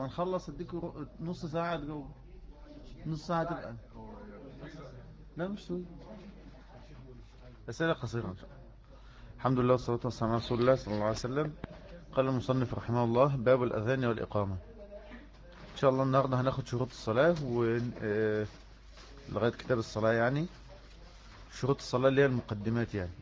ما نخلص اديكوا نص ساعة جوه. نص ساعة تبقى. لا مش طويل. أسئلة قصيرة إن شاء الله. الحمد لله والصلاة والسلام على رسول الله صلى الله عليه وسلم. قال المصنف رحمه الله: باب الأذان والإقامة. إن شاء الله النهاردة هناخد شروط الصلاة لغاية كتاب الصلاة يعني. شروط الصلاة اللي هي المقدمات يعني.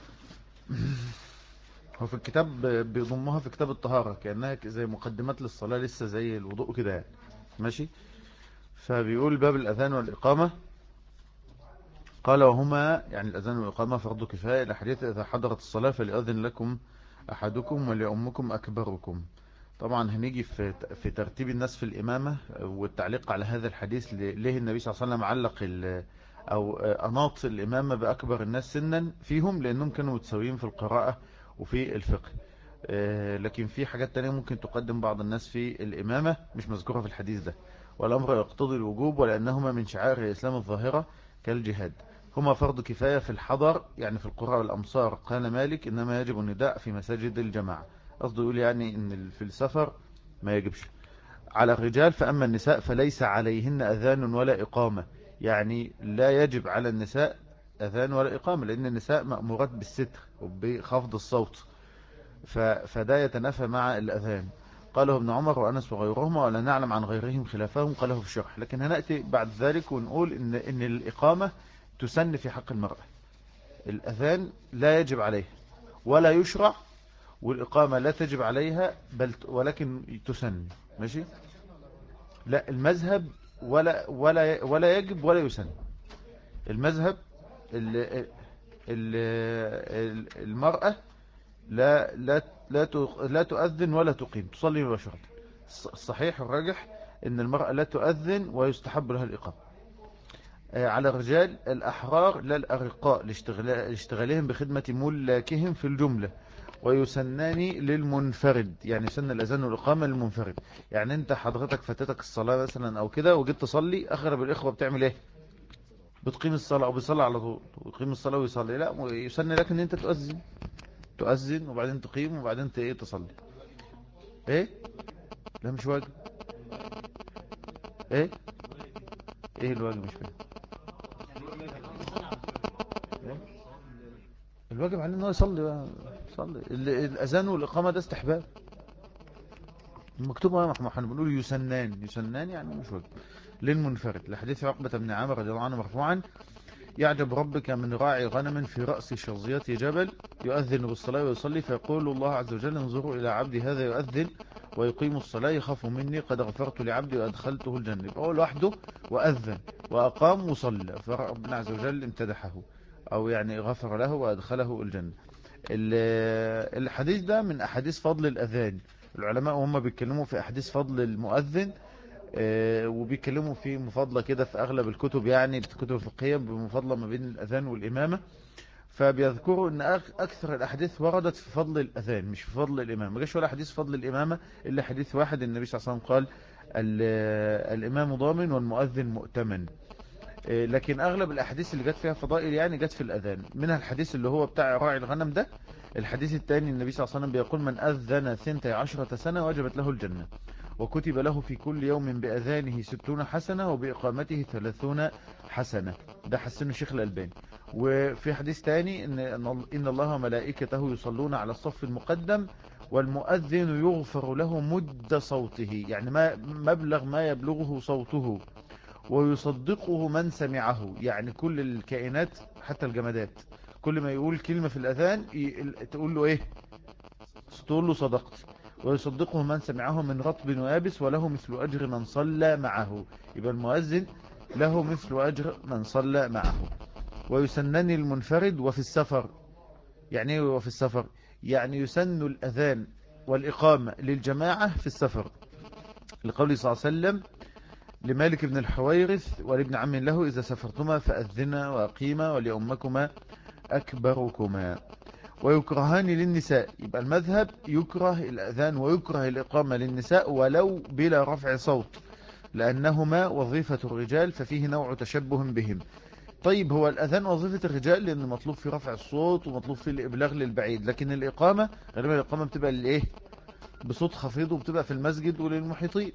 هو في الكتاب بيضمها في كتاب الطهارة كأنها زي مقدمات للصلاة، لسه زي الوضوء كده يعني. ماشي. فبيقول: باب الأذان والإقامة. قال: وهما يعني الأذان والإقامة فرض كفاية. الأحاديث: إذا حضرت الصلاة فليؤذن لكم أحدكم وليؤمكم أكبركم. طبعا هنيجي في ترتيب الناس في الإمامة والتعليق على هذا الحديث. ليه النبي صلى الله عليه وسلم علق أو أناط الإمامة بأكبر الناس سنا فيهم؟ لأنهم كانوا متساويين في القراءة وفي الفقه. لكن في حاجات تانية ممكن تقدم بعض الناس في الإمامة مش مذكورة في الحديث ده. والأمر يقتضي الوجوب، ولأنهما من شعائر الإسلام الظاهرة كالجهاد. هما فرض كفاية في الحضر يعني في القرى والأمصار. قال مالك: إنما يجب النداء في مساجد الجماعة. قصده يقول يعني إن في السفر ما يجبش. على الرجال: فأما النساء فليس عليهن أذان ولا إقامة. يعني لا يجب على النساء أذان ولا إقامة، لأن النساء مأمورات بالستر وبخفض الصوت، فده يتنافى مع الأذان. قاله ابن عمر وأنس وغيرهما، ولا نعلم عن غيرهم خلافهم، قاله في الشرح. لكن هنأتي بعد ذلك ونقول إن الإقامة تسن في حق المرأة. الأذان لا يجب عليها ولا يشرع، والإقامة لا تجب عليها ولكن تسن. ماشي. لا المذهب ولا يجب ولا يسن. المذهب ال- المرأة لا تؤذن ولا تقيم، تصلي مباشرة. الصحيح الراجح ان المرأة لا تؤذن ويستحب لها الإقامة. على الرجال: الأحرار لا الأرقاء لاشتغالهم بخدمة ملاكهم في الجملة، ويسنان للمنفرد. يعني يسن الأذان والإقامة للمنفرد. يعني انت حضرتك فاتتك الصلاة مثلا او كده وجيت تصلي، اغلب الإخوة بتعمل ايه؟ بتقيم الصلاة او بيصلي على طول، يقيم الصلاة ويصلي. لا، يسن لك ان انت تؤذن وبعدين تقيم وبعدين ايه تصلي. ايه؟ لا مش واجب. ايه؟ ايه الواجب؟ مش فاهم. إيه؟ الواجب عليه ان هو يصلي بقى. يصلي. الاذان والاقامه ده استحباب. المكتوب ما احنا بنقول يسنان يعني مش واجب. للمنفرد، لحديث عقبة بن عامر رضي الله عنه مرفوعا: يعجب ربك من راعي غنم في رأس شظية جبل يؤذن بالصلاة ويصلي، فيقول الله عز وجل: انظروا إلى عبدي هذا يؤذن ويقيم الصلاة، يخاف مني قد غفرت لعبدي وأدخلته الجنة. يبقى هو لوحده وأذن وأقام وصلى، فربنا عز وجل امتدحه أو يعني غفر له وأدخله الجنة. الحديث ده من أحاديث فضل الأذان. العلماء وهم بيتكلموا في أحاديث فضل المؤذن، وبيتكلموا في مفاضلة كده في أغلب الكتب، يعني الكتب الفقهية بمفاضلة ما بين الأذان والإمامة. فبيذكروا أن أكثر الأحاديث وردت في فضل الأذان مش في فضل الإمامة. ما جاش ولا حديث فضل الإمامة إلا حديث واحد، النبي صلى الله عليه وسلم قال: الإمام ضامن والمؤذن مؤتمن. لكن أغلب الأحاديث اللي جت فيها فضائل يعني جت في الأذان. منها الحديث اللي هو بتاع راعي الغنم ده. الحديث الثاني النبي صلى الله عليه وسلم بيقول: من أذن 12 سنة وجبت له الجنة، وكتب له في كل يوم بأذانه 60 حسنة وبإقامته 30 حسنة. ده حسنه الشيخ الألباني. وفي حديث تاني إن الله وملائكته يصلون على الصف المقدم، والمؤذن يغفر له مد صوته، يعني مبلغ ما يبلغه صوته، ويصدقه من سمعه. يعني كل الكائنات حتى الجمادات كل ما يقول كلمة في الأذان تقول له إيه؟ تقول له صدقت. ويصدقه من سمعه من رطب ويابس، وله مثل أجر من صلى معه. يبقى المؤذن له مثل أجر من صلى معه. ويسنن المنفرد وفي السفر. يعني ايه وفي السفر؟ يعني يسن الأذان والإقامة للجماعة في السفر، لقوله صلى الله عليه وسلم لمالك بن الحويرث ولابن عم له: إذا سافرتما فأذنا وأقيما ولأمكما أكبركما. ويكرهان للنساء. يبقى المذهب يكره الأذان ويكره الإقامة للنساء ولو بلا رفع صوت، لأنهما وظيفة الرجال، ففيه نوع تشبه بهم. طيب هو الأذان وظيفة الرجال لأن مطلوب فيه رفع الصوت ومطلوب فيه الإبلاغ للبعيد، لكن الإقامة غالبا الإقامة بتبقى لإيه؟ بصوت خفيض، وبتبقى في المسجد وللمحيطين.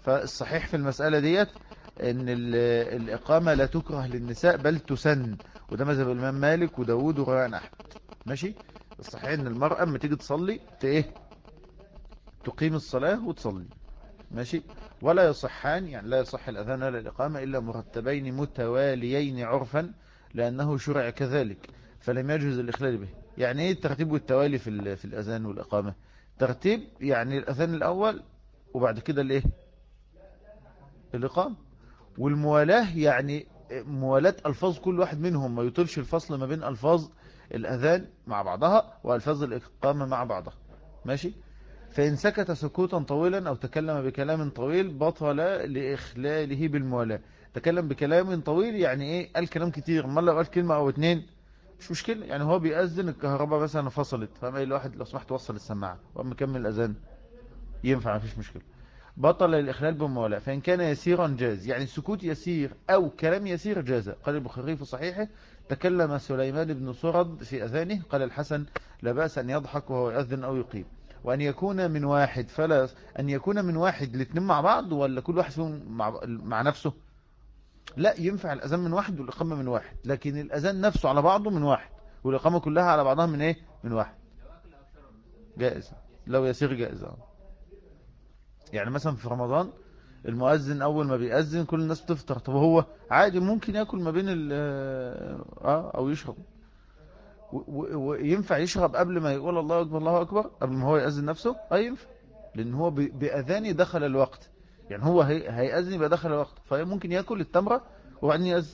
فالصحيح في المسألة ديت ان الإقامة لا تكره للنساء بل تسن، وده مذهب الإمام مالك وداود ورواه عن أحمد. ماشي. الصحيح ان المرأة اما تيجي تصلي ايه، تقيم الصلاة وتصلي. ماشي. ولا يصحان، يعني لا يصح الأذان ولا الإقامة إلا مرتبين متواليين عرفا، لأنه شرع كذلك فلم يجوز الإخلال به. يعني ايه الترتيب والتوالي في الأذان والإقامة؟ ترتيب يعني الأذان الأول وبعد كده الايه، الإقامة. والموالاة يعني موالاة ألفاظ كل واحد منهم، ما يطولش الفصل ما بين ألفاظ الأذان مع بعضها وألفاظ الإقامة مع بعضها. ماشي. فإن سكت سكوتا طويلا أو تكلم بكلام طويل بطل لإخلاله بالموالاة. تكلم بكلام طويل يعني إيه، قال كلام كتير، ما لو قال كلمة أو اتنين مش مشكلة. يعني هو بيأذن الكهرباء مثلا فصلت، فقام قايل الواحد لو سمحت وصل السماعة وقام مكمل الأذان، ينفع مفيش مشكلة. بطل الإخلال بالموالاة. فإن كان يسيرا جاز، يعني السكوت يسير أو كلام يسير جاز. قال البخاري في صحيحه تكلم سليمان بن سرد في أذانه، قال الحسن لا بأس أن يضحك وهو يأذن أو يقيم. وأن يكون من واحد، فلا أن يكون من واحد الاثنين مع بعض ولا كل واحد فيهم مع نفسه. لا، ينفع الأذان من واحد والإقامة من واحد، لكن الأذان نفسه على بعضه من واحد والإقامة كلها على بعضها من إيه، من واحد. جائز لو يسير جائز. يعني مثلا في رمضان المؤذن اول ما بيأذن كل الناس بتفطر، طب هو عادي ممكن ياكل ما بين او يشرب، وينفع يشرب قبل ما يقول الله اكبر الله اكبر، قبل ما هو يأذن نفسه. ينفع، لان هو بأذانه دخل الوقت. يعني هو هيأذن يبقى دخل الوقت، فممكن ياكل التمرة وبعدين يأذن.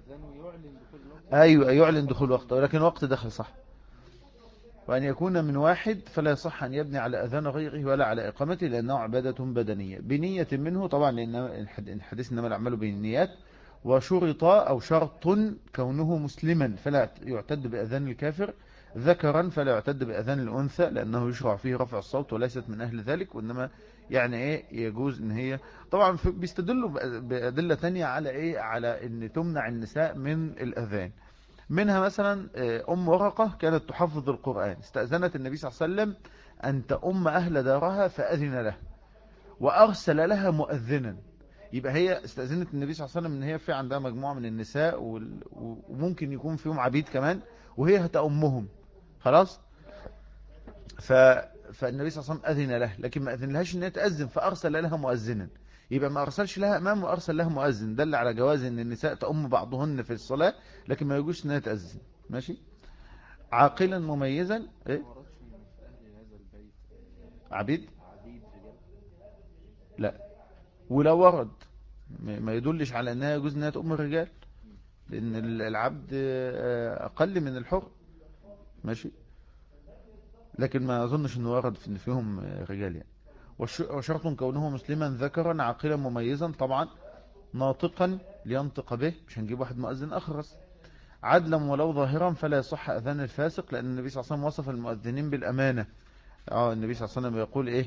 ايوه يعلن دخول الوقت، ولكن الوقت دخل صح. وأن يكون من واحد فلا يصح أن يبني على أذان غيره ولا على إقامته، لأنه عبادة بدنية بنية منه طبعا، لأن الحديث إنما الأعمال بالنيات. وشرط أو شرط كونه مسلما فلا يعتد بأذان الكافر، ذكرا فلا يعتد بأذان الأنثى لأنه يشرع فيه رفع الصوت وليست من أهل ذلك، وإنما يعني إيه يجوز إن هي طبعا بيستدلوا بأدلة تانية على إيه، على إن تمنع النساء من الأذان. منها مثلا ورقة كانت تحفظ القرآن، استأذنت النبي صلى الله عليه وسلم أن تؤم أهل دارها فأذن له وأرسل لها مؤذنا. يبقى هي استأذنت النبي صلى الله عليه وسلم أن هي في عندها مجموعة من النساء وممكن يكون فيهم عبيد كمان، وهي هتأمهم خلاص. ف... فالنبي صلى الله عليه وسلم أذن له، لكن ما أذن لهاش أن هي تأذن، فأرسل لها مؤذنا. يبقى ما أرسلش لها إمام وأرسل لها مؤذن، دل على جواز أن النساء تأم بعضهن في الصلاة، لكن ما يجوز أن هي تأذن. ماشي. عاقلا مميزا ايه، عبيد. لا، ولو ورد ما يدلش على انها يجوز انها تؤم الرجال، لان العبد اقل من الحر. ماشي. لكن ما اظنش انه ورد في ان فيهم رجال يعني. وشرط كونه مسلما ذكرا عاقلا مميزا طبعا، ناطقا لينطق به، مش هنجيب واحد مؤذن اخرس. عدلا ولو ظاهرا فلا يصح اذان الفاسق، لان النبي صلى الله عليه وسلم وصف المؤذنين بالامانه. النبي صلى الله عليه وسلم يقول ايه،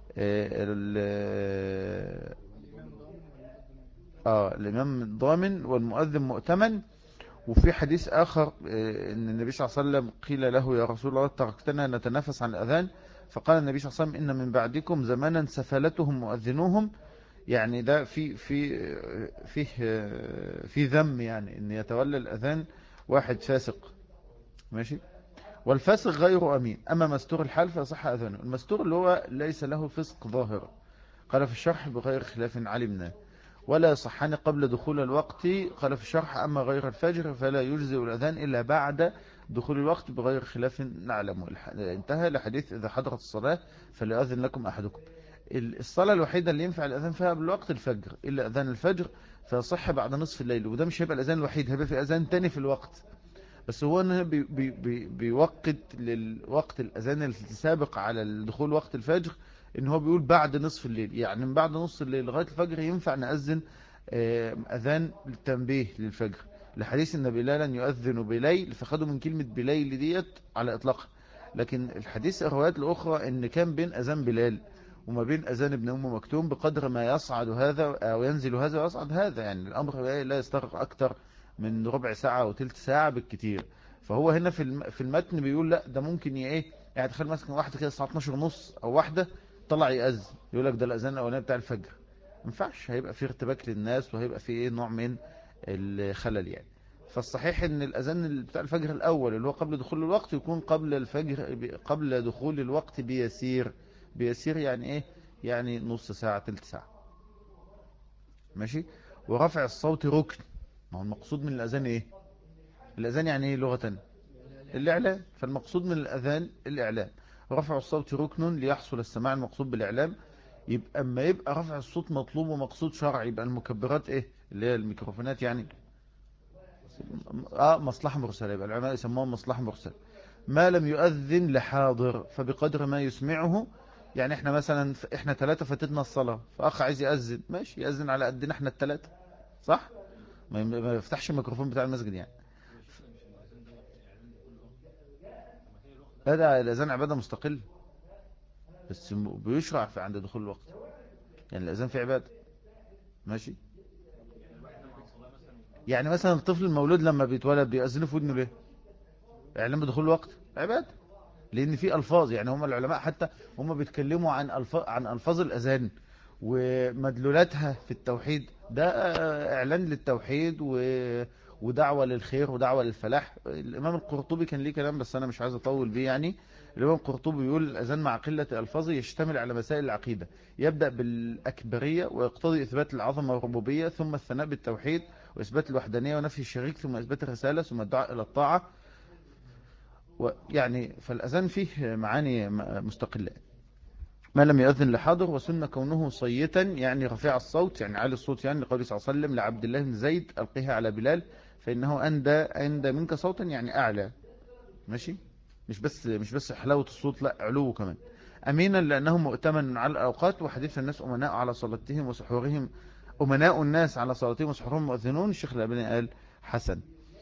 الامام ضامن والمؤذن مؤتمن. وفي حديث اخر ان النبي صلى الله عليه وسلم قيل له يا رسول الله تركتنا نتنافس عن الاذان، فقال النبي صلى الله عليه وسلم ان من بعدكم زمانا سفلتهم مؤذنوهم. يعني ده في ذم، يعني ان يتولى الاذان واحد فاسق. ماشي. والفاسق غير أمين. أما مستور الحال فصح أذانه. المستور اللي هو ليس له فسق ظاهر. قال في الشرح بغير خلاف علمنا. ولا يصحان قبل دخول الوقت. قال في الشرح أما غير الفجر فلا يجزئ الأذان إلا بعد دخول الوقت بغير خلاف نعلم. انتهى لحديث إذا حضرت الصلاة فليأذن لكم أحدكم. الصلاة الوحيدة اللي ينفع الأذان فيها بالوقت الفجر، إلا أذان الفجر فيصح بعد نصف الليل، وده مش هيبقى الأذان الوحيد، هيبقى في أذان تاني في الوقت، بس هو انه بيوقت للوقت الاذان السابق على الدخول وقت الفجر، ان هو بيقول بعد نصف الليل، يعني من بعد نصف الليل لغايه الفجر ينفع نأذن اذان التنبيه للفجر، لحديث ان بلالا يؤذن بليل، فخدوا من كلمه بليل ديت على اطلاقها. لكن الحديث الروايات الاخرى ان كان بين اذان بلال وما بين اذان ابن ام مكتوم بقدر ما يصعد هذا او ينزل هذا ويصعد هذا، يعني الامر لا يستغرق اكتر من ربع ساعة أو تلت ساعة بالكتير. فهو هنا في المتن بيقول لا ده ممكن ايه، يعني تخيل مثلا واحدة كده الساعة 12 ونص أو واحدة طلع يأذن، يقول لك ده الأذان الأولاني بتاع الفجر. ينفعش، هيبقى في ارتباك للناس وهيبقى في ايه نوع من الخلل يعني. فالصحيح ان الاذان بتاع الفجر الاول اللي هو قبل دخول الوقت يكون قبل الفجر، قبل دخول الوقت بيسير. بيسير يعني ايه؟ يعني نص ساعة تلت ساعة. ماشي. ورفع الصوت ركن. ما هو المقصود من الاذان ايه؟ الاذان يعني ايه لغة؟ الاعلام. فالمقصود من الاذان الاعلام. رفع الصوت ركن ليحصل السماع المقصود بالاعلام. يبقى اما يبقى رفع الصوت مطلوب ومقصود شرعي، يبقى المكبرات ايه اللي هي الميكروفونات يعني؟ مصلحة مرسلة. يبقى العلماء يسموها مصلحة مرسلة. ما لم يؤذن لحاضر فبقدر ما يسمعه. يعني احنا مثلا احنا ثلاثة فاتتنا الصلاة، فأخ عايز يأذن، ماشي يأذن على قدنا احنا الثلاثة. صح. ما يفتحش الميكروفون بتاع المسجد يعني. هذا الأذان عبادة مستقل، بس بيشرع في عند دخول الوقت. يعني الأذان في عبادة. ماشي. يعني مثلا الطفل المولود لما بيتولد بيأذنوا في ودنه ليه؟ إعلام بدخول الوقت عبادة. لان في الفاظ، يعني هم العلماء حتى هم بيتكلموا عن عن الفاظ الاذان ومدلولاتها في التوحيد. ده اعلان للتوحيد ودعوة للخير ودعوة للفلاح. الامام القرطبي كان ليه كلام بس انا مش عايز اطول بيه يعني. الامام القرطبي بيقول الاذان مع قلة الفاظه يشتمل على مسائل العقيدة. يبدأ بالاكبرية ويقتضي اثبات العظمة والربوبية، ثم الثناء بالتوحيد واثبات الوحدانية ونفي الشريك، ثم اثبات الرسالة، ثم الدعاء الى الطاعة. يعني فالأذان فيه معاني مستقلة. ما لم يؤذن لحاضر. وسن كونه صيتا يعني رفيع الصوت، يعني عالي الصوت، يعني لقوله صلى الله عليه وسلم لعبد الله بن زيد ألقيها على بلال فإنه أندى منك صوتا، يعني أعلى. ماشي. مش بس حلاوة الصوت، لا علوه كمان. أمينا لأنه مؤتمن على الأوقات، وحديث الناس أمناء على صلاتهم وسحورهم. أمناء الناس على صلاتهم وسحورهم مؤذنون. الشيخ الألباني قال حسن.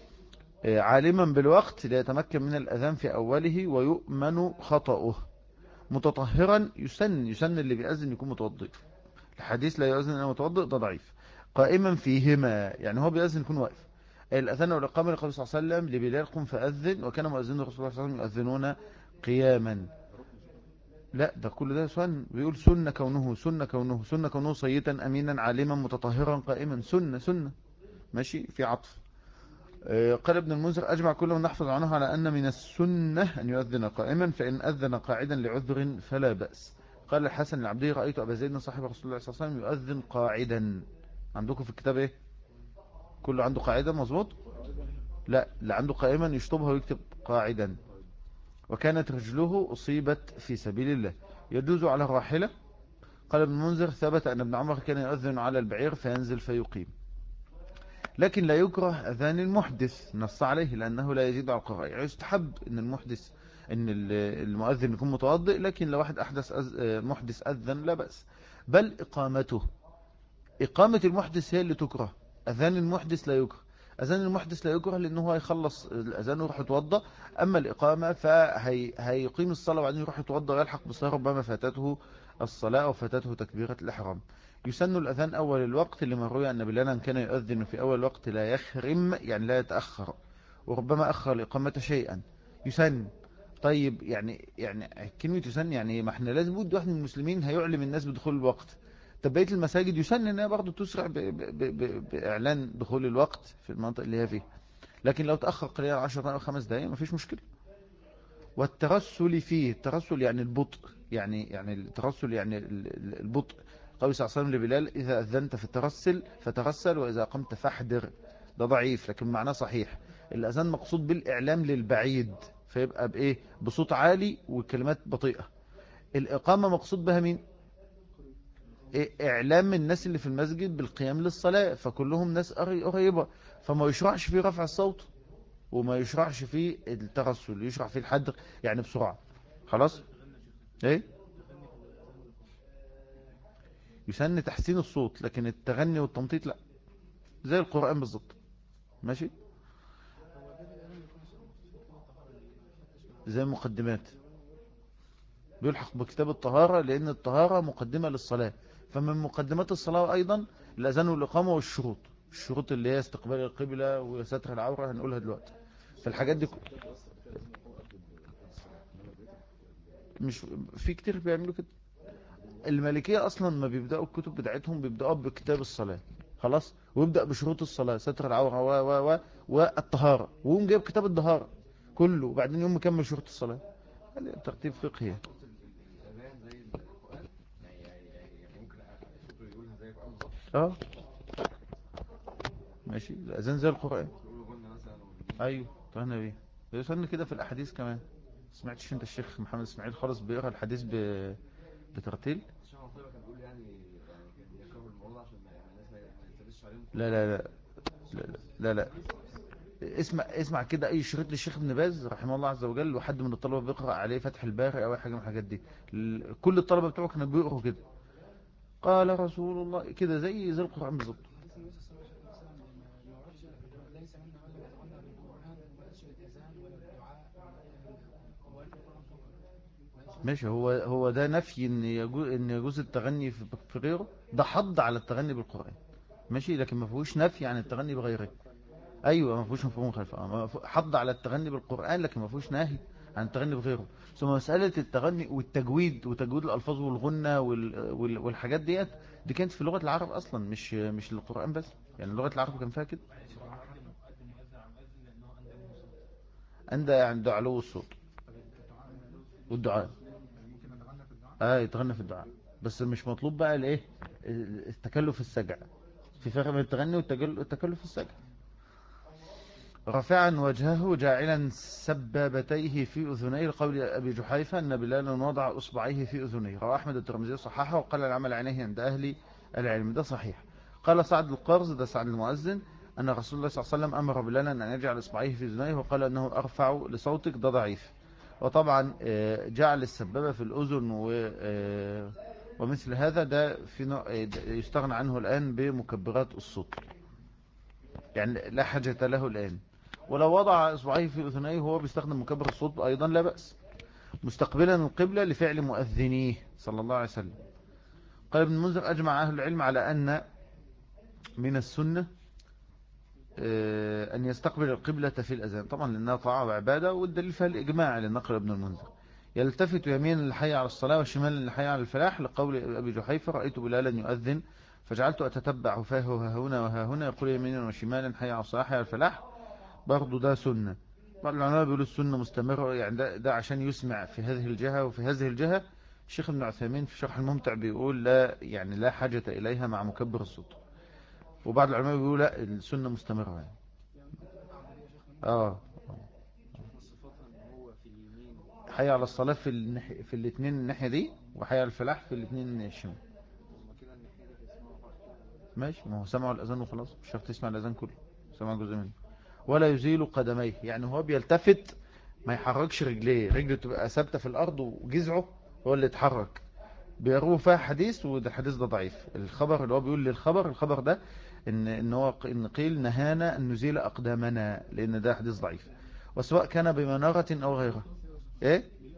عالما بالوقت ليتمكن من الأذان في أوله ويؤمن خطأه. متطهرا يسن اللي بيأذن يكون متوضئ. الحديث لا يؤذن إلا متوضئ ده ضعيف. قائما فيهما يعني هو بيأذن يكون واقف. الأذان والإقامة لقول صلى الله عليه وسلم لبلال قم فأذن، وكان مؤذن الرسول صلى الله عليه وسلم يؤذنون قياما. لا ده كل ده سن. بيقول سن كونه صيتا أمينا عالما متطهرا قائما. سنة. ماشي في عطف. قال ابن المنذر أجمع كل من نحفظ عنه على أن من السنة أن يؤذن قائما، فإن أذن قاعدا لعذر فلا بأس. قال الحسن العبدي رأيت أبا زيد صاحب رسول الله صلى الله عليه وسلم يؤذن قاعدا. عندكم في الكتاب إيه؟ كله عنده قاعدة مظبوط؟ لا، اللي عنده قائما يشطبها ويكتب قاعدا. وكانت رجله أصيبت في سبيل الله. يجوز على الراحلة. قال ابن المنذر ثبت أن ابن عمر كان يؤذن على البعير فينزل فيقيم. لكن لا يكره أذان المحدث، نص عليه لأنه لا يزيد على القراءة. يعني يستحب أن المحدث أن المؤذن يكون متوضئ، لكن لو واحد محدث أذن لا بأس. بل إقامة المحدث هي اللي تكره. أذان المحدث لا يكره. أذان المحدث لا يكره لأنه هو هيخلص الأذان ويروح يتوضأ. أما الإقامة فهيقيم الصلاة وبعدين يروح يتوضأ ويلحق بالصلاة، ربما فاتته الصلاة أو فاتته تكبيرة الإحرام. يسن الأذان أول الوقت لما روي أن بلالا كان يؤذن في أول الوقت لا يخرم يعني لا يتأخر، وربما أخر الإقامة شيئا. يسن. طيب يعني كلمة يسن يعني ما احنا لازم بود واحد من المسلمين هيعلم الناس بدخول الوقت. طب بقية المساجد يسن انها برضه تسرع بإعلان دخول الوقت في المنطقة اللي هي فيها. لكن لو تأخر قليلا 10 أو 5 دقائق مفيش مشكلة. والترسل فيه، الترسل يعني البطء، يعني الترسل يعني البطء. قال صلى الله عليه وسلم لبلال إذا أذنت فترسل وإذا قمت فاحدر. ده ضعيف لكن معناه صحيح. الأذان مقصود بالإعلام للبعيد، فيبقى بإيه؟ بصوت عالي وكلمات بطيئة. الإقامة مقصود بها مين؟ إعلام الناس اللي في المسجد بالقيام للصلاة، فكلهم ناس قريبة. فما يشرعش فيه رفع الصوت وما يشرعش فيه الترسل، يشرع فيه الحدر يعني بسرعة. خلاص. ايه. يسن تحسين الصوت لكن التغني والتمطيط لا. زي القرآن بالظبط. ماشي. زي المقدمات. بيلحق بكتاب الطهارة لأن الطهارة مقدمة للصلاة. فمن مقدمات الصلاة أيضا الأذان والإقامة والشروط. الشروط اللي هي استقبال القبلة وستر العورة هنقولها دلوقتي. فالحاجات دي مش في كتير بيعملوا كده. المالكية اصلا ما بيبدأوا الكتب بتاعتهم بيبدأوا بكتاب الصلاة خلاص، ويبدأ بشروط الصلاة، ستر العورة والطهارة، ويقوم جايب كتاب الطهارة كله، وبعدين يقوم مكمل شروط الصلاة. هذا ترتيب فقهي. اه ماشي، الأذان زي القرآن. ايوه طهنا بيه، بيوصلنا كده في الأحاديث كمان. سمعتش انت الشيخ محمد اسماعيل خالص بيقرأ الحديث بترتيل؟ لا لا لا لا لا لا. اسمع كده اي شريط للشيخ ابن باز رحمه الله عز وجل، وحد من الطلبه بيقرا عليه فتح الباري او اي حاجه من الحاجات دي، كل الطلبه بتوعه كانوا بيقروا كده، قال رسول الله كده زي القران بالظبط. ماشي، هو ده نفي ان يجوز التغني في غيره، ده حض على التغني بالقران. ماشي، لكن ما فيهوش نفي عن التغني بغيره. ايوه ما فيهوش مفهوم مخالفه، حض على التغني بالقران لكن ما فيهوش نهي عن التغني بغيره. ثم مساله التغني والتجويد وتجويد الالفاظ والغنه والحاجات ديت، دي كانت في لغه العرب اصلا، مش القران بس، يعني لغه العرب كان فيها كده. عند علو الصوت والدعاء. يتغنى في الدعاء، بس مش مطلوب بقى الايه، التكلف السجع. في فرق بين التغني والتكلف السجع. رافعا وجهه جاعلا سبابتيه في أذنيه، لقول أبي جحيفة أن بلالا وضع أصبعيه في أذنيه، رواه أحمد الترمذي صححه وقال العمل عينيه عند أهل العلم، ده صحيح. قال سعد القرز، ده سعد المؤذن، أن رسول الله صلى الله عليه وسلم أمر بلالا أن يجعل إصبعيه في أذنيه، وقال أنه أرفع لصوتك، ده ضعيف. وطبعا جعل السبابة في الأذن ومثل هذا ده في نوع يستغنى عنه الآن بمكبرات الصوت، يعني لا حاجة له الآن. ولو وضع إصبعيه في أذنيه وهو بيستخدم مكبر الصوت أيضا لا بأس، مستقبلا القبلة لفعل مؤذنيه صلى الله عليه وسلم. قال ابن المنذر أجمع أهل العلم على أن من السنة أن يستقبل القبلة في الأذان، طبعا لأنها طاعة وعبادة، والدليل فيها الإجماع لنقل ابن المنذر. يلتفت يمينا للحي على الصلاة وشمالا للحي على الفلاح، لقول أبي جحيفة رأيت بلالا يؤذن فجعلت أتتبع فاه ها هنا وها هنا، يقول يمينا وشمالا حي على الصلاة حي على الفلاح، برضو ده سنة. بعض العلماء بيقولوا السنة مستمرة، يعني ده عشان يسمع في هذه الجهة وفي هذه الجهة. الشيخ ابن عثيمين في شرح الممتع بيقول لا، يعني لا حاجة إليها مع مكبر الصوت. وبعض العلماء بيقولوا لا، السنة مستمرة يعني. اه حي على الصلاة في الاثنين الناحية دي، وحي على الفلاح في الاثنين الشمال. ماشي، ما هو سمعوا الأذان وخلاص، مش شرط تسمع الأذان كله، سمع جزء منه. ولا يزيل قدميه، يعني هو بيلتفت ما يحركش رجليه، رجله تبقى ثابته في الارض وجذعه هو اللي يتحرك. بيروه فيها حديث، وده الحديث ده ضعيف. الخبر اللي هو بيقول للخبر، الخبر ده ان قيل نهانا ان نزيل اقدامنا، لان ده حديث ضعيف. وسواء كان بمنارة او غيرها. ايه،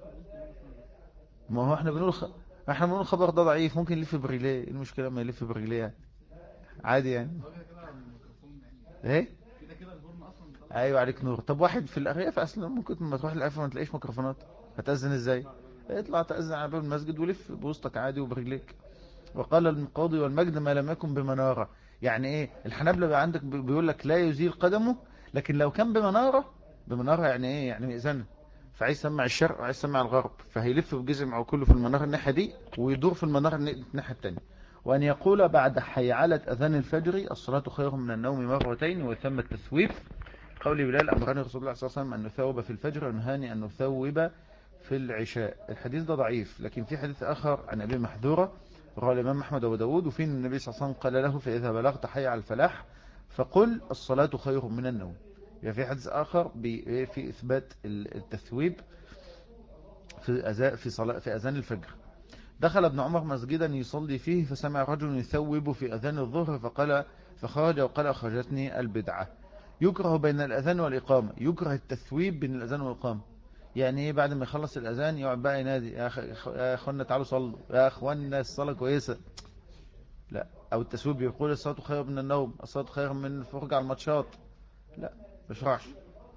ما هو احنا بنقول الخبر ده ضعيف، ممكن يلف برجليه، ايه المشكله ما يلف برجليه يعني؟ عادي يعني. ايه، ايوه عليك نور. طب واحد في الارياف اصلا ممكن ما تروح الارياف ما تلاقيش ميكروفونات، هتأذن ازاي؟ اطلع تأذن على باب المسجد ولف بوسطك عادي وبرجليك. وقال القاضي والمجد ما لم يكن بمنارة. يعني ايه؟ الحنابلة بقى عندك بيقول لك لا يزيل قدمه، لكن لو كان بمنارة يعني ايه؟ يعني مئذنة، فعايز يسمع الشرق وعايز يسمع الغرب، فهيلف بجزء كله في المنارة الناحية دي، ويدور في المنارة الناحية التانية. وأن يقول بعد حيعلة أذان الفجر الصلاة خير من النوم مرتين، وثم التثويب. قول بلال أمرني رسول الله صلى الله عليه وسلم أن نثوب في الفجر، ونهاني أن نثوب في العشاء. الحديث ده ضعيف، لكن في حديث آخر عن أبي محذورة رواه الإمام أحمد وداود، وفيه النبي صلى الله عليه وسلم قال له فإذا بلغت حي على الفلاح فقل الصلاة خير من النوم. يعني في حديث آخر في إثبات التثويب في أذان الفجر. دخل ابن عمر مسجدا يصلي فيه، فسمع رجل يثوب في أذان الظهر، فخرج وقال أخرجتني البدعة. يكره بين الأذان والإقامة، يكره التثويب بين الأذان والإقامة. يعني ايه؟ بعد ما يخلص الأذان يقعد بقى ينادي يا أخوانا تعالوا صلوا، يا أخوانا الصلاة كويسة. لا، أو التثويب يقول الصلاة خير من النوم، الصلاة خير من الفرجة على الماتشات. لا، مش راحش.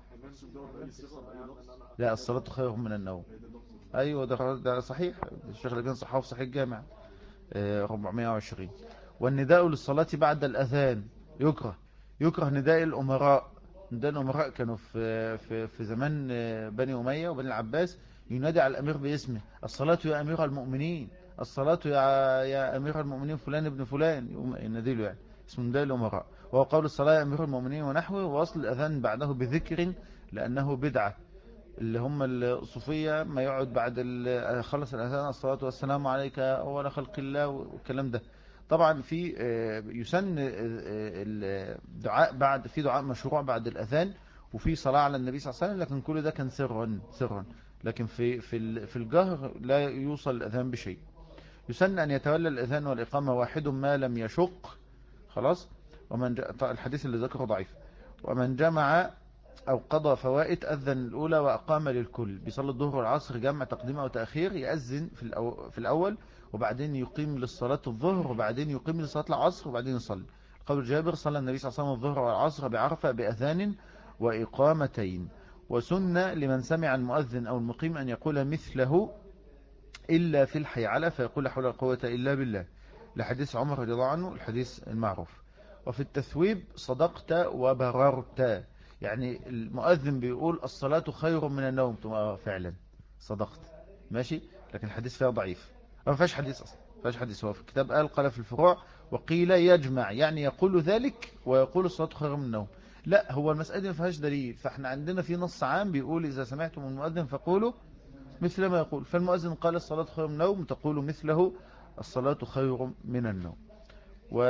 لا، الصلاة خير من النوم. أيوة ده صحيح، الشيخ اللي كان صححه في صحيح الجامع. 420. والنداء للصلاة بعد الأذان يكره نداء الأمراء. نداء الأمراء كانوا في زمان بني أمية وبني العباس، ينادي على الأمير باسمه: الصلاة يا أمير المؤمنين، الصلاة يا أمير المؤمنين فلان ابن فلان، ينادي له يعني، اسمه نداء الأمراء. وهو قول الصلاة يا أمير المؤمنين ونحوه، ووصل الأذان بعده بذكر لأنه بدعة. اللي هم الصوفية ما يقعد بعد خلص الأذان الصلاة والسلام عليك أول خلق الله والكلام ده. طبعا في يسن الدعاء بعد، في دعاء مشروع بعد الأذان، وفي صلاة على النبي صلى الله عليه وسلم، لكن كل ده كان سرا. لكن في الجهر لا يوصل الأذان بشيء. يسن أن يتولى الأذان والإقامة واحد ما لم يشق. خلاص. الحديث اللي ذكره ضعيف. ومن جمع أو قضى فوائد أذن الأولى وأقام للكل. بيصلي الظهر والعصر جمع تقديم أو تأخير، يأذن في الأول، وبعدين يقيم للصلاة الظهر، وبعدين يقيم لصلاة العصر، وبعدين يصلي. قول جابر: صلى النبي صلى الله عليه وسلم الظهر والعصر بعرفة بأذان وإقامتين. وسنة لمن سمع المؤذن أو المقيم أن يقول مثله إلا في الحيعلة، فيقول لا حول ولا قوة إلا بالله، لحديث عمر رضي الله عنه، الحديث المعروف. وفي التثويب: صدقت وبررت. يعني المؤذن بيقول الصلاة خير من النوم، فعلا صدقت، ماشي. لكن الحديث فيها ضعيف، ما فيهاش حديث أصلا، ما فيهاش حديث. هو في الكتاب قال في الفروع: وقيل يجمع، يعني يقول ذلك ويقول الصلاة خير من النوم. لا، هو المسألة دي ما فيهاش دليل، فاحنا عندنا في نص عام بيقول: إذا سمعتم المؤذن فقولوا مثل ما يقول. فالمؤذن قال الصلاة خير من النوم، تقول مثله الصلاة خير من النوم. و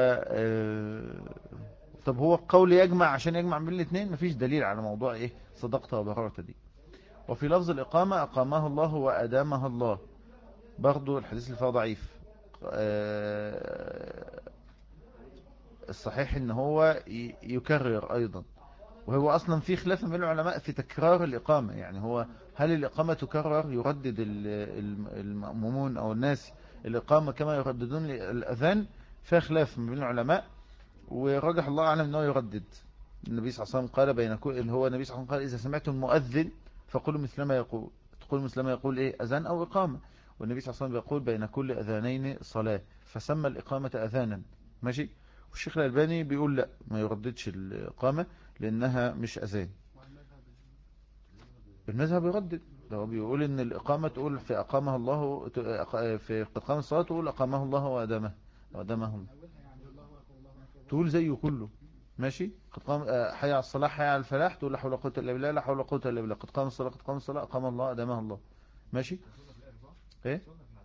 طب هو القول يجمع عشان يجمع بين الاثنين؟ مفيش دليل على موضوع ايه صدقت وبررت دي. وفي لفظ الإقامة: أقامها الله وأدامها الله، برضو الحديث اللي فيه ضعيف. الصحيح ان هو يكرر ايضا. وهو اصلا في خلاف بين العلماء في تكرار الإقامة، يعني هو هل الإقامة تكرر، يردد المأمومون او الناس الإقامة كما يرددون الأذان؟ فيها خلاف بين العلماء، ورجح الله أعلم أنه يردد. النبي صلى الله عليه وسلم قال بين كل، اللي هو النبي صلى الله عليه وسلم قال: إذا سمعتم المؤذن فقولوا مثل ما يقول. تقول مثل ما يقول إيه؟ أذان أو إقامة. والنبي صلى الله عليه وسلم يقول: بين كل أذانين صلاة، فسمى الإقامة أذانا، ماشي. والشيخ الألباني بيقول لا، ما يرددش الإقامة لأنها مش أذان. المذهب يردد، لو بيقول إن الإقامة تقول في أقامها الله، في إقامة الصلاة تقول أقامها الله وأدامه، تقول زيه كله، ماشي. قد قام حي على الصلاة حي على الفلاح، تقول لا حول ولا قوة إلا بالله، لا حول ولا قوة إلا بالله. قد قام الصلاة قد قام الصلاة، أقام الله أدامها الله، ماشي. ايه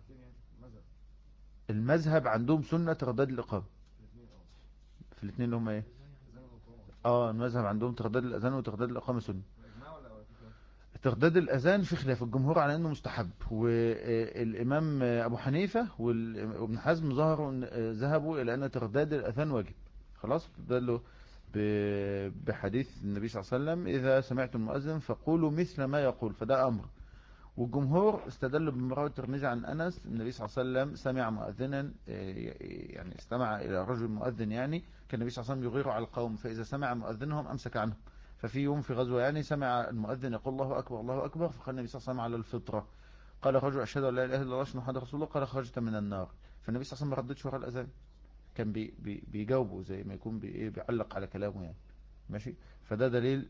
المذهب عندهم سنة ترداد الإقامة في الاثنين اللي هم ايه؟ المذهب عندهم ترداد الأذان وترداد الإقامة سنة. ترداد الأذان في خلاف الجمهور على أنه مستحب، والإمام أبو حنيفة وابن حزم ذهبوا إلى أن ترداد الأذان واجب. خلاص، دلوا بحديث النبي صلى الله عليه وسلم: إذا سمعتم المؤذن فقولوا مثل ما يقول، فده أمر. والجمهور استدلوا بمروي الترمذي عن أنس: النبي صلى الله عليه وسلم سمع مؤذنا، يعني استمع إلى رجل مؤذن، يعني كان النبي صلى الله عليه وسلم يغير على القوم، فإذا سمع مؤذنهم أمسك عنهم. ففي يوم في غزوة يعني سمع المؤذن يقول الله أكبر الله أكبر، فقال النبي صلى الله عليه وسلم على الفطرة. قال رجل: أشهد أن لا إله إلا الله وأشهد أن محمدا رسول الله. قال: خرجت من النار. فالنبي صلى الله عليه وسلم ما ردتش وراء الأذان، كان بيجاوبه زي ما يكون بيعلق على كلامه يعني، ماشي. فده دليل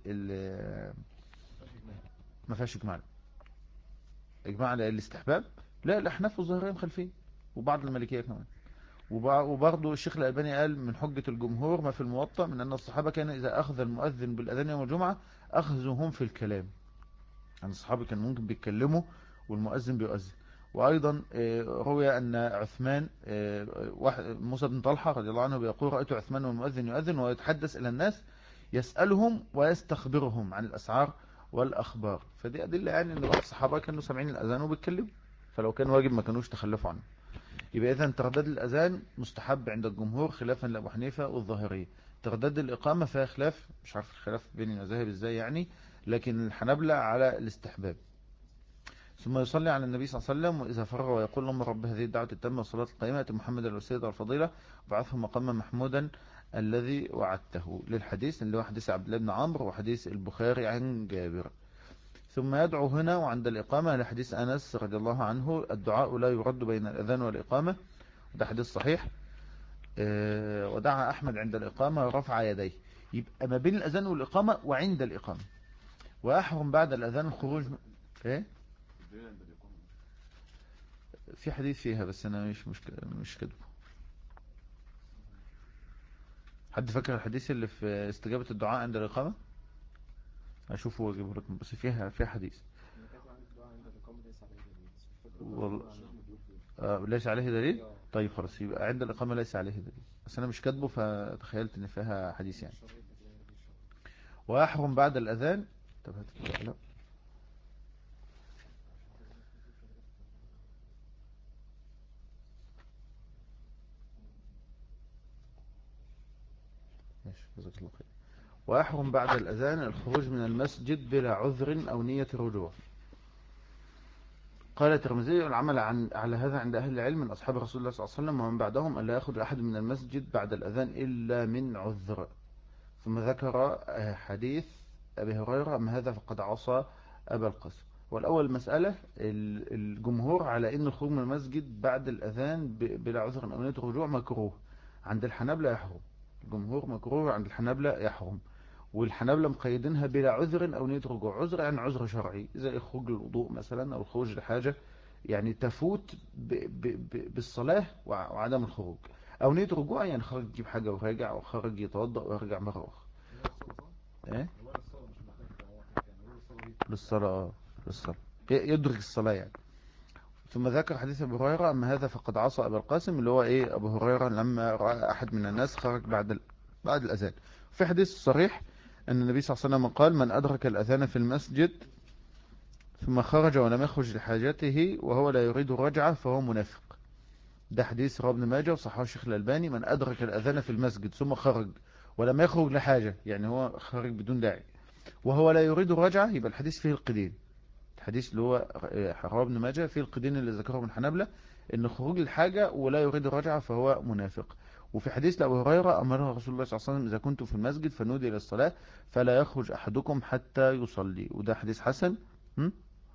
ما فيهاش إجماع. إجماع على الاستحباب؟ لا، الأحناف والظاهرية مخالفين، وبعض المالكية كمان. وبرضه الشيخ الألباني قال: من حجة الجمهور ما في الموطأ من أن الصحابة كان إذا أخذ المؤذن بالأذان يوم الجمعة أخذهم في الكلام، يعني الصحابة كان ممكن بيتكلموا والمؤذن بيؤذن. وأيضا روي أن عثمان، موسى بن طلحة رضي الله عنه بيقول: رأيت عثمان والمؤذن يؤذن ويتحدث إلى الناس يسألهم ويستخبرهم عن الأسعار والأخبار. فدي أدلة يعني أن بعض الصحابة كانوا سامعين الأذان وبيتكلموا، فلو كان واجب ما كانوش تخلفوا عنه. يبقى إذن ترداد الأذان مستحب عند الجمهور خلافا لأبو حنيفة والظاهرية. ترداد الإقامة فيها خلاف، مش عارف الخلاف بين المذاهب إزاي يعني، لكن الحنابلة على الاستحباب. ثم يصلي على النبي صلى الله عليه وسلم وإذا فرغ ويقول: اللهم رب هذه الدعوة التامة والصلاة القائمة محمد الوسيلة والفضيلة وبعثه مقاما محمودا الذي وعدته، للحديث اللي هو حديث عبد الله بن عمرو وحديث البخاري عن جابر. ثم يدعو هنا وعند الإقامة لحديث أنس رضي الله عنه: الدعاء لا يرد بين الأذان والإقامة. ده حديث صحيح. ودعا أحمد عند الإقامة ورفع يديه. يبقى ما بين الأذان والإقامة وعند الإقامة. وأحرم بعد الأذان الخروج إيه؟ في حديث فيها بس أنا مش كده. حد فاكر الحديث اللي في استجابة الدعاء عند الإقامة؟ أشوفه وأجيبه لكم، بس فيها حديث. ليس عليه دليل. طيب خلاص، يبقى عند الإقامة ليس عليه دليل، بس أنا مش كاتبه فتخيلت إن فيها حديث يعني. وأحرم بعد الأذان. طب هات لا. ماشي، جزاك الله خير. وأحرم بعد الأذان الخروج من المسجد بلا عذر أو نية رجوع. قال الترمذي: العمل على هذا عند أهل العلم من أصحاب رسول الله صلى الله عليه وسلم ومن بعدهم ألا يأخذ أحد من المسجد بعد الأذان إلا من عذر. ثم ذكر حديث أبي هريرة: أما هذا فقد عصى أبا القاسم. والأول مسألة الجمهور على أن الخروج من المسجد بعد الأذان بلا عذر أو نية رجوع مكروه. عند الحنابلة يحرم. الجمهور مكروه، عند الحنابلة يحرم. والحنابلة مقيدينها بلا عذر أو نية رجوع. عذر يعني عذر شرعي زي خروج للوضوء مثلا أو الخروج لحاجة يعني تفوت بالصلاة وعدم الخروج. أو نية رجوع يعني خرج يجيب حاجة وراجع، أو خرج يتوضأ ويرجع مرة أخرى. إيه؟ للصلاة. للصلاة يدرك الصلاة يعني. ثم ذكر حديث أبو هريرة: أما هذا فقد عصى أبا القاسم، اللي هو إيه؟ أبو هريرة لما رأى أحد من الناس خرج بعد الأذان. في حديث صريح أن النبي صلى الله عليه وسلم قال: من أدرك الأذان في المسجد ثم خرج ولم يخرج لحاجته وهو لا يريد الرجعة فهو منافق. ده حديث رواه ابن ماجه وصححه الشيخ الألباني: من أدرك الأذان في المسجد ثم خرج ولم يخرج لحاجة، يعني هو خرج بدون داعي، وهو لا يريد الرجعة، يبقى الحديث فيه القيدين. الحديث اللي هو رواه ابن ماجه فيه القيدين اللي ذكرهم من حنبلة: ان خروج الحاجة ولا يريد الرجعة فهو منافق. وفي حديث لأبو هريرة: أمر رسول الله صلى الله عليه وسلم إذا كنت في المسجد فنودي إلى الصلاة فلا يخرج أحدكم حتى يصلي. وده حديث حسن. هم؟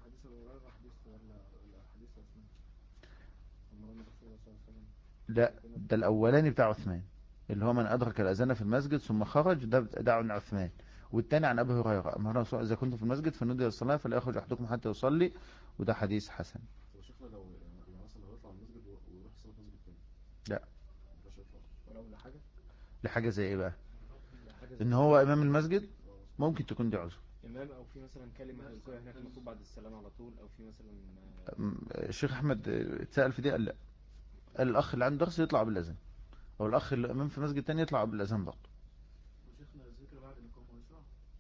لا، ده الأولاني بتاع عثمان، اللي هو من أدرك الأذان في المسجد ثم خرج، ده عن عثمان. والتاني عن أبي هريرة: أمر رسول الله إذا كنت في المسجد فنودي إلى الصلاة فلا يخرج أحدكم حتى يصلي. وده حديث حسن. لا، لحاجة زي إيه بقى؟ إن هو إمام المسجد، ممكن تكون دي عذر. إمام أو في مثلا كلمة هيقولها هناك المفروض بعد السلام على طول، أو في مثلا الشيخ أحمد اتسأل في دي قال لا. قال الأخ اللي عنده درس يطلع بالأذان، أو الأخ اللي إمام في مسجد تاني يطلع بالأذان برضه. وشيخنا الذكر بعد الإقامة يشرع.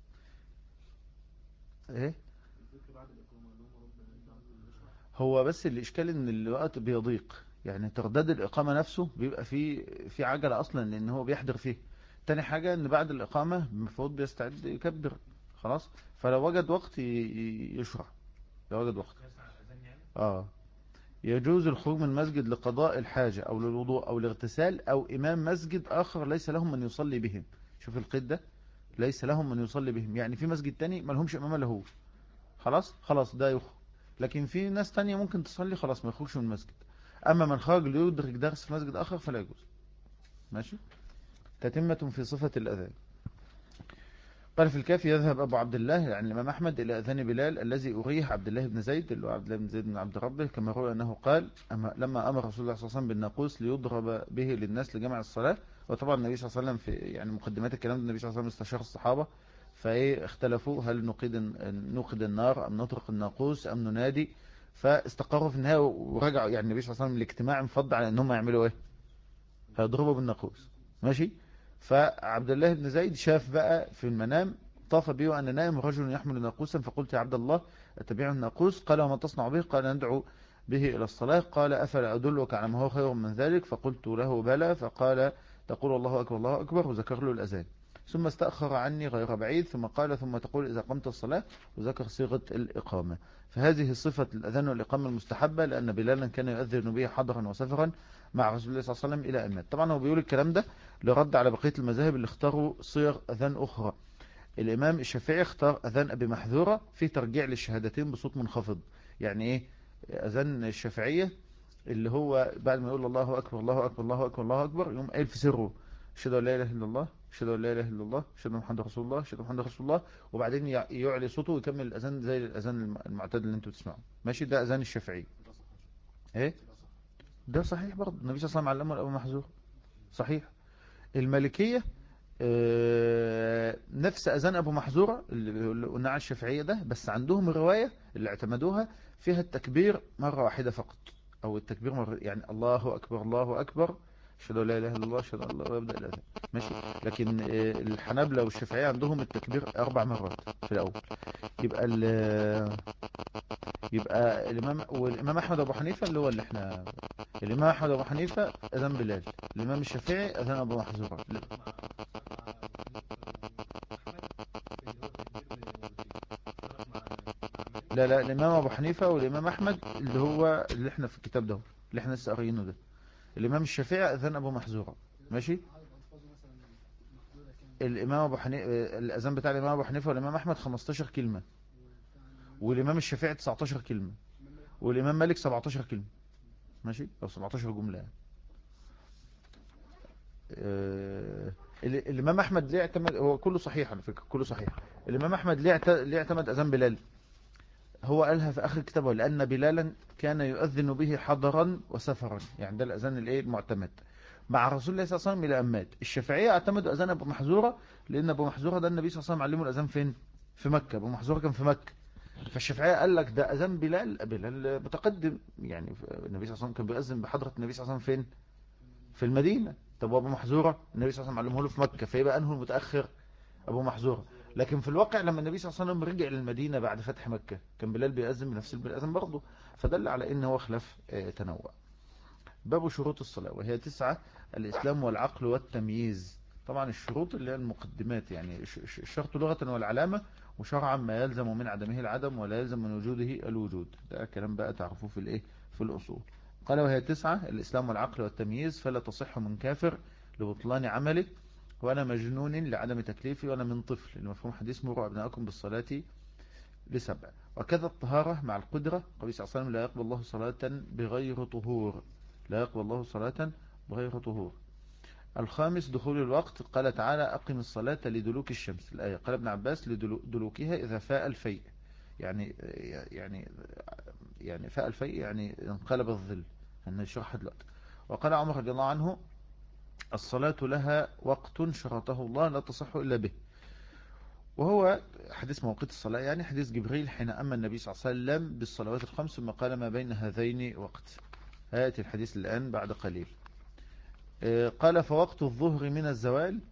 إيه؟ الذكر بعد الإقامة اللهم ربنا أنت عبد يشرع. هو بس الإشكال إن الوقت بيضيق، يعني ترداد الإقامة نفسه بيبقى في عجلة أصلا لأن هو بيحضر فيه. تاني حاجة إن بعد الإقامة المفروض بيستعد يكبر خلاص. فلو وجد وقت يشرع، لو وجد وقت. اه. يجوز الخروج من المسجد لقضاء الحاجة أو للوضوء أو الاغتسال أو إمام مسجد آخر ليس لهم من يصلي بهم. شوف القيد ده: ليس لهم من يصلي بهم، يعني في مسجد تاني ما لهمش إمام له، خلاص ده يخرج. لكن في ناس تانية ممكن تصلي، خلاص ما يخرجش من المسجد. أما من خرج ليدرك درس في مسجد آخر فلا يجوز. ماشي. تتمة في صفة الأذان. قال في الكافي: يذهب أبو عبد الله يعني الإمام أحمد إلى أذان بلال الذي أريح عبد الله بن زيد، اللي هو عبد الله بن زيد بن عبد ربه، كما روى أنه قال: لما أمر رسول الله صلى الله عليه وسلم بالناقوس ليضرب به للناس لجمع الصلاة. وطبعا النبي صلى الله عليه وسلم في يعني مقدمات الكلام ده النبي صلى الله عليه وسلم استشار الصحابة، فايه اختلفوا هل نوقد النار أم نطرق الناقوس أم ننادي. فاستقروا في النهاية ورجعوا، يعني النبي صلى الله عليه وسلم الاجتماع مفضل على أنهم يعملوا ايه؟ هيضربوا بالناقوس. ماشي. فعبد الله بن زيد شاف بقى في المنام: طاف بي وأنا نائم رجل يحمل ناقوسا، فقلت يا عبد الله أتبع الناقوس؟ قال: وما تصنع به؟ قال: ندعو به إلى الصلاة. قال: أفلا أدلك على ما هو خير من ذلك؟ فقلت له: بلى. فقال: تقول الله أكبر الله أكبر، وذكر له الأذان. ثم استأخر عني غير بعيد ثم قال: ثم تقول إذا قمت الصلاة، وذكر صيغة الإقامة. فهذه صفة الأذان والإقامة المستحبة، لأن بلالا كان يؤذن به حضرا وسفرا مع رسول الله صلى الله عليه وسلم إلى أن مات. طبعا هو بيقول الكلام ده لرد على بقية المذاهب اللي اختاروا صيغ أذان أخرى. الإمام الشافعي اختار أذان أبي محذورة في ترجيع للشهادتين بصوت منخفض. يعني إيه أذان الشافعية؟ اللي هو بعد ما يقول الله أكبر الله أكبر الله أكبر الله أكبر يقوم قايل في سره أشهد أن لا إله إلا الله أشهد أن لا إله إلا الله أشهد أن محمد رسول الله أشهد أن محمد رسول الله، وبعدين يعلي صوته ويكمل الأذان زي الأذان المعتاد اللي أنتوا تسمعوه. ماشي، ده أذان الشافعي. إيه ده صحيح برضه، النبي صلى الله عليه وسلم علمه أبو محذور. صحيح. المالكية نفس أذان أبو محذورة اللي قلنا على الشافعية ده، بس عندهم رواية اللي اعتمدوها فيها التكبير مرة واحدة فقط، أو التكبير مرة، يعني الله أكبر الله أكبر أشهد أن لا إله إلا الله أشهد أن الله، ويبدأ الأذان. ماشي. لكن الحنابلة والشافعية عندهم التكبير 4 مرات في الأول. يبقى يبقى والإمام أحمد أبو حنيفة اللي هو اللي احنا، الإمام أحمد أبو حنيفة أذان بلال، الإمام الشافعي أذان أبو محذورة. لا لا، الإمام أبو حنيفة والإمام أحمد اللي هو اللي احنا في الكتاب ده اللي احنا لسه قاريينه ده. الإمام الشافعي أذان أبو محذورة. ماشي. الإمام أبو حنيفة الأذان بتاع الإمام أبو حنيفة والإمام أحمد 15 كلمة، والإمام الشافعي 19 كلمة، والإمام مالك 17 كلمة. ماشي، أو 17 جملة يعني. الإمام أحمد ليه اعتمد، هو كله صحيح على فكرة، كله صحيح. الإمام أحمد ليه اعتمد أذان بلال، هو قالها في آخر كتابه لأن بلالا كان يؤذن به حضرا وسفرا، يعني ده الأذان الايه المعتمد مع رسول الله صلى الله عليه وسلم إلى أمات. الشافعية اعتمدوا أذان أبو محذورة لأن أبو محذورة ده النبي صلى الله عليه وسلم علمه الأذان فين؟ في مكة. أبو محذورة كان في مكة، فالشافعية قال لك ده أذان بلال متقدم، يعني النبي صلى الله عليه وسلم كان بيؤذن بحضرة النبي صلى الله عليه وسلم فين؟ في المدينة. طب وأبو محذورة النبي صلى الله عليه وسلم علمه له في مكة، فيبقى أنه المتأخر أبو محذورة. لكن في الواقع لما النبي صلى الله عليه وسلم رجع للمدينة بعد فتح مكة كان بلال بيأذن بنفس الأذان برضه، فدل على إن هو خلاف تنوع. باب شروط الصلاة وهي 9: الإسلام والعقل والتمييز. طبعا الشروط اللي هي المقدمات، يعني الشرط لغة والعلامة، وشرعا ما يلزم من عدمه العدم ولا يلزم من وجوده الوجود. ده كلام بقى تعرفوه في الإيه في الأصول. قال وهي 9: الإسلام والعقل والتمييز، فلا تصح من كافر لبطلان عمله، وأنا مجنون لعدم تكليفي، وأنا من طفل، المفهوم حديث مروا أبناءكم بالصلاة ل7. وكذا الطهارة مع القدرة، قال صلى الله عليه وسلم لا يقبل الله صلاة بغير طهور، لا يقبل الله صلاة بغير طهور. الخامس دخول الوقت، قال تعالى أقم الصلاة لدلوك الشمس، الآية. قال ابن عباس لدلوكها إذا فاء الفيء، يعني يعني فاء الفيء يعني انقلب الظل، هنشرحها دلوقتي. وقال عمر رضي الله عنه الصلاة لها وقت شرطه الله لا تصح إلا به، وهو حديث مواقيت الصلاة، يعني حديث جبريل حين أما النبي صلى الله عليه وسلم بالصلوات الخمس ثم قال ما بين هذين وقت. هاتي الحديث الآن بعد قليل. قال فوقت الظهر من الزوال،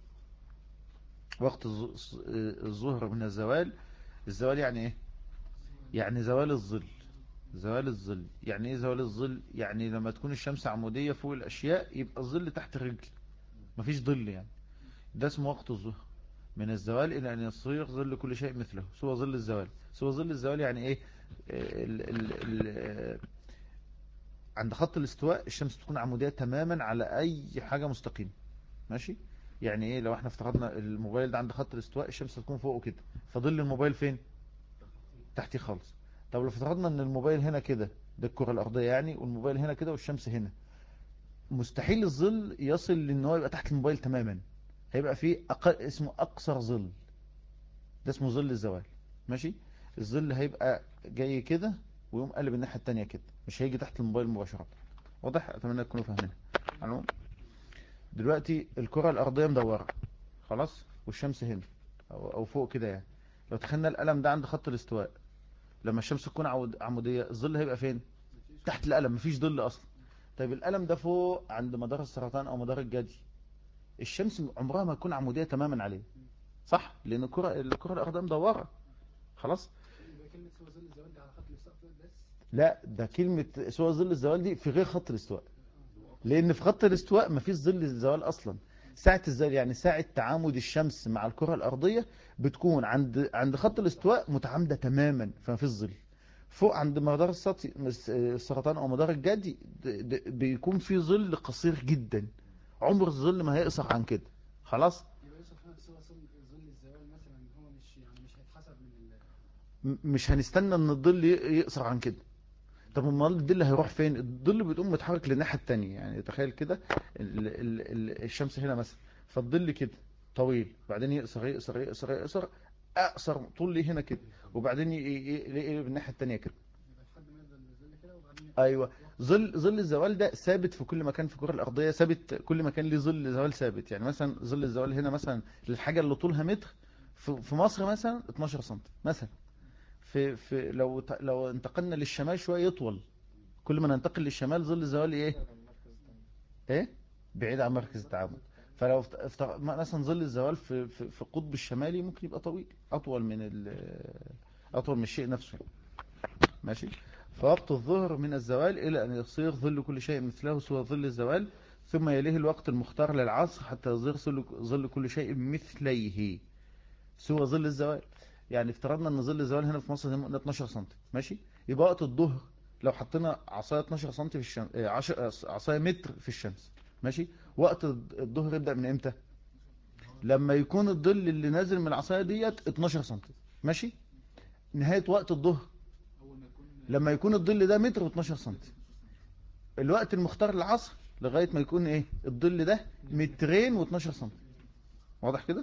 وقت الظهر من الزوال. الزوال يعني ايه؟ يعني زوال الظل. زوال الظل يعني ايه؟ زوال الظل يعني لما تكون الشمس عمودية فوق الأشياء يبقى الظل تحت الرجل، مفيش ظل يعني. ده اسمه وقت الظهر من الزوال إلى أن يصير ظل كل شيء مثله سوى ظل الزوال. سوى ظل الزوال يعني إيه؟ ال ال ال عند خط الاستواء الشمس تكون عمودية تماما على أي حاجة مستقيمة. ماشي. يعني إيه؟ لو احنا افترضنا الموبايل ده عند خط الاستواء الشمس تكون فوقه كده، فظل الموبايل فين؟ تحتيه خالص. طب لو افترضنا ان الموبايل هنا كده، ده الكرة الأرضية يعني، والموبايل هنا كده والشمس هنا، مستحيل الظل يصل لان هو يبقى تحت الموبايل تماما، هيبقى فيه اسمه أقصر ظل، ده اسمه ظل الزوال. ماشي. الظل هيبقى جاي كده ويقوم قلب الناحية التانية كده، مش هيجي تحت الموبايل مباشرة. واضح؟ اتمنى تكونوا فاهمين. عنو دلوقتي الكرة الأرضية مدورة خلاص، والشمس هنا أو فوق كده يعني. لو تخيلنا القلم ده عند خط الاستواء، لما الشمس تكون عمودية الظل هيبقى فين؟ تحت القلم، مفيش ظل أصلا. طيب القلم ده فوق عند مدار السرطان أو مدار الجدي، الشمس عمرها ما تكون عمودية تماما عليه، صح؟ لأن الكرة الأرضية مدورة خلاص. كلمة سوى ظل الزوال دي على خط الاستواء بس؟ لا، ده كلمة سوى ظل الزوال دي في غير خط الاستواء، لأن في خط الاستواء مفيش ظل الزوال أصلا. ساعة الزوال يعني ساعة تعامد الشمس مع الكرة الأرضية بتكون عند خط الاستواء متعامدة تماما، فمفيش ظل. فوق عند مدار السرطان أو مدار الجدي بيكون في ظل قصير جدا، عمر الظل ما هيقصر عن كده خلاص. يبقى يوسف هنا سوى ظل الزوال مثلا هو مش هيتحسب من مش هنستنى ان الظل يقصر عن كده، طب امال الظل هيروح فين؟ الظل بتقوم متحرك للناحيه التانية. يعني تخيل كده الشمس هنا مثلا، فالظل كده طويل، بعدين يقصر يقصر يقصر يقصر، اقصر طول ليه هنا كده، وبعدين يقلب الناحيه التانية كده. يبقى لحد ما يفضل الظل كده وبعدين ايوه. ظل الزوال ده ثابت في كل مكان في الكره الارضيه، ثابت كل مكان ليه ظل زوال ثابت. يعني مثلا ظل الزوال هنا مثلا للحاجه اللي طولها متر في مصر مثلا 12 سم مثلا. في لو انتقلنا للشمال شويه يطول. كل ما ننتقل للشمال ظل الزوال ايه؟ ايه؟ بعيد عن مركز التعامد. فلو مثلا ظل الزوال في القطب الشمالي ممكن يبقى طويل، اطول من الشيء نفسه. ماشي. فوقت الظهر من الزوال إلى أن يصير ظل كل شيء مثله سوى ظل الزوال، ثم يليه الوقت المختار للعصر حتى يصير ظل كل شيء مثليه سوى ظل الزوال. يعني افترضنا ان ظل الزوال هنا في مصر زي ما قلنا 12 سم، ماشي. يبقى وقت الظهر لو حطينا عصايه 12 سم في الشمس، عصايه متر في الشمس، ماشي. وقت الظهر يبدأ من امتى؟ لما يكون الظل اللي نازل من العصايه ديت 12 سم، ماشي. نهايه وقت الظهر لما يكون الظل ده متر و12 سم. الوقت المختار للعصر لغاية ما يكون ايه الظل ده مترين و12 سم. واضح كده؟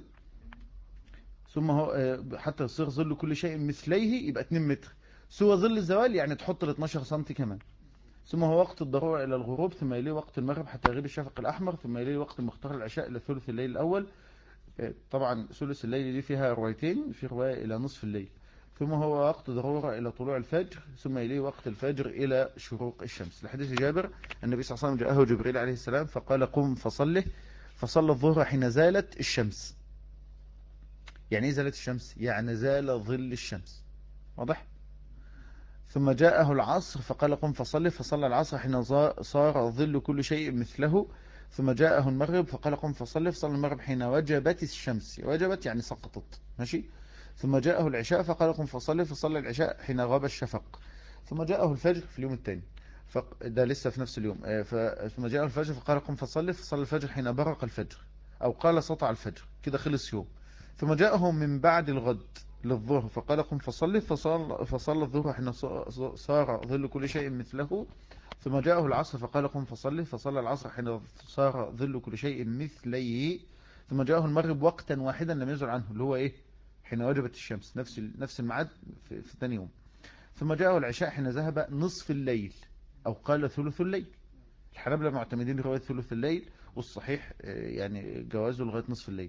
ثم هو حتى يصير ظل كل شيء مثليه يبقى 2 متر سوى ظل الزوال، يعني تحط ال 12 سم كمان. ثم هو وقت الضرورة إلى الغروب، ثم يليه وقت المغرب حتى يغيب الشفق الأحمر، ثم يليه وقت المختار العشاء إلى ثلث الليل الأول. طبعا ثلث الليل دي فيها روايتين، في رواية إلى نصف الليل. ثم هو وقت ضرورة إلى طلوع الفجر، ثم يليه وقت الفجر إلى شروق الشمس. لحديث جابر النبي صلى الله عليه وسلم جاءه جبريل عليه السلام فقال قم فصله، فصلى الظهر حين زالت الشمس. يعني ايه زالت الشمس؟ يعني زال ظل الشمس. واضح. ثم جاءه العصر فقال قم فصله، فصلى العصر حين صار ظل كل شيء مثله. ثم جاءه المغرب فقال قم فصله، فصلى المغرب حين وجبت الشمس. وجبت يعني سقطت، ماشي. ثم جاءه العشاء فقال قم فصله، فصلى العشاء حين غاب الشفق. ثم جاءه الفجر في اليوم الثاني، ده لسه في نفس اليوم. ثم جاءه الفجر فقال قم فصله، فصلى الفجر حين برق الفجر، أو قال سطع الفجر، كده خلص يوم. ثم جاءه من بعد الغد للظهر فقال قم فصلي، فصلى الظهر حين صار ظل كل شيء مثله. ثم جاءه العصر فقال قم فصلي، فصلى العصر حين صار ظل كل شيء مثليه. ثم جاءه المغرب وقتا واحدا لم يزل عنه، اللي هو ايه؟ حين وجبت الشمس، نفس الميعاد في ثاني يوم. ثم جاءه العشاء حين ذهب نصف الليل، أو قال ثلث الليل. الحنابلة معتمدين رواية ثلث الليل، والصحيح يعني جوازه لغاية نصف الليل.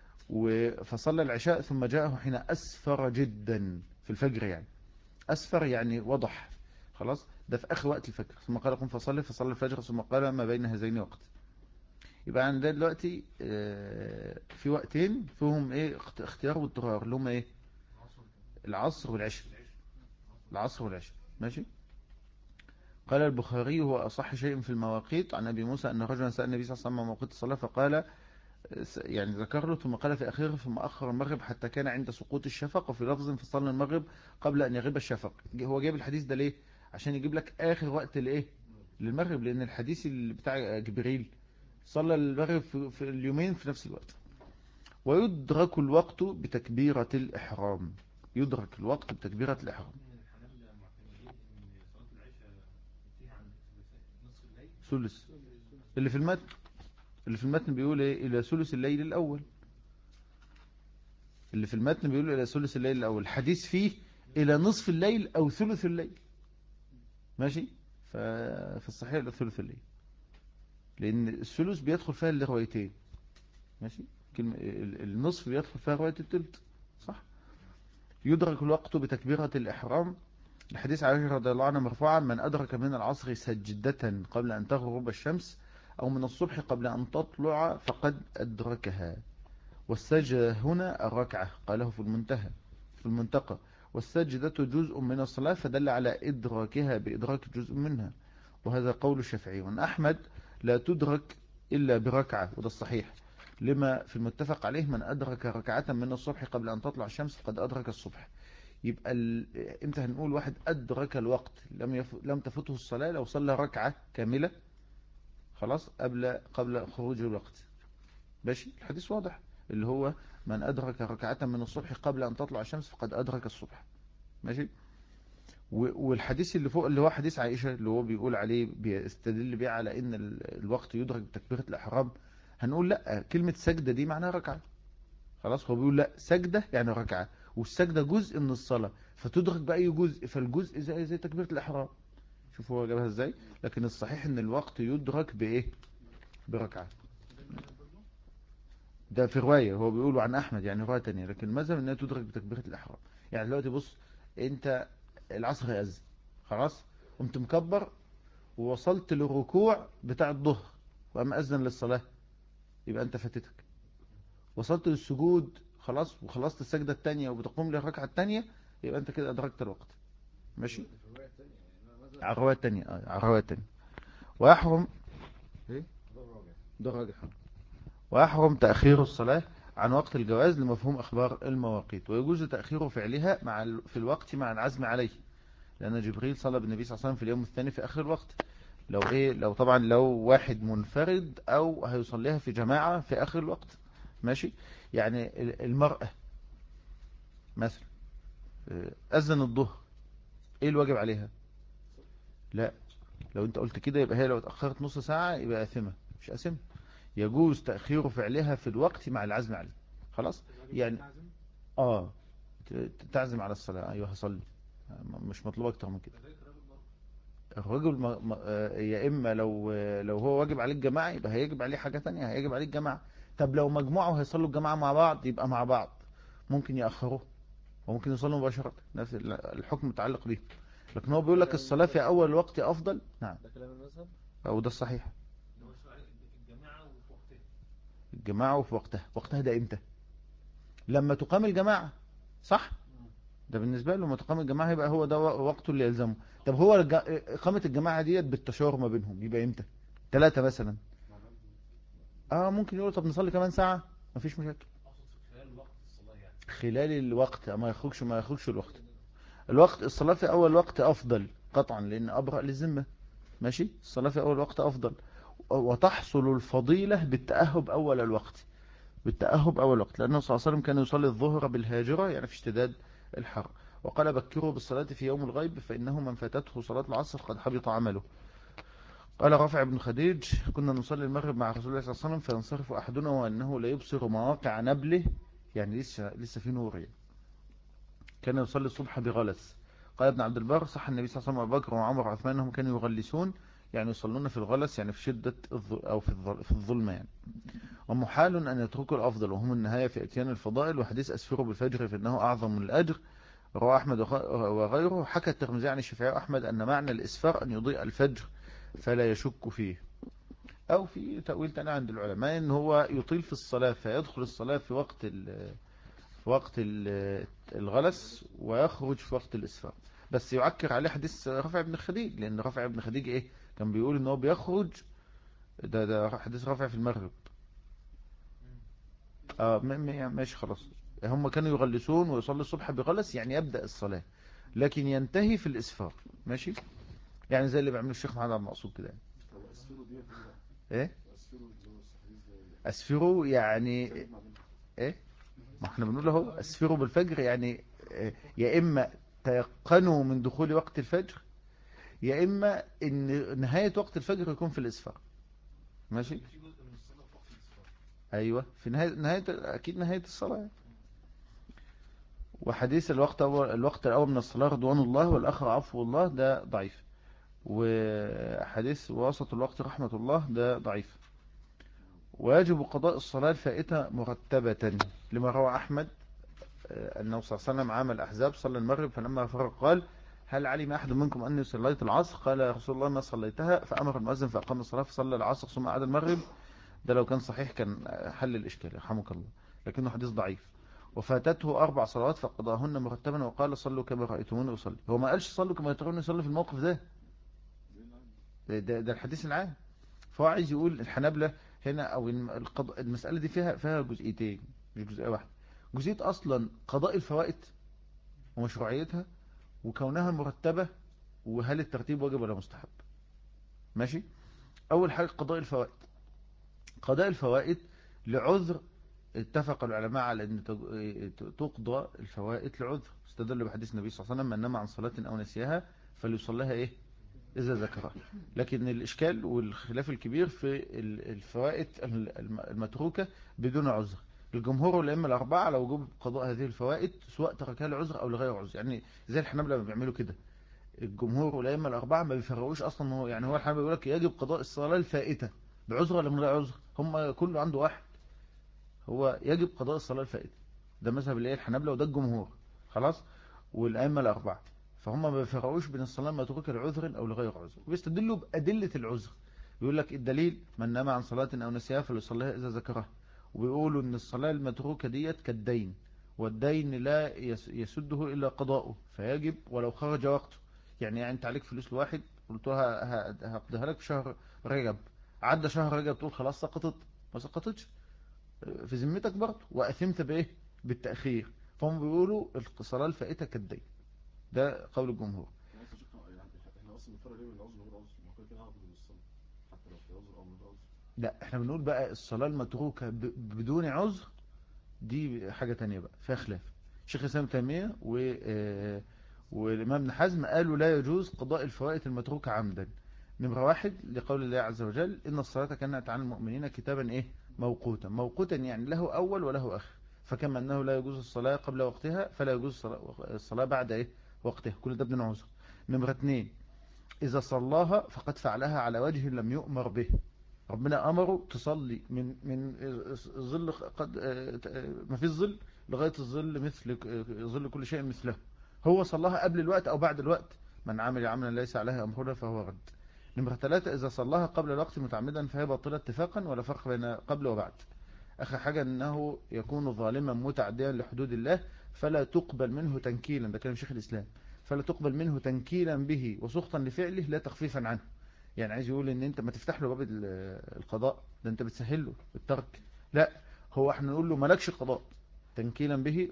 فصلى العشاء ثم جاءه حين أسفر جدا في الفجر. يعني أسفر يعني وضح خلاص، ده في آخر وقت الفجر. ثم قال قم فصلى الفجر، ثم قال ما بين هذين وقت. يبقى عندنا دلوقتي في وقتين فيهم ايه اختيار واضطرار، اللي هم ايه؟ العصر والعشاء. العصر والعشاء، ماشي. قال البخاري هو أصح شيء في المواقيت عن أبي موسى أن رجلا سأل النبي صلى الله عليه وسلم عن مواقيت الصلاة فقال، يعني ذكر له، ثم قال في أخيره ثم أخر المغرب حتى كان عند سقوط الشفق، وفي لفظ فصلنا المغرب قبل أن يغيب الشفق. هو جايب الحديث ده ليه؟ عشان يجيب لك آخر وقت لإيه؟ للمغرب، لأن الحديث اللي بتاع جبريل صلى المغرب في اليومين في نفس الوقت. ويدرك الوقت بتكبيرة الإحرام. يدرك الوقت بتكبيرة الإحرام. ثلث اللي في المتن، بيقول ايه؟ الى ثلث الليل الاول. اللي في المتن بيقول الى ثلث الليل الاول، الحديث فيه الى نصف الليل او ثلث الليل، ماشي. ففي الصحيح الى ثلث الليل، لان الثلث بيدخل فيها الروايتين، ماشي. النصف بيدخل فيها رواية الثلث، صح. يدرك الوقت بتكبيرة الإحرام. الحديث عائشة رضي الله عنها مرفوعا: من أدرك من العصر سجدة قبل أن تغرب الشمس أو من الصبح قبل أن تطلع فقد أدركها. والسجدة هنا الركعة، قاله في المنتقى. والسجدة جزء من الصلاة، فدل على إدراكها بإدراك جزء منها، وهذا قول الشافعي. وأن أحمد لا تدرك إلا بركعة، وده الصحيح، لما في المتفق عليه: من أدرك ركعة من الصبح قبل أن تطلع الشمس فقد أدرك الصبح. يبقى امتى هنقول واحد أدرك الوقت؟ لم تفته الصلاة لو صلى ركعة كاملة خلاص قبل خروج الوقت. ماشي، الحديث واضح، اللي هو من أدرك ركعة من الصبح قبل أن تطلع الشمس فقد أدرك الصبح، ماشي. والحديث اللي فوق اللي هو حديث عائشة اللي هو بيقول عليه بيستدل بيه على ان الوقت يدرك بتكبيرة الإحرام، هنقول لا، كلمة سجدة دي معناها ركعة. خلاص، هو بيقول لا، سجدة يعني ركعة، والسجدة جزء من الصلاة فتدرك بأي جزء، فالجزء زي تكبيرة الإحرام. شوف هو جابها ازاي. لكن الصحيح ان الوقت يدرك بإيه؟ بركعة. ده في رواية هو بيقولوا عن أحمد، يعني رواية تانية، لكن المذهب انها تدرك بتكبيرة الإحرام. يعني دلوقتي بص، انت العصر يأذن، خلاص، قمت مكبر ووصلت للركوع بتاع الظهر وقام أذن للصلاة، يبقى انت فاتتك. وصلت للسجود خلاص وخلصت السجدة التانية وبتقوم للركعة التانية، يبقى انت كده أدركت الوقت. ماشي. على الرواية التانية، على الرواية التانية. ويحرم ايه؟ ده راجح. ويحرم تأخير الصلاة عن وقت الجواز لمفهوم أخبار المواقيت، ويجوز تأخير فعلها في الوقت مع العزم عليه، لأن جبريل صلى بالنبي صلى الله عليه وسلم في اليوم الثاني في آخر الوقت. لو طبعا لو واحد منفرد أو هيصليها في جماعة في آخر الوقت. ماشي. يعني المرأة مثلا أذن الظهر، إيه الواجب عليها؟ لا، لو أنت قلت كده يبقى هي لو اتأخرت نص ساعة يبقى آثمة، مش آثمة. يجوز تأخير فعلها في الوقت مع العزم عليه. خلاص يعني. اه تعزم على الصلاة، ايوه هصلي، مش مطلوب اكتر من كده. الرجل يا اما لو هو واجب عليه الجماعة يبقى هيجب عليه حاجة تانية، هيجب عليه الجماعة. طب لو مجموعة وهيصلوا الجماعة مع بعض يبقى مع بعض، ممكن يأخروه وممكن يصلوا مباشرة، نفس الحكم متعلق به. لكن هو بيقول لك الصلاة في اول الوقت افضل. نعم، ده كلام المذهب. او ده الصحيح. اللي هو شرع الجماعة وفي وقتها. الجماعة وفي وقتها. وقتها ده امتى؟ لما تقام الجماعة، صح. ده بالنسبة له لما تقام الجماعة يبقى هو ده وقته اللي يلزمه. طب هو إقامة الجماعة ديت بالتشاور ما بينهم يبقى امتى؟ 3 مثلا. ممكن يقولوا طب نصلي كمان ساعة، مفيش مشاكل. خلال وقت الصلاة يعني. خلال الوقت، ما يخرجش الوقت الصلاة في أول وقت أفضل قطعا، لأن أبرأ للذمة. ماشي. الصلاة في أول وقت أفضل، وتحصل الفضيلة بالتأهب أول الوقت. لأنه صلى الله عليه وسلم كان يصلي الظهر بالهاجرة، يعني في اشتداد الحر. وقال بكروا بالصلاة في يوم الغيب فإنه من فاتته صلاة العصر قد حبط عمله. قال رافع بن خديج كنا نصلي المغرب مع رسول الله صلى الله عليه وسلم فينصرف أحدنا وأنه لا يبصر مواقع نبله، يعني لسه في نور يعني. كان يصلي الصبح بغلس. قال ابن عبد البر صح النبي صلى الله عليه وسلم أبو بكر وعمر وعثمان أنهم كانوا يغلسون، يعني يصلون في الغلس، يعني في شدة أو في الظلمة يعني. ومحال أن يتركوا الأفضل وهم النهاية في اتيان الفضائل. وحديث أسفروا بالفجر فإنه أعظم من الأجر رواه أحمد وغيره. حكى الترمذي عن الشافعي وأحمد أن معنى الإسفار أن يضيء الفجر فلا يشك فيه. أو في تأويل تاني عند العلماء أن هو يطيل في الصلاة فيدخل الصلاة في وقت الغلس ويخرج في وقت الإسفار. بس يعكر عليه حديث رافع بن خديج، لأن رافع بن خديج إيه كان بيقول أنه بيخرج. ده حديث رافع في المغرب. ماشي خلاص. هم كانوا يغلسون ويصلي الصبح بغلس، يعني يبدأ الصلاة لكن ينتهي في الإسفار. ماشي. يعني زي اللي بيعمله الشيخ محمد عبد المقصود كده يعني. ايه اسفروا يعني ايه؟ ما احنا بنقول اهو اسفروا بالفجر، يعني يا اما تيقنوا من دخول وقت الفجر، يا اما ان نهاية وقت الفجر يكون في الإسفار. ماشي. ايوه، في نهاية اكيد نهاية الصلاة. وحديث الوقت الأول من الصلاة رضوان الله والآخر عفو الله ده ضعيف. وحديث وسط الوقت رحمة الله ده ضعيف. ويجب قضاء الصلاة الفائتة مرتبة لما روى أحمد أنه صلى الله عليه وسلم عام الأحزاب صلى المغرب فلما فرغ قال هل علم أحد منكم أني صليت العصر؟ قال يا رسول الله ما صليتها. فأمر المؤذن فأقام الصلاة فصلى العصر ثم عاد المغرب. ده لو كان صحيح كان حل الإشكال يرحمك الله، لكنه حديث ضعيف. وفاتته 4 صلوات فقضاهن مرتبا وقال صلوا كما رأيتموني أصلي. هو ما قالش صلوا كما رأيتموني أصلي في الموقف ده. ده الحديث العام. فهو عايز يقول الحنابلة هنا أو المسألة دي فيها جزئيتين مش جزئية واحدة. جزئية أصلا قضاء الفوائد ومشروعيتها وكونها مرتبة، وهل الترتيب واجب ولا مستحب. ماشي. أول حاجة قضاء الفوائد. قضاء الفوائد لعذر اتفق العلماء على أن تقضى الفوائت لعذر، استدلوا بحديث النبي صلى الله عليه وسلم: من نام عن صلاة أو نسيها فليصليها إيه إذا ذكرها. لكن الإشكال والخلاف الكبير في الفوائت المتروكة بدون عذر. الجمهور والأئمة الأربعة على وجوب قضاء هذه الفوائت سواء تركها لعذر أو لغير عذر، يعني زي الحنابلة ما بيعملوا كده. الجمهور والأئمة الأربعة ما بيفرقوش أصلا، هو يعني هو الحنابلة بيقول لك يجب قضاء الصلاة الفائتة بعذر ولا من غير عذر، هم كله عنده واحد، هو يجب قضاء الصلاة الفائتة. ده مذهب الايه الحنابلة وده الجمهور، خلاص، والأئمة الأربعة. فهم ما بيفرقوش بين الصلاة المتروكة لعذر أو لغير عذر، ويستدلوا بأدلة العذر. يقول لك الدليل: من نام عن صلاة أو نسيها فليصليها إذا ذكرها. وبيقولوا إن الصلاة المتروكة ديت كالدين، والدين لا يسده إلا قضاؤه، فيجب ولو خرج وقته. يعني أنت عليك فلوس لواحد، قلت له هقضيها لك في شهر رجب، عدى شهر رجب تقول خلاص سقطت؟ ما سقطتش، في ذمتك برضه، وأثمت بإيه؟ بالتأخير. فهم بيقولوا الصلاة الفائتة كالدين. ده قول الجمهور. يعني احنا اصلا بنفرق بين العذر وغير العذر، ما كده كده هاخد من الصلاه حتى لو في عذر او من غير عذر. لا، احنا بنقول بقى الصلاة المتروكة بدون عذر دي حاجة تانية بقى فيها خلاف. شيخ الإسلام ابن تيمية والإمام ابن حزم قالوا لا يجوز قضاء الفوائت المتروكة عمدا. نمرة واحد لقول الله عز وجل: إن الصلاة كانت على المؤمنين كتابا إيه موقوتا. موقوتا يعني له أول وله آخر، فكما أنه لا يجوز الصلاة قبل وقتها فلا يجوز الصلاة بعد إيه وقتها، كل ده بدون عذر. نمرة اتنين: إذا صلاها فقد فعلها على وجه لم يؤمر به. ربنا أمره تصلي من ظل قد ما فيش ظل لغاية الظل مثل ظل كل شيء مثله. هو صلاها قبل الوقت أو بعد الوقت، من عمل عملا ليس عليه أمرنا فهو رد. نمرة ثلاثة: إذا صلاها قبل الوقت متعمدا فهي باطلة اتفاقا ولا فرق بين قبل وبعد. آخر حاجة: أنه يكون ظالما متعديا لحدود الله فلا تقبل منه تنكيلا، ده كلام شيخ الإسلام، فلا تقبل منه تنكيلا به وسخطا لفعله لا تخفيفا عنه. يعني عايز يقول ان انت ما تفتح له باب القضاء، ده انت بتسهل له الترك. لا، هو احنا نقول له مالكش قضاء، تنكيلا به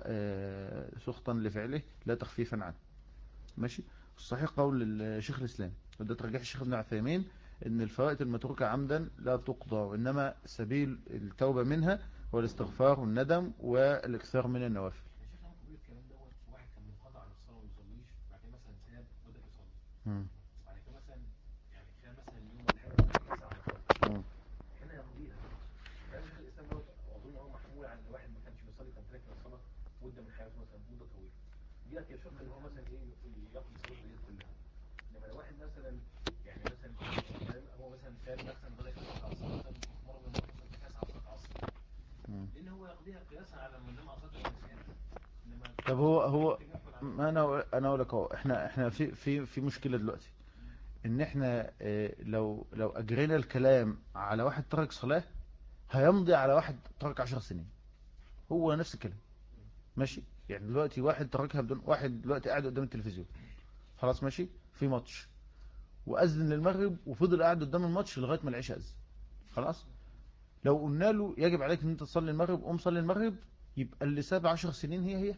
وسخطا لفعله لا تخفيفا عنه. ماشي. الصحيح قول الشيخ الإسلام، وده ترجح الشيخ ابن عثيمين، ان الفوائد المتروكة عمدا لا تقضى، وانما سبيل التوبة منها هو الاستغفار والندم والاكثار من النوافل. شيخ انا بقول الكلام دوت، واحد كان منقطع عن الصلاه وما بيصليش، بعد كده مثلا ساب وبدا يصلي، مم. بعد كده مثلا يعني خلال مثلا اليوم ولا حاجه مثلا يسعى على الصلاه، مم. هنا يقضيها. كلام شيخ الاسلام دوت اظن هو محمول عن واحد ما كانش بيصلي، كان تارك الصلاه مده من حياته مثلا مده طويله، ديت يشق ان هو مثلا ايه يقضي صلاه الليل كلها. انما لو واحد مثلا يعني مثلا هو مثلا ساب مثلا بدا يخلص على الصلاه مثلا مره من المرات مثلا تكاسل على صلاه العصر، مم. لان هو يقضيها قياسا على من نام على صلاه النسيان. انما طب هو ما انا اقول لك اهو، احنا في مشكلة دلوقتي، ان احنا لو اجرينا الكلام على واحد ترك صلاة هيمضي على واحد ترك 10 سنين، هو نفس الكلام. ماشي. يعني دلوقتي واحد تركها بدون، واحد دلوقتي قاعد قدام التلفزيون، خلاص ماشي، في ماتش واذن المغرب وفضل قاعد قدام الماتش لغاية ما العشاء اذن، خلاص. لو قلنا له يجب عليك ان انت تصلي المغرب، قوم صلي المغرب، يبقى اللي ساب 10 سنين هي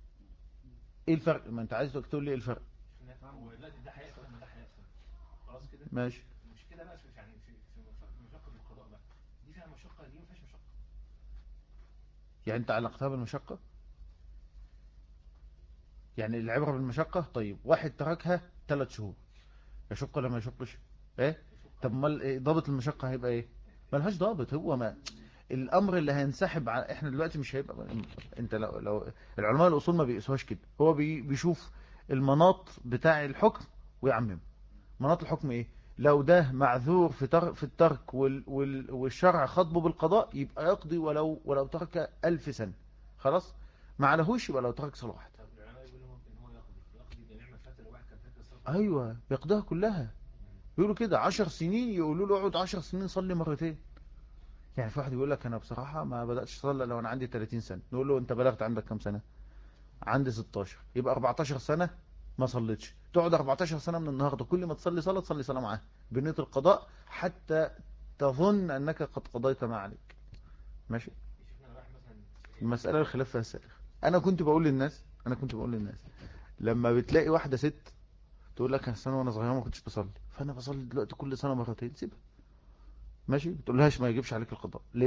ايه الفرق؟ ما انت عايز تقول لي ايه الفرق. هو دلوقتي ده هيحصل وده هيحصل، خلاص كده. ماشي. مش كده بقى، في يعني في مشقة القضاء بقى، دي فيها مشقة دي ما فيهاش مشقة. يعني انت علقتها بالمشقة، يعني العبرة بالمشقة. طيب واحد تركها 3 شهور، يشق ولا ما يشقش؟ ايه؟ طب امال إيه ضابط المشقة؟ هيبقى ايه؟ ملهاش ضابط. هو ما الامر اللي هينسحب على احنا دلوقتي مش هيبقى، انت لو العلماء الاصول ما بيقيسوهاش كده، هو بيشوف المناط بتاع الحكم ويعمم. مناط الحكم ايه؟ لو ده معذور في الترك والشرع خطبه بالقضاء يبقى يقضي ولو ترك 1000 سنة، خلاص. ما عليهوش يبقى لو ترك صلاة واحدة. طب العلماء يقولوا ان هو يقضي جميع ما فات لو واحد كان فاكر الصلاة. ايوه، يقضيها كلها. يقولوا كده 10 سنين، يقولوا له اقعد 10 سنين صلي مرتين. يعني في واحد يقول لك انا بصراحة ما بدأتش اصلي لو انا عندي 30 سنة، نقول له انت بلغت عندك كام سنة؟ عندي 16، يبقى 14 سنة ما صليتش، تقعد 14 سنة من النهاردة كل ما تصلي صلاة تصلي صلاة معاه بنية القضاء حتى تظن انك قد قضيت ما عليك. ماشي. يشوفنا واحد مثلا المسألة الخلاف فيها سائغ. انا كنت بقول للناس لما بتلاقي واحدة ست تقول لك انا وانا صغيره ما كنتش بصلي، فانا بصلي دلوقتي كل سنة مرتين، سيبها. ماشي. ما تقولهاش ما يجيبش عليك القضاء. ليه؟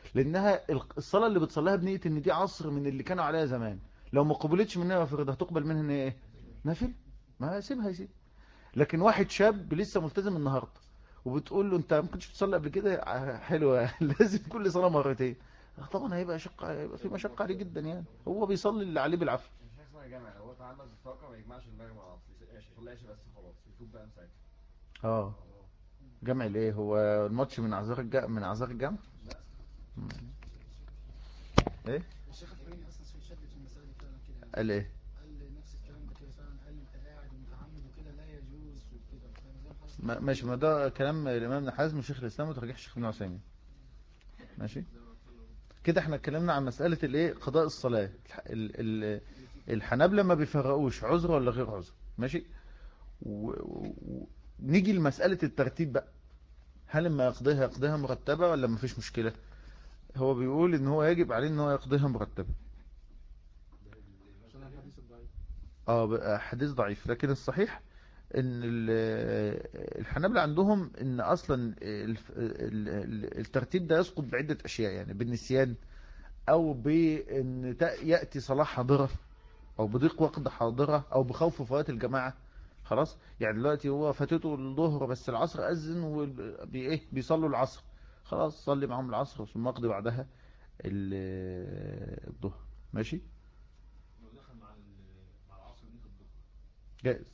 لانها الصلاة اللي بتصليها بنية ان دي عصر من اللي كانوا عليها زمان، لو ما قبلتش منها فرض هتقبل منها ان هي ايه؟ نافل. ما سيبها يسيب. لكن واحد شاب لسه ملتزم النهارده وبتقول له انت ما كنتش بتصلي قبل كده، حلوه لازم كل صلاه مرتين، طبعا هيبقى في مشقه عليه جدا يعني، هو بيصلي اللي عليه بالعافيه. مش حاجه اسمها جامع، هو اتعمد الطاقه ما يجمعش المغرب مع العصر، يصليش بس خلاص يتوب بقى مساك. اه جمع الايه؟ هو الماتش من اعذار من اعذار الجمع. مم. ايه الشيخ الفريني اصلا شدد في المساله دي فعلا كده يعني. قال ايه؟ قال نفس الكلام ده كده فعلا، قال انت قاعد ومتعمد وكده لا يجوز وكده، فاهم زي ما حضرتك ماشي، ما ده كلام الامام ابن حزم شيخ الاسلام وترجيح الشيخ ابن عثيمين. ماشي كده احنا اتكلمنا عن مساله الايه؟ قضاء الصلاه. الحنابلة ما بيفرقوش عذر ولا غير عذر. ماشي. ونيجي لمساله الترتيب بقى، هل لما يقضيها مرتبه ولا ما فيش مشكله؟ هو بيقول ان هو يجب عليه ان هو يقضيها مرتبه. عشان الحديث الضعيف. بقى حديث ضعيف، لكن الصحيح ان الحنابلة عندهم ان اصلا الترتيب ده يسقط بعدة اشياء، يعني بالنسيان، او بان يأتي صلاة حاضرة، او بضيق وقت حاضرة، او بخوف فوات الجماعة. خلاص، يعني دلوقتي هو فاتته الظهر بس العصر اذن ايه بيصلوا العصر، خلاص صلي معهم العصر ثم اقضي بعدها الظهر. ماشي لو دخل مع العصر دي في الظهر جائز.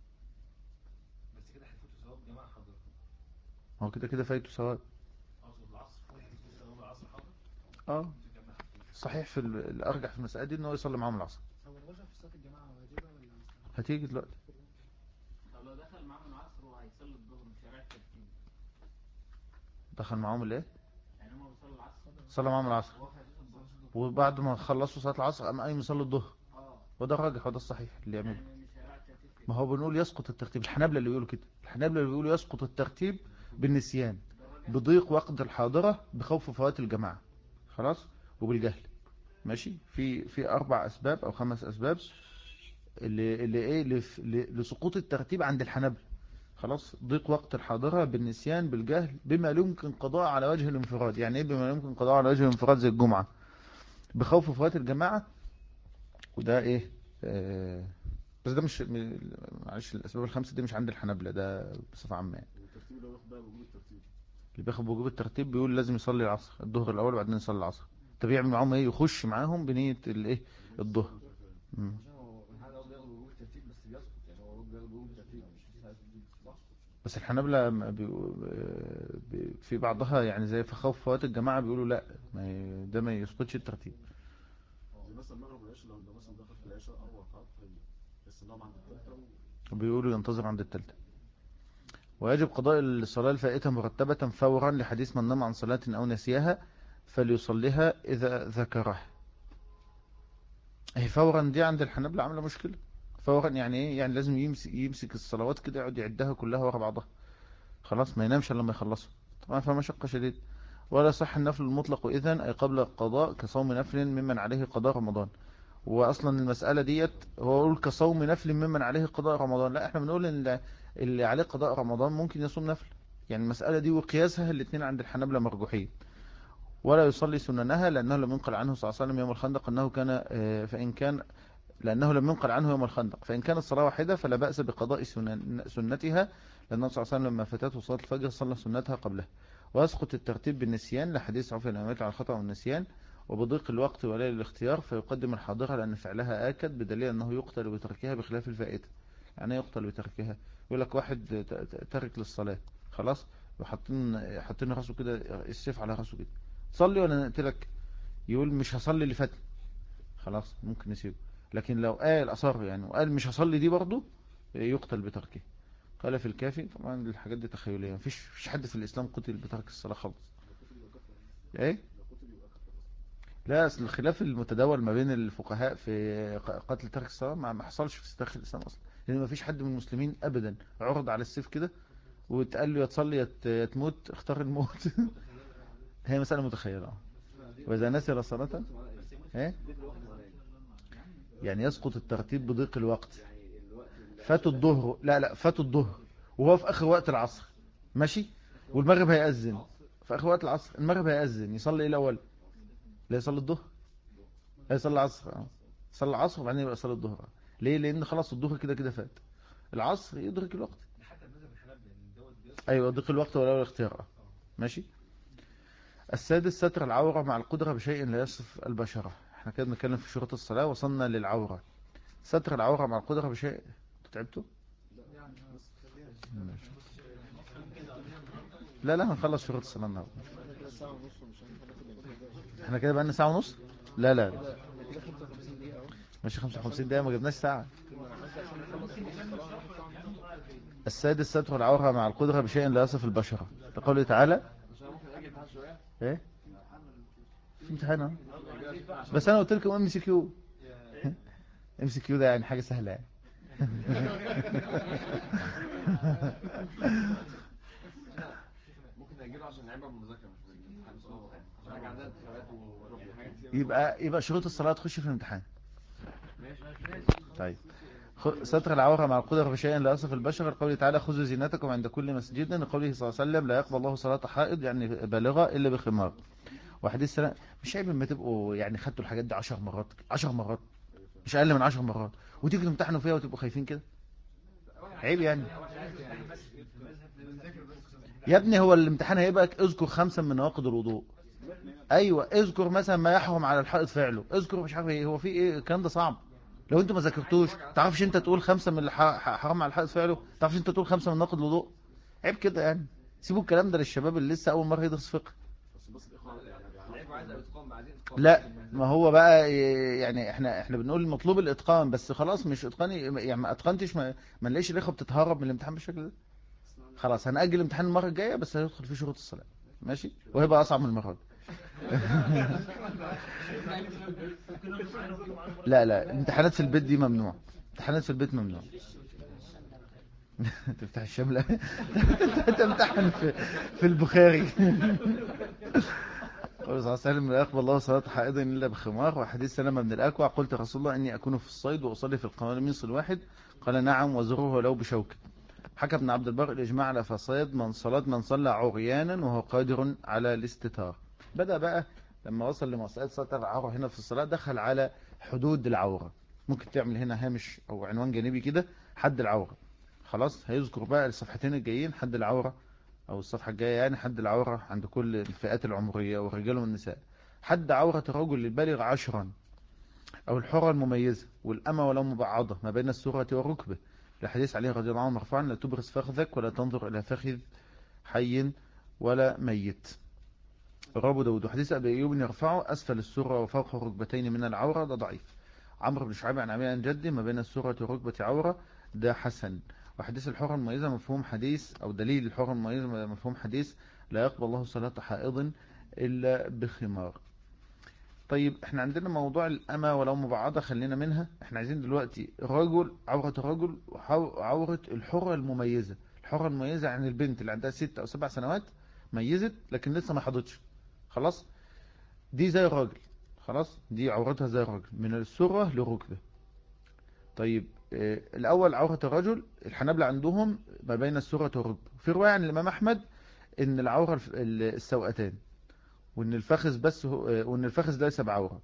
بس كده هيفوتوا ثواب جماعه حاضر. هو كده كده فايته سواء. اقصد العصر هيفوتوا ثواب العصر حاضر. اه تجمع صحيح، في الارجح في المسألة دي ان هو يصلي معاهم العصر. هو الرجعه في صلاه الجماعه واجبه ولا مستحبه؟ هتيجي دلوقتي. طب لو دخل معاهم العصر وهيصلي الظهر مش هيراعي الترتيب؟ دخل معاهم الايه؟ يعني هم بيصلوا العصر صلى معاهم العصر، وهو فاتته الظهر. وبعد ما خلصوا صلاة العصر قام قايم يصلي الظهر، اه وده الراجح وده الصحيح اللي يعمله. يعني مش هيراعي الترتيب فيه. ما هو بنقول يسقط الترتيب، الحنابلة اللي بيقولوا كده، الحنابلة اللي بيقولوا يسقط الترتيب بالنسيان، بضيق وقت الحاضرة، بخوف فوات الجماعة، خلاص، وبالجهل. ماشي، في 4 أسباب أو 5 أسباب اللي ايه لسقوط الترتيب عند الحنابلة. خلاص، ضيق وقت الحاضرة، بالنسيان، بالجهل، بما يمكن قضاء على وجه الانفراد. يعني ايه بما يمكن قضاء على وجه الانفراد؟ زي الجمعة، بخوف فوات الجماعة، وده ايه بس ده مش معلش، الاسباب ال5 دي مش عند الحنابلة، ده بصفة عامة يعني. والترتيب اللي هو بقى بوجود الترتيب. اللي بياخد بوجوب الترتيب بيقول لازم يصلي العصر الظهر الاول وبعدين يصلي العصر. طب يعمل معاهم ايه؟ يخش معاهم بنية الايه؟ الظهر. مم. عشان هو الحاجه هو بياخد وجوب الترتيب بس بيسقط، يعني هو بياخد وجوب الترتيب مش صح. بس الحنابلة في بعضها يعني زي في خوف فوات الجماعة بيقولوا لا، ده ما يسقطش الترتيب. زي مثلا المغرب والعشاء، لو مثلا دخل في العشاء 4 ركعات بس انهم عند الثالثه بيقولوا ينتظر عند التالتة. ويجب قضاء الصلاة الفائتة مرتبة فورا، لحديث من نام عن صلاة أو نسيها فليصليها إذا ذكرها. هي فورا دي عند الحنابلة عاملة مشكلة. فورا يعني ايه؟ يعني لازم يمسك الصلوات كده، يقعد يعدها كلها ورا بعضها، خلاص ما ينامش الا لما يخلصها. طبعا فيها مشقة شديدة. ولا صح النفل المطلق إذن أي قبل القضاء كصوم نفل ممن عليه قضاء رمضان. واصلا المسألة ديت هو يقول كصوم نفل ممن عليه قضاء رمضان، لا احنا بنقول ان اللي عليه قضاء رمضان ممكن يصوم نفل. يعني المسألة دي وقياسها الاثنين عند الحنابلة مرجوحين. ولا يصلي سننها لأنه لم ينقل عنه صلى الله عليه وسلم يوم الخندق أنه كان فإن كان لأنه لم ينقل عنه يوم الخندق، فإن كانت صلاة واحدة فلا بأس بقضاء سنتها، لأنه صلى الله عليه وسلم لما فاتته صلاة الفجر صلى سنتها قبلها. ويسقط الترتيب بالنسيان لحديث عفو الأمامات على الخطأ والنسيان، وبضيق الوقت ولا الاختيار فيقدم الحاضرة لأن فعلها آكد، بدليل أنه يقتل بتركها بخلاف الفائتة. يعني يقتل بتركها، يقول لك واحد ترك للصلاة خلاص، وحاطين راسه كده، السيف على راسه كده، تصلي ولا نقتلك؟ يقول مش هصلي اللي فات، خلاص ممكن نسيبه. لكن لو قال أصر يعني وقال مش هصلي دي برضه، يقتل بتركه. قال في الكافي. طبعا الحاجات دي تخيلية، مفيش حد في الإسلام قتل بترك الصلاة خالص. ايه لا، اصل الخلاف المتداول ما بين الفقهاء في قتل ترك الصلاة ما حصلش في تاريخ الإسلام أصلا، لأن مفيش حد من المسلمين أبدا عرض على السيف كده وتقال له يا تصلي يا تموت، اختار الموت. هي مسألة متخيلة. وإذا نسي صلاة ايه يعني يسقط الترتيب بضيق الوقت. فاتوا الظهر، لا فاتوا الظهر وهو في آخر وقت العصر، ماشي، والمغرب هيأذن، في اخر وقت العصر، المغرب هيأذن، يصلي ايه الاول؟ لا يصلي الظهر، هيصلي العصر. يصلي العصر وبعدين يبقى يصلي الظهر. ليه؟ لان خلاص الظهر كده كده فات، العصر يدرك الوقت. حتى المذهب الحنابلة ان دوت بيصل. ايوه يدرك الوقت ولا الاختيار. ماشي. السادس ستر العورة مع القدرة بشيء لا يصف البشرة. احنا كده بنتكلم في شروط الصلاة، وصلنا للعورة. ستر العورة مع القدرة بشيء. تعبتوا؟ ماشي. لا لا هنخلص شروط الصلاة النهارده. احنا كده بقالنا ساعة ونص. لا لا ماشي 55 دقيقة، ما جبناش ساعة. السادس ستر العورة مع القدرة بشيء لا يصف البشرة، لقوله تعالى ايه في امتحان اهو. بس انا قلت لكم ام سي كيو. ام سي كيو ده يعني حاجة سهلة يعني. ممكن نأجله عشان نعيبها بالمذاكرة، مش بالامتحان. عشان حاجة عندنا انتخابات وحاجات كتير. يبقى شروط الصلاة تخش في الامتحان. طيب ستر العورة مع القدرة بشيء لا يصف البشر، لقوله تعالى خذوا زينتكم عند كل مسجد، لقوله صلى الله عليه وسلم لا يقبل الله صلاة حائض يعني بالغة إلا بخمار. وحديث سلام مش عيب لما تبقوا يعني خدتوا الحاجات دي 10 مرات 10 مرات، مش أقل من 10 مرات، وتيجي تمتحنوا فيها وتبقوا خايفين كده؟ عيب يعني. يا ابني هو الامتحان هيبقى اذكر 5 من نواقض الوضوء. ايوه اذكر مثلا ما يحرم على الحائض فعله، اذكر مش عارف ايه، هو في ايه الكلام ده صعب. لو انت ما ذاكرتوش تعرفش انت تقول 5 من اللي حرام على الحائض فعله، تعرفش انت تقول 5 من نواقض الوضوء. عيب كده يعني. سيبوا الكلام ده للشباب اللي لسه اول مره يدرس فقه. لا ما هو بقى يعني احنا بنقول مطلوب الاتقان، بس خلاص مش اتقاني يعني ما اتقنتش ما نلاقيش الاخوه بتتهرب من الامتحان بالشكل ده. خلاص هنأجل الامتحان المره الجايه، بس هيدخل فيه شروط الصلاه. ماشي، وهيبقى اصعب من المره دي. لا لا امتحانات في البيت دي ممنوع، امتحانات في البيت ممنوع. تفتح الشملة تمتحن في البخاري. قال صلى الله عليه وسلم لا يقبل الله صلاة حائض إلا بخمار. وحديث سلمة بن الأكوع قلت رسول الله إني أكون في الصيد وأصلي في القمر من صل واحد، قال نعم وزره ولو بشوك. حكى ابن عبد البر الإجماع على فصيد من صلاة من صلى عريانا وهو قادر على الاستتار. بدأ بقى لما وصل لمسألة ستر العورة هنا في الصلاة دخل على حدود العورة. ممكن تعمل هنا هامش أو عنوان جانبي كده حد العورة. خلاص هيذكر بقى الصفحتين الجايين حد العورة، او الصفحة الجاية يعني حد العورة عند كل الفئات العمرية والرجال والنساء. حد عورة الرجل البالغ 10، او الحرة المميزة، والأمة ولو مبعضة ما بين السرة والركبة، لحديث عليه رضي الله عنه مرفوعا لا تبرز فخذك ولا تنظر إلى فخذ حي ولا ميت. رواه داود. وحديث أبي أيوب يرفعه أسفل السرة وفوق الركبتين من العورة، ده ضعيف. عمرو بن شعيب عن أبي عن جدي ما بين السرة والركبة عورة، ده حسن. وحديث الحرة المميزة مفهوم حديث، أو دليل الحرة المميزة مفهوم حديث لا يقبل الله صلاة حائض إلا بخمار. طيب احنا عندنا موضوع الأمة ولو مبعضة خلينا منها. احنا عايزين دلوقتي رجل، عورة الرجل وعورة الحرة المميزة. الحرة المميزة يعني البنت اللي عندها 6 أو 7 سنوات ميزت لكن لسه ما حضتش، خلاص دي زي الراجل، خلاص دي عورتها زي الراجل من السرة للركبة. طيب الأول عورة الرجل الحنابلة عندهم ما بين السرة والركبة. في رواية عن الإمام أحمد إن العورة السوأتان، وإن الفخذ بس وإن الفخذ ليس بعورة.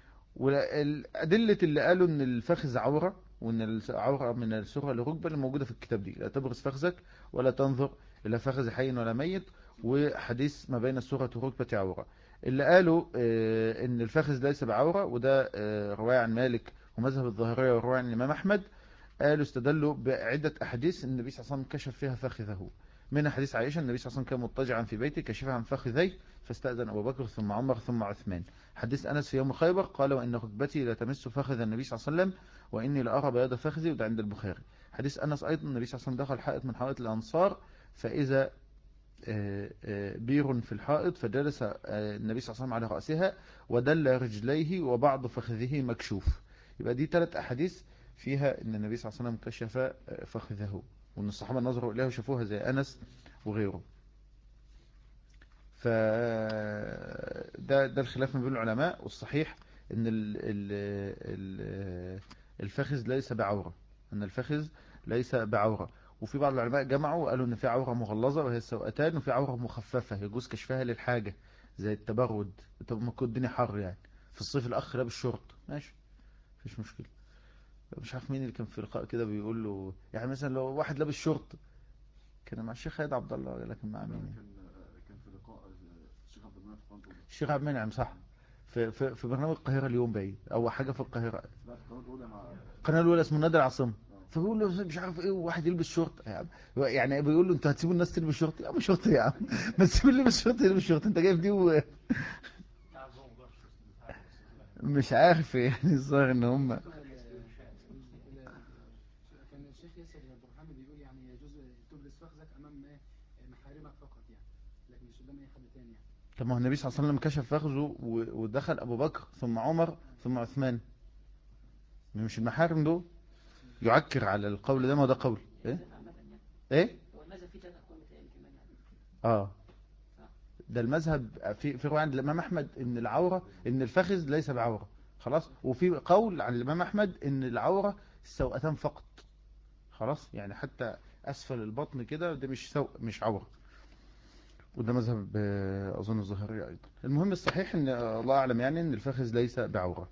والأدلة اللي قالوا إن الفخذ عورة وإن العورة من السرة للركبة اللي موجودة في الكتاب دي لا تبرز فخذك ولا تنظر إلى فخذ حي ولا ميت، وحديث ما بين السرة والركبة عورة. اللي قالوا إن الفخذ ليس بعورة، وده رواية عن مالك ومذهب الظاهرية ورواية عن الإمام أحمد، قالوا استدلوا بعدة أحاديث النبي صلى الله عليه وسلم كشف فيها فخذه. من حديث عائشة النبي صلى الله عليه وسلم كان مضطجعا في بيته كشف عن فخذيه فاستأذن أبو بكر ثم عمر ثم عثمان. حديث أنس في يوم خيبر قال وإن ركبتي لا تمس فخذ النبي صلى الله عليه وسلم وإني لأرى بياض فخذي، وده عند البخاري. حديث أنس أيضا النبي صلى الله عليه وسلم دخل حائط من حوائط الأنصار فإذا بير في الحائط فجلس النبي صلى الله عليه وسلم على رأسها ودل رجليه وبعض فخذه مكشوف. يبقى دي 3 أحاديث فيها ان النبي صلى الله عليه وسلم كشف فخذه، وان الصحابة نظروا اليها وشافوها زي أنس وغيره. ده الخلاف ما بين العلماء، والصحيح ان الفخذ ليس بعورة، ان الفخذ ليس بعورة. وفي بعض العلماء جمعوا وقالوا ان في عورة مغلظة وهي السوأتان، وفي عورة مخففة يجوز كشفها للحاجة زي التبرد، طب ما يكون الدنيا حر يعني في الصيف الاخ لابس شورت ماشي مفيش مشكلة. مش عارف مين اللي كان في لقاء كده بيقول له يعني مثلا لو واحد لابس شورت، كان مع الشيخ خالد عبد الله لكن مع مين يعني؟ كان في لقاء الشيخ عبد المنعم في قناه الشيخ عبد المنعم صح، في برنامج القاهرة اليوم باين او حاجة في القاهرة، لا في قناه اولى مع القناة الأولى اسمه نادي العاصمة، فبيقول له مش عارف ايه وواحد يلبس شورت يا عم، يعني بيقول له انتوا هتسيبوا الناس تلبس شورت؟ يا عم شورت يا عم ما تسيبوا اللي يلبس شورت يلبس شورت، انت جايب دي مش عارف يعني الظاهر ان هم كان الشيخ ياسر برهامي بيقول يعني يجوز تبرز فخذك امام محارمك فقط يعني، لكن مش قدام اي حد تاني يعني. طب ما هو النبي صلى الله عليه وسلم كشف فخذه ودخل ابو بكر ثم عمر ثم عثمان، مش المحارم دول يعكر على القول ده، ما ده قول ايه ايه هو المذهب فيه 3 أقوال متهيألي كمان يعني. اه ده المذهب في رواية عند الامام احمد ان العورة ان الفخذ ليس بعورة خلاص، وفي قول عن الامام احمد ان العورة السوأتان فقط خلاص، يعني حتى اسفل البطن كده ده مش مش عورة، وده مذهب اظن الظاهرية ايضا. المهم الصحيح ان الله اعلم يعني ان الفخذ ليس بعورة.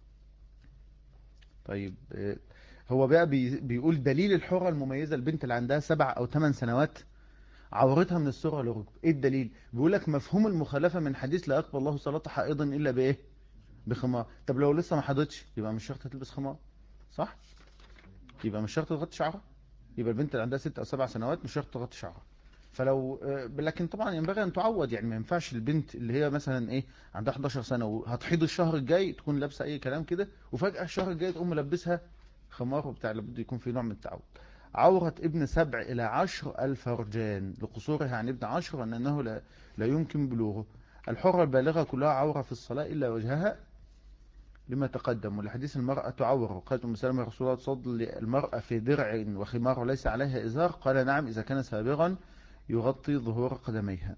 طيب هو بقى بيقول دليل الحرة المميزة البنت اللي عندها 7 أو 8 سنوات عورتها من السرة للركب، ايه الدليل؟ بيقول لك مفهوم المخالفة من حديث لا يقبل الله صلاة حائض الا بايه؟ بخمار. طب لو لسه ما حاضتش يبقى مش شرط تلبس خمار صح؟ يبقى مش شرط تغطي شعرها، يبقى البنت اللي عندها 6 أو 7 سنوات مش شرط تغطي شعرها. فلو لكن طبعا ينبغي ان تعود، يعني ما ينفعش البنت اللي هي مثلا ايه عندها 11 سنة وهتحيض الشهر الجاي تكون لابسة اي كلام كده، وفجأة الشهر الجاي تقوم ملبسها خمار وبتاع، لابد يكون في نوع من التعود. عورة ابن 7 إلى 10 الفرجان لقصورها عن ابن 10 وأنه لا يمكن بلوغه. الحرة البالغة كلها عورة في الصلاة إلا وجهها لما تقدم، ولحديث المرأة عورة، وقالت أم سلمة رسول الله صلى المرأة في درع وخمار وليس عليها إزار، قال نعم إذا كان سابغا يغطي ظهور قدميها.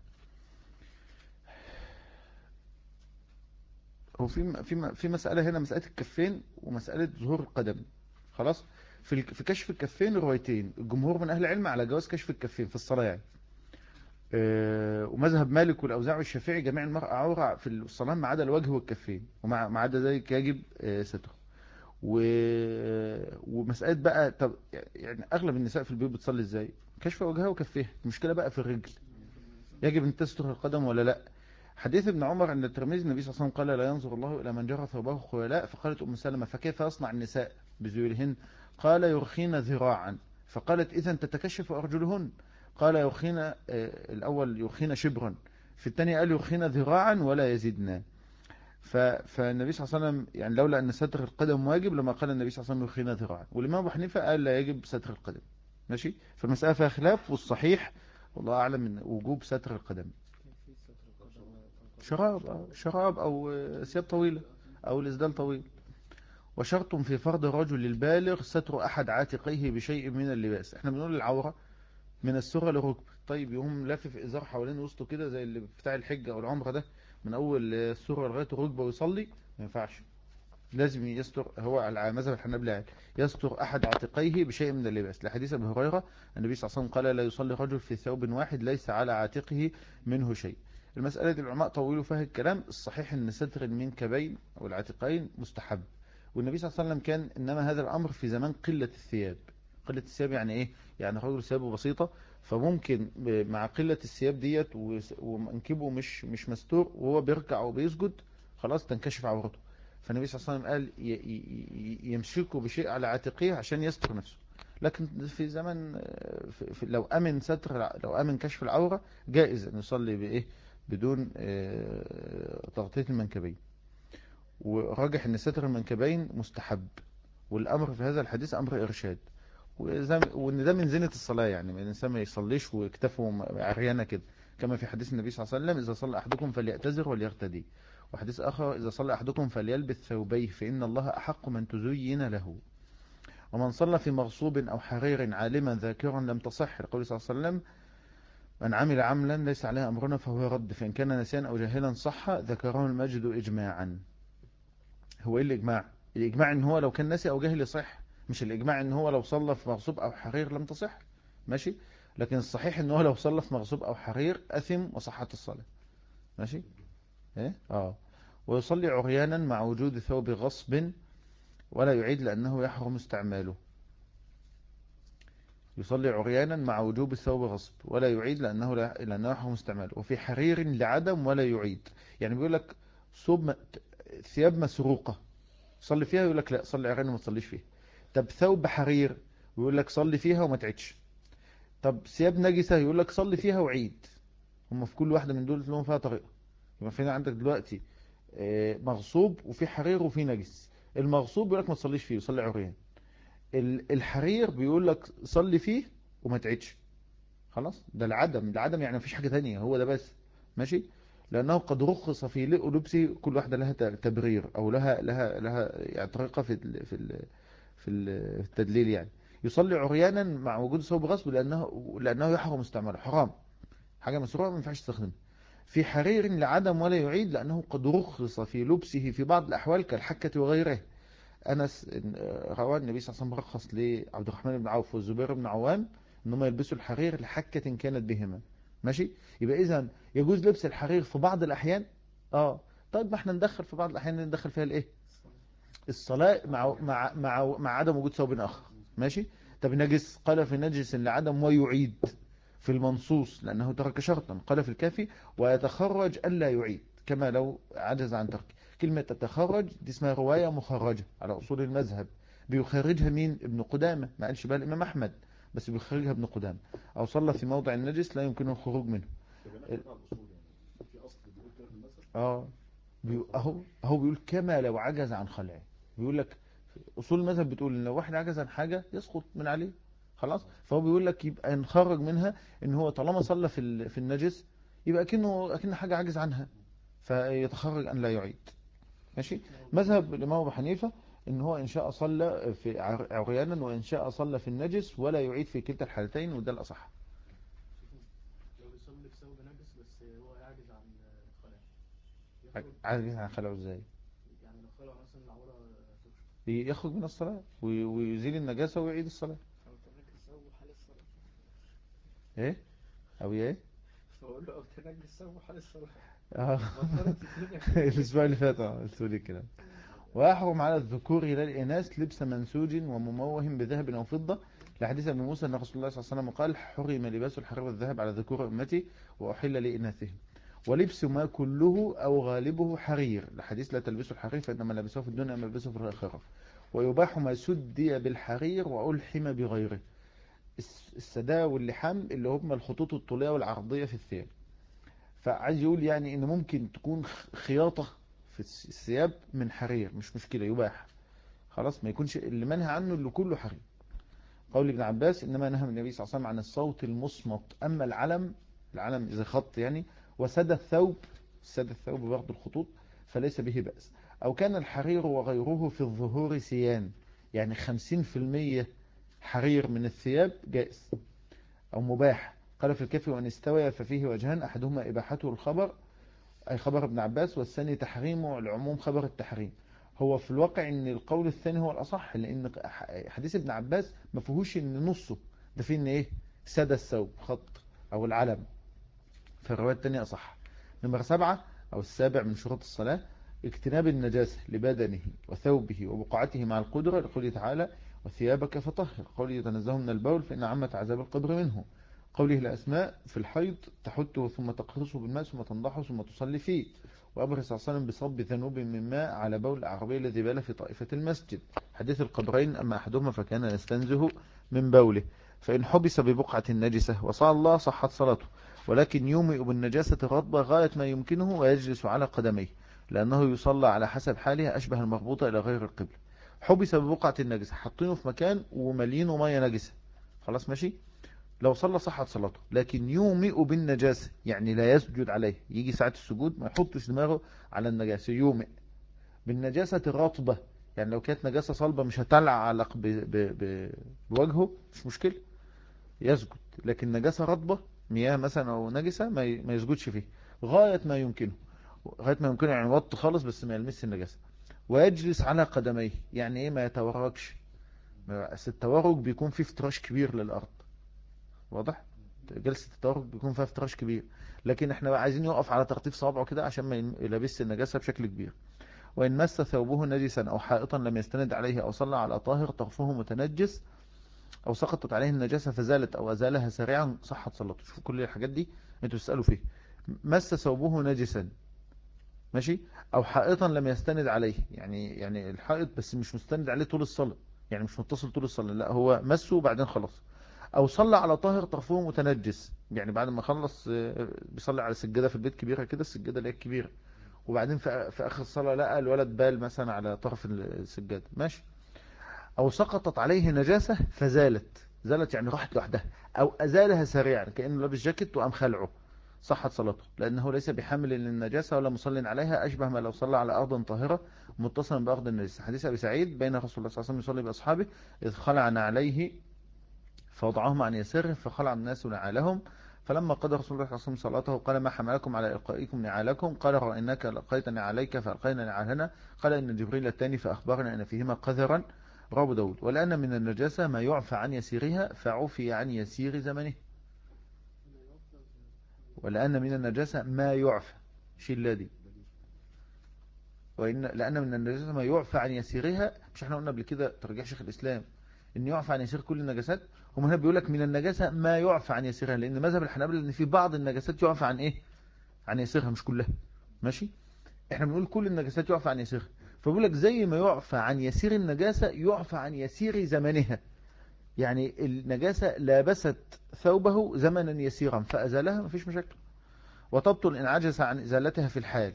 هو في مسألة هنا، مسألة الكفين ومسألة ظهور القدم خلاص. في كشف الكفين روايتين، الجمهور من أهل العلم على جواز كشف الكفين في الصلاة يعني، ومذهب مالك والأوزاعي والشافعي جميع المرأة عورة في الصلاة ما عدا الوجه والكفين، وما عدا ذلك يجب ستره. ومسألة بقى طب يعني أغلب النساء في البيوت بتصلي إزاي؟ كشف وجهها وكفيها، المشكلة بقى في الرجل، يجب أن تستر القدم ولا لا؟ حديث ابن عمر أن الترمذي النبي صلى الله عليه وسلم قال لا ينظر الله إلى من جرى ثوبه خيلاء، فقالت أم سلمة فكيف يصنع النساء بذيولهن؟ قال يرخين ذراعا، فقالت إذا تتكشف أرجلهن، قال يرخين الأول يرخين شبرا، في الثاني قال يرخين ذراعا ولا يزيدنا. فالنبي صلى الله عليه وسلم يعني لولا أن ستر القدم واجب لما قال النبي صلى الله عليه وسلم يرخين ذراعا، والإمام أبو حنيفة قال لا يجب ستر القدم ماشي. فالمسألة فيها خلاف، والصحيح والله أعلم من وجوب ستر القدم. شراب أو ثياب طويلة أو الإسدال طويل. وشرط في فرض الرجل البالغ ستر أحد عاتقيه بشيء من اللباس، احنا بنقول العورة من السرة للركب، طيب يقوم لافف إزار حوالين وسطه كده زي اللي بتاع الحجة أو العمرة ده من أول السرة لغاية الركبة ويصلي، ما ينفعش، لازم يستر، هو على مذهب الحنابلة يستر أحد عاتقيه بشيء من اللباس، لحديث أبي هريرة النبي صلى الله عليه وسلم قال لا يصلي رجل في ثوب واحد ليس على عاتقه منه شيء. المسألة دي العلماء طولوا فيها الكلام، الصحيح أن ستر المنكبين والعاتقين مستحب، والنبي صلى الله عليه وسلم كان إنما هذا الأمر في زمان قلة الثياب. قلة الثياب يعني إيه؟ يعني رجل ثيابه بسيطة، فممكن مع قلة الثياب ديت ومنكبه مش مستور وهو بيركع وبيسجد خلاص تنكشف عورته، فالنبي صلى الله عليه وسلم قال يمسكوا بشيء على عاتقيه عشان يستر نفسه. لكن في زمن لو أمن لو أمن كشف العورة جائز أن يصلي بإيه بدون تغطية المنكبين، وراجح أن ستر المنكبين مستحب، والأمر في هذا الحديث أمر إرشاد، وان ده من زينة الصلاة، يعني الإنسان ما يصليش ويكتفه عريانة كده، كما في حديث النبي صلى الله عليه وسلم إذا صلى أحدكم فليأتزر وليرتدي، وحديث آخر إذا صلى أحدكم فليلبس ثوبيه فإن الله أحق من تزين له. ومن صلى في مغصوب أو حرير عالما ذاكرا لم تصح، لقول صلى الله عليه وسلم من عمل عملا ليس عليه أمرنا فهو رد، فإن كان نسيان أو جاهلا صح، ذكره المجد إجماعا. هو إيه الإجماع؟ الإجماع إن هو لو كان نسي أو جاهل يصح، مش الإجماع إن هو لو صلى في مغصوب أو حرير لم تصح، ماشي. لكن الصحيح ان هو لو صلى في مغصوب او حرير اثم وصحت الصلاة. ماشي. ايه ويصلي عريانا مع وجود ثوب غصب ولا يعيد لانه يحرم استعماله. يصلي عريانا مع وجوب الثوب غصب ولا يعيد لأنه يحرم استعماله. وفي حرير لعدم ولا يعيد. يعني بيقول لك ثياب مسروقة صلي فيها، يقول لك لا صلي عريان وما تصليش فيها. طب ثوب حرير يقول لك صلي فيها وما تعيدش. طب ثياب نجسة يقول لك صلي فيها وعيد. هم في كل واحدة من دول لهم فيها طريقة. يبقى فين عندك دلوقتي مغصوب وفي حرير وفي نجس. المغصوب يقول لك ما تصليش فيه وصلي عريان. الحرير بيقول لك صلي فيه وما تعيدش. خلاص ده العدم يعني مفيش حاجة تانية، هو ده بس. ماشي. لأنه قد رخص في لبسه. كل واحدة لها تبرير أو لها يعني طريقة في التدليل يعني. يصلي عريانا مع وجود ثوب غصب لأنه يحرم استعماله، حرام، حاجة مسروقة ما ينفعش تستخدمها. في حرير لعدم ولا يعيد لأنه قد رخص في لبسه في بعض الأحوال كالحكة وغيره. أنس روى النبي صلى الله عليه وسلم رخص لعبد الرحمن بن عوف والزبير بن عوام انهم يلبسوا الحرير لحكة كانت بهما. ماشي. يبقى اذا يجوز لبس الحرير في بعض الاحيان. طيب ما احنا ندخل في بعض الاحيان ندخل فيها الايه، الصلاة مع عدم وجود ثوب اخر. ماشي. طب نجس قال في نجس لعدم ويعيد في المنصوص لانه ترك شرطا. قال في الكافي ويتخرج الا يعيد كما لو عجز عن ترك. كلمة تتخرج دي اسمها رواية مخرجة على اصول المذهب. بيخرجها مين؟ ابن قدامة. ما قالش بقى الامام احمد، بس بيخرجها ابن قدامة. او صلى في موضع النجس لا يمكنه الخروج منه. فبناء على الاصول يعني في اصل بيقول كده في المذهب. اهو بيقول كما لو عجز عن خلعه. بيقول لك اصول المذهب بتقول ان لو واحد عجز عن حاجة يسقط من عليه. خلاص. فهو بيقول لك يبقى نخرج منها ان هو طالما صلى في النجس يبقى اكنه حاجة عجز عنها فيتخرج ان لا يعيد. ماشي. مذهب الامام ابو حنيفة ان هو ان شاء صلى في عريانا وان شاء صلى في النجس ولا يعيد في كلتا الحالتين، وده الاصح. لو بيصلي في ثوب نجس بس هو عاجز عن الخلاء، عاجز عن خلعه ازاي؟ يعني لو خلع مثلا العورة تكشف يخرج من الصلاة ويزيل النجاسة ويعيد الصلااه. أو تنجس ثوبه حال الصلاة. ايه او ايه فأقول له أو تنجس ثوبه حال الصلاة. اه بطلت الدنيا كده. الاسبوع اللي فات قلت كده. ويحرم على الذكور لا الاناث لبس منسوج ومموه بذهب او فضه، لحديث ابن موسى ان رسول الله صلى الله عليه وسلم قال حرم لباس الحرير والذهب على ذكور امتي واحل لاناثهم. ولبس ما كله او غالبه حرير، لحديث لا تلبسوا الحرير فانما لبسوه في الدنيا ما لبسوه في الاخره. ويباح ما سدي بالحرير والحم بغيره. السداء واللحام اللي هم الخطوط الطوليه والعرضيه في الثياب. فعايز يقول يعني ان ممكن تكون خياطة في الثياب من حرير مش مشكلة، يباح. خلاص ما يكونش اللي منهى عنه اللي كله حرير. قول ابن عباس انما نهى النبي صلى الله عليه وسلم عن الصوت المصمت. اما العلم اذا خط يعني وسد الثوب برضه الخطوط فليس به بأس. او كان الحرير وغيره في الظهور سيان، يعني 50% حرير من الثياب جائز او مباح. قال في الكافي وان استوى ففيه وجهان احدهما اباحته الخبر أي خبر ابن عباس، والثاني تحريمه العموم خبر التحريم. هو في الواقع ان القول الثاني هو الأصح، لأن حديث ابن عباس ما فيهوش ان نصه ده فيه ان ايه سادة الثوب خط أو العلم. في الرواية الثانية أصح. نمرة 7 أو السابع من شروط الصلاة اجتناب النجاسة لبدنه وثوبه وبقعته مع القدرة، لقوله تعالى وثيابك فطهر. قوله يتنزه من البول فإن عمت عذاب القبر منه. قوله الأسماء في الحيض تحته ثم تقرصه بالماء ثم تنضحه ثم تصلي فيه. وأمر صلى الله عليه وسلم بصب ذنوب من ماء على بول الأعرابي الذي بال في طائفة المسجد. حديث القبرين أما أحدهما فكان يستنزه من بوله. فإن حبس ببقعة النجسة وصلى صحت صلاته، ولكن يومئ بالنجاسة الرطبة غاية ما يمكنه ويجلس على قدميه لأنه يصلى على حسب حاله أشبه المربوطة إلى غير القبلة. حبس ببقعة النجسة حاطينه في مكان ومليينه مية نجسة، خلاص ماشي. لو صلى صحت صلاته، لكن يومئ بالنجاسة يعني لا يسجد عليه، يجي ساعة السجود ما يحطش دماغه على النجاسة. يومئ بالنجاسة الرطبة يعني لو كانت نجاسة صلبة مش هتعلق بوجهه مش مشكلة يسجد، لكن نجاسة رطبة مياه مثلا او نجسة ما يسجدش فيه غاية ما يمكنه. غاية ما يمكنه يعني وط خالص بس ما يلمس النجاسة. ويجلس على قدميه يعني ايه ما يتوركش. التورك بيكون فيه افتراش كبير للأرض، واضح؟ جلسة التورك بيكون فيها افتراش كبير، لكن احنا بقى عايزين يقف على ترتيب صوابعه كده عشان ما يلبس النجاسة بشكل كبير. وإن مس ثوبه نجسا أو حائطا لم يستند عليه أو صلى على طاهر طرفه متنجس أو سقطت عليه النجاسة فزالت أو أزالها سريعا صحت صلاته. شوفوا كل الحاجات دي انتوا تسألوا فيه. مس ثوبه نجسا، ماشي، أو حائطا لم يستند عليه، يعني الحائط بس مش مستند عليه طول الصلاة، يعني مش متصل طول الصلاة، لا هو مسه وبعدين خلاص. او صلى على طاهر طرفه متنجس، يعني بعد ما خلص بيصلي على سجادة في البيت كبيرة كده، السجادة اللي هي الكبيرة، وبعدين في اخر الصلاة لقى الولد بال مثلا على طرف السجادة، ماشي. او سقطت عليه نجاسة زالت يعني راحت لوحدها، او ازالها سريعا كأنه لابس جاكيت وقام خلعه، صحت صلاته، لانه ليس بحامل للنجاسة ولا مصل عليها، اشبه ما لو صلى على ارض طاهرة متصلا بارض النجاسة. حديث ابي سعيد بين رسول الله صلى الله عليه وسلم يصلي باصحابه اذ خلعنا عليه فوضعهم عن يسره فخلع الناس نعالهم، فلما قضى رسول الله صلى الله عليه وسلم صلاته قال ما حملكم على إلقائكم نعالكم؟ قال رأيناك لقيت نعاليك فألقينا نعالنا. قال إن جبريل التاني فأخبرنا أن فيهما قذرا. رواه داود. ولأن من النجاسة ما يعفى عن يسيرها فعفي عن يسير زمنه. ولأن من النجاسة ما يعفى شلادي، لأن من النجاسة ما يعفى عن يسيرها. مش احنا قلنا قبل كده ترجيح شيخ الإسلام ان يعفى عن يسير كل النجاسات؟ هم هنا بيقول لك من النجاسة ما يعفى عن يسيرها، لان مذهب الحنابلة ان في بعض النجاسات يعفى عن ايه، عن يسيرها، مش كلها، ماشي. احنا بنقول كل النجاسات يعفى عن يسيرها، فبيقول لك زي ما يعفى عن يسير النجاسة يعفى عن يسير زمنها، يعني النجاسة لابست ثوبه زمنا يسيرا فأزالها مفيش مشاكل. وتبطل إن عجز عن إزالتها في الحال،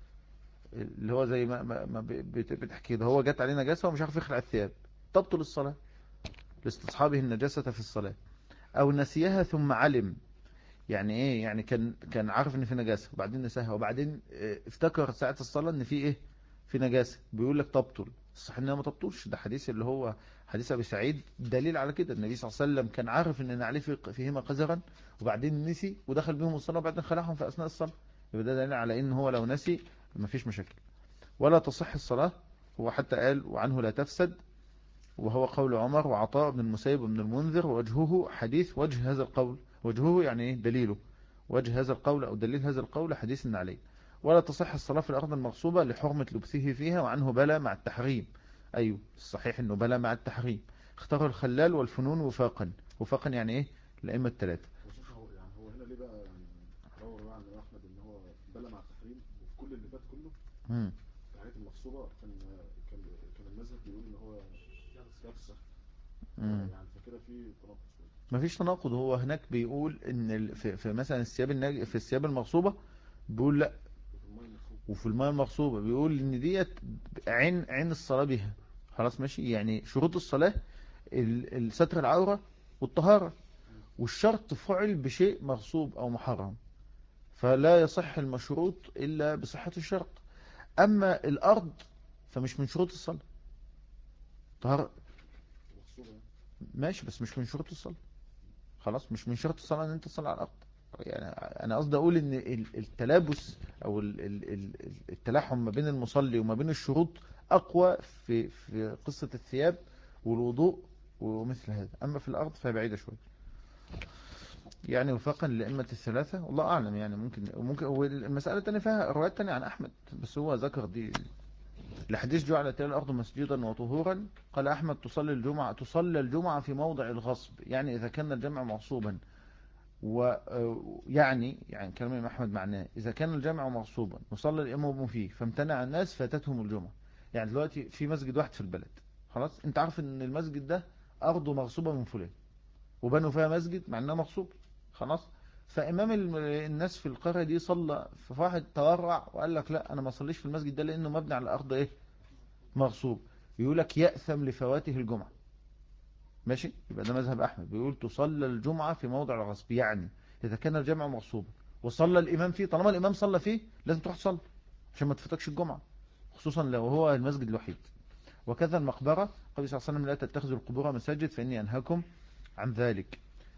اللي هو زي ما بتحكي ده، هو جات عليه نجاسة ومش عارف يخلع الثياب، تبطل الصلاة لاستصحابه النجاسة في الصلاة. او نسيها ثم علم، يعني ايه، يعني كان عارف ان في نجاسة وبعدين نساها وبعدين افتكر ساعة الصلاة ان في ايه، في نجاسة، بيقول لك تبطل. الصح انها ما تبطلش، ده حديث اللي هو حديث ابي سعيد دليل على كده. النبي صلى الله عليه وسلم كان عارف ان عليه فيهما قذرا وبعدين نسي ودخل بهم الصلاة وبعدين خلعهم في اثناء الصلاة، يبقى ده دليل على ان هو لو نسي ما فيش مشاكل. ولا تصح الصلاة، هو حتى قال وعنه لا تفسد، وهو قول عمر وعطاء بن المسيب بن المنذر، وجهه حديث وجه هذا القول، وجهه يعني ايه دليله، وجه هذا القول او دليل هذا القول حديث عليه. ولا تصح الصلاة في الأرض المغصوبة لحرمة لبسه فيها، وعنه بلى مع التحريم. أيوه الصحيح أنه بلى مع التحريم. اختار الخلال والفنون وفاقا يعني ايه الأئمة الثلاثة. يعني هو هنا ليه بقى يعني دور بقى عند احمد ان هو بلى مع التحريم، وفي كل اللي فات كله الحاجات المغصوبه كان المذهب بيقول ان هو يفسخ، يعني فكده في تناقض شويه. مفيش تناقض، هو هناك بيقول ان في مثلا الثياب في الثياب المغصوبة بيقول لا، وفي الماء المغصوبة بيقول ان ديت عين الصلاة بها، خلاص ماشي. يعني شروط الصلاة الستر العورة والطهارة، والشرط فعل بشيء مغصوب او محرم، فلا يصح المشروط الا بصحة الشرط. اما الارض فمش من شروط الصلاة، طهارة ماشي بس مش من شروط الصلاة، خلاص مش من شرط الصلاة ان انت تصلي على الارض. يعني انا قصدي اقول ان التلابس او التلاحم ما بين المصلي وما بين الشروط اقوى في قصة الثياب والوضوء ومثل هذا، اما في الارض فهي بعيدة شوية. يعني وفاقا لأئمة الثلاثة والله اعلم. يعني ممكن والمسألة الثانية فيها روايات تانية عن احمد، بس هو ذكر دي الحديث جعلت لي الأرض مسجدا وطهورا. قال أحمد تصلى الجمعة في موضع الغصب، يعني إذا كان الجمع مغصوبا، ويعني كلام الإمام أحمد معناه إذا كان الجمع مغصوبا وصلى الإمام فيه فامتنع الناس فاتتهم الجمعة. يعني دلوقتي في مسجد واحد في البلد، خلاص أنت عارف إن المسجد ده أرضه مغصوبة من فلان وبنوا فيها مسجد مع إنها مغصوب، خلاص. فإمام الناس في القرية دي صلى، فواحد تورع وقال لك لا أنا ما صليش في المسجد ده لأنه مبني على أرض إيه مغصوب، يقول لك يأثم لفواته الجمعة، ماشي. يبقى ده مذهب أحمد، بيقول تصلى الجمعة في موضع الغصب، يعني إذا كان الجمع مغصوبا وصلى الإمام فيه، طالما الإمام صلى فيه لازم تروح تصلي عشان ما تفوتكش الجمعة، خصوصا لو هو المسجد الوحيد. وكذا المقبرة، قال صلى الله عليه وسلم لا تتخذوا القبور مساجد فإني أنهاكم عن ذلك.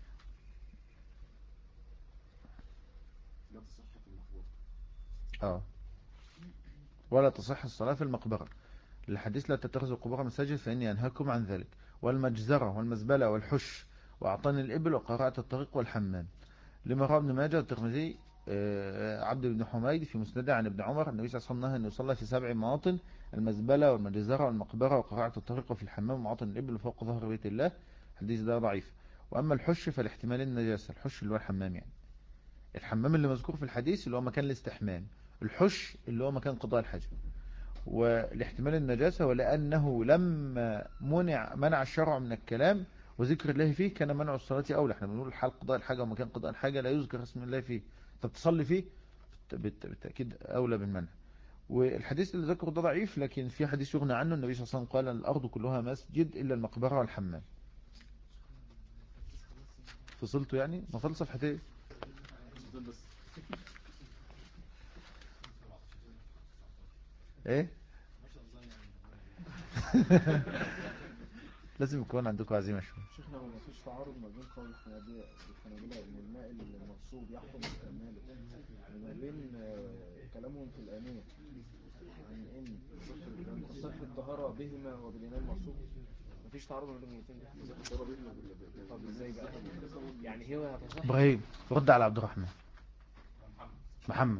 لا تصح في المقبره. ولا تصح الصلاة في المقبرة، الحديث لا تتخذوا القبور مساجد فإني أنهاكم عن ذلك. والمجزرة والمزبلة والحش وأعطاني الإبل وقرعت الطريق والحمام. لما روى ابن ماجه والترمذي عبد بن حميد في مسنده عن ابن عمر النبي صلى الله عليه وسلم نهى أن يصلى في 7 مواطن: المزبلة والمجزرة والمقبرة وقرعة الطريق وفي الحمام ومواطن الإبل فوق ظهر بيت الله. الحديث ده ضعيف. وأما الحش فالاحتمال النجاسة. الحش اللي هو الحمام، يعني الحمام اللي مذكور في الحديث اللي هو مكان الاستحمام، الحش اللي هو مكان قضاء الحاجة. والاحتمال النجاسة ولأنه لما منع الشرع من الكلام وذكر الله فيه كان منع الصلاة أولى. احنا بنقول حال قضاء الحاجة ومكان قضاء الحاجة لا يذكر اسم الله فيه، طب تصلي فيه بالتأكيد أولى بالمنع. والحديث اللي ذكره ده ضعيف، لكن في حديث يغنى عنه النبي صلى الله عليه وسلم قال الأرض كلها مسجد إلا المقبرة والحمام. فصلته يعني ما فصل صفحتين ايه لازم يكون عندكم عزيمة شوية. شيخنا ما فيش تعارض ما بين قول الحنابلة ان الماء المغصوب يحكم استعماله وما بين كلامهم في الآنية عن ان تصح الطهارة بهما وبالإناء المغصوب؟ مفيش تعارض ما بين الاثنين. الطهارة بهما طب ازاي بقى؟ يعني هو هتصح ابراهيم رد على عبد الرحمن محمد.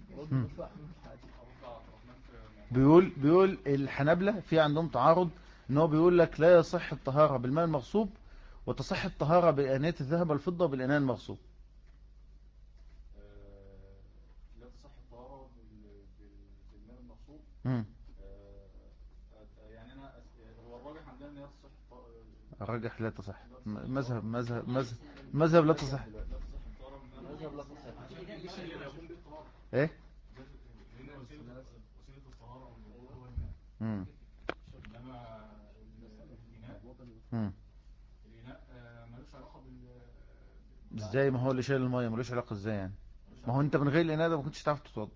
بيقول الحنابلة في عندهم تعارض، ان هو بيقول لك لا يصح الطهارة بالماء المغصوب وتصح الطهارة بآنية الذهب والفضة بالإناء المغصوب. لا تصح الطهارة بالماء المغصوب. يعني انا هو الراجح عندنا ان هي تصح الراجح لا تصح. مذهب لا تصح. مذهب لا تصح. ايه الإناء ملوش علاقة ازاي؟ ما هو اللي شايل المية ملوش علاقة ازاي يعني؟ ما هو انت من غير الإناء ده ما كنتش تعرف تتوضى.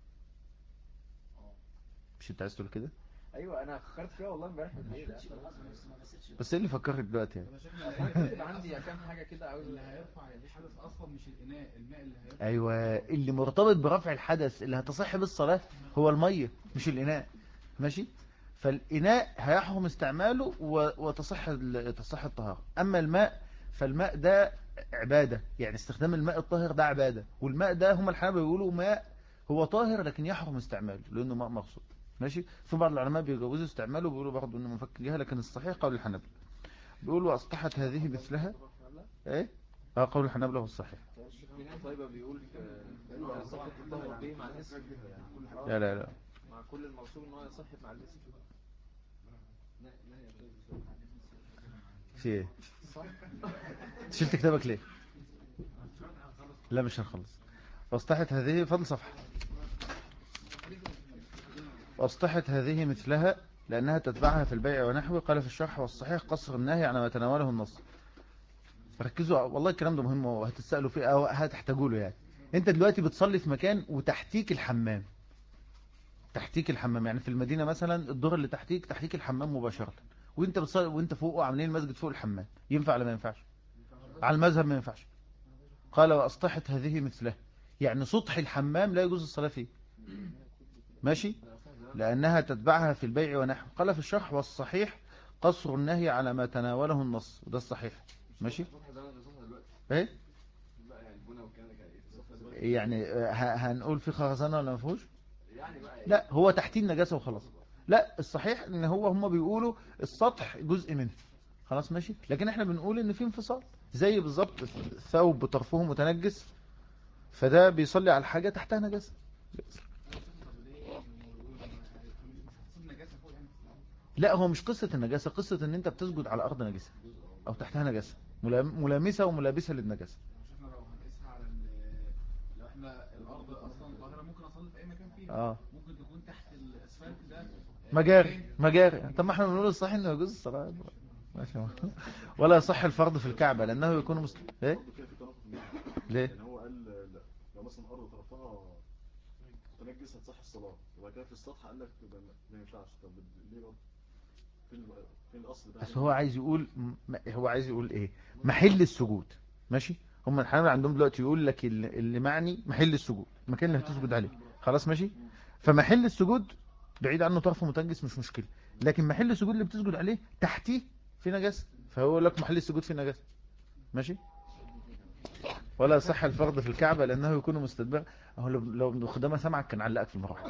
مش انت عايز تقول كده؟ ايوه انا فكرت فيها والله امبارح بالليل. بس ايه اللي فكرك دلوقتي يعني؟ عندي كام حاجه كده عاوز اللي هيرفع الحدث اصلا مش الاناء، الماء اللي هيرفع. ايوه اللي مرتبط برفع الحدث اللي هتصح بالصلاة هو المية مش الإناء. ماشي. فالإناء هيحرم استعماله تصح الطهارة. أما الماء فالماء ده عبادة، يعني استخدام الماء الطاهر ده عبادة، والماء ده هم الحنابلة بيقولوا ماء هو طاهر لكن يحرم استعماله لأنه ماء مغصوب. ماشي. في بعض العلماء بيجوزوا استعماله وبيقولوا برضه انه منفك جهة، لكن الصحيح قول الحنابلة. بيقولوا أصبحت هذه مثلها ايه قول الحنابلة هو الصحيح. طيب بيقول في صحة الطهر به مع الاسم. لا مع كل الموصول ان هو يصح مع الاسم. في ايه؟ شلت كتابك ليه؟ لا مش هنخلص. واصطحت هذه فضل صفحة. واصطحت هذه مثلها لأنها تتبعها في البيع ونحوه. قال في الشرح والصحيح قصر النهي عن ما تناوله النص. ركزوا والله الكلام ده مهم وهتسألوا فيه أو هتحتاجوا له. يعني انت دلوقتي بتصلي في مكان وتحتيك الحمام، تحتيك الحمام يعني في المدينة مثلا الدور اللي تحتيك الحمام مباشرة، وانت بتصلي وانت فوقه عاملين المسجد فوق الحمام، ينفع ولا ما ينفعش؟ على المذهب ما ينفعش. قال واصطحت هذه مثله، يعني سطح الحمام لا يجوز الصلاة فيه. ماشي. لأنها تتبعها في البيع ونحو. قال في الشرح والصحيح قصر النهي على ما تناوله النص، وده الصحيح. ماشي. ايه يعني هنقول في خرزانة ولا ما فيهوش؟ لا هو تحتيه النجاسة وخلاص. لا الصحيح ان هم بيقولوا السطح جزء منه خلاص. ماشي. لكن احنا بنقول ان في انفصال، زي بالظبط ثوب طرفه متنجس فده بيصلي على حاجة تحتها نجاسة. لا هو مش قصة النجاسة، قصة ان انت بتسجد على ارض نجاسة او تحتها نجاسة ملامسة وملابسة للنجاسة. شفنا لو هنقيسها على لو احنا الارض اصلا ظاهرة ممكن اصلي في اي مكان فيها. ممكن تكون تحت الاسفلت ده مجاري. طب ما احنا بنقول الصحيح انه يجوز الصلاة. ماشي. ولا يصح الفرض في الكعبة لانه يكون مسلم. ايه ليه؟ يعني هو قال لو مثلا ارض طرفها تنجس هتصح الصلاة، وبعد كده في السطح قال لك ما ينفعش. طب ليه برضه؟ فين الاصل ده؟ بس هو عايز يقول ايه؟ محل السجود. ماشي. هم الحنابلة عندهم دلوقتي يقول لك اللي معني محل السجود، المكان اللي هتسجد عليه خلاص. ماشي. فمحل السجود بعيد عنه طرف متنجس مش مشكلة، لكن محل السجود اللي بتسجد عليه تحتيه في نجاسة، فهو يقول لك محل السجود في نجاسة. ماشي. ولا صح الفرض في الكعبة لأنه يكون مستدبر. أهو لو خدامة سمعك كان علقك في المروحة.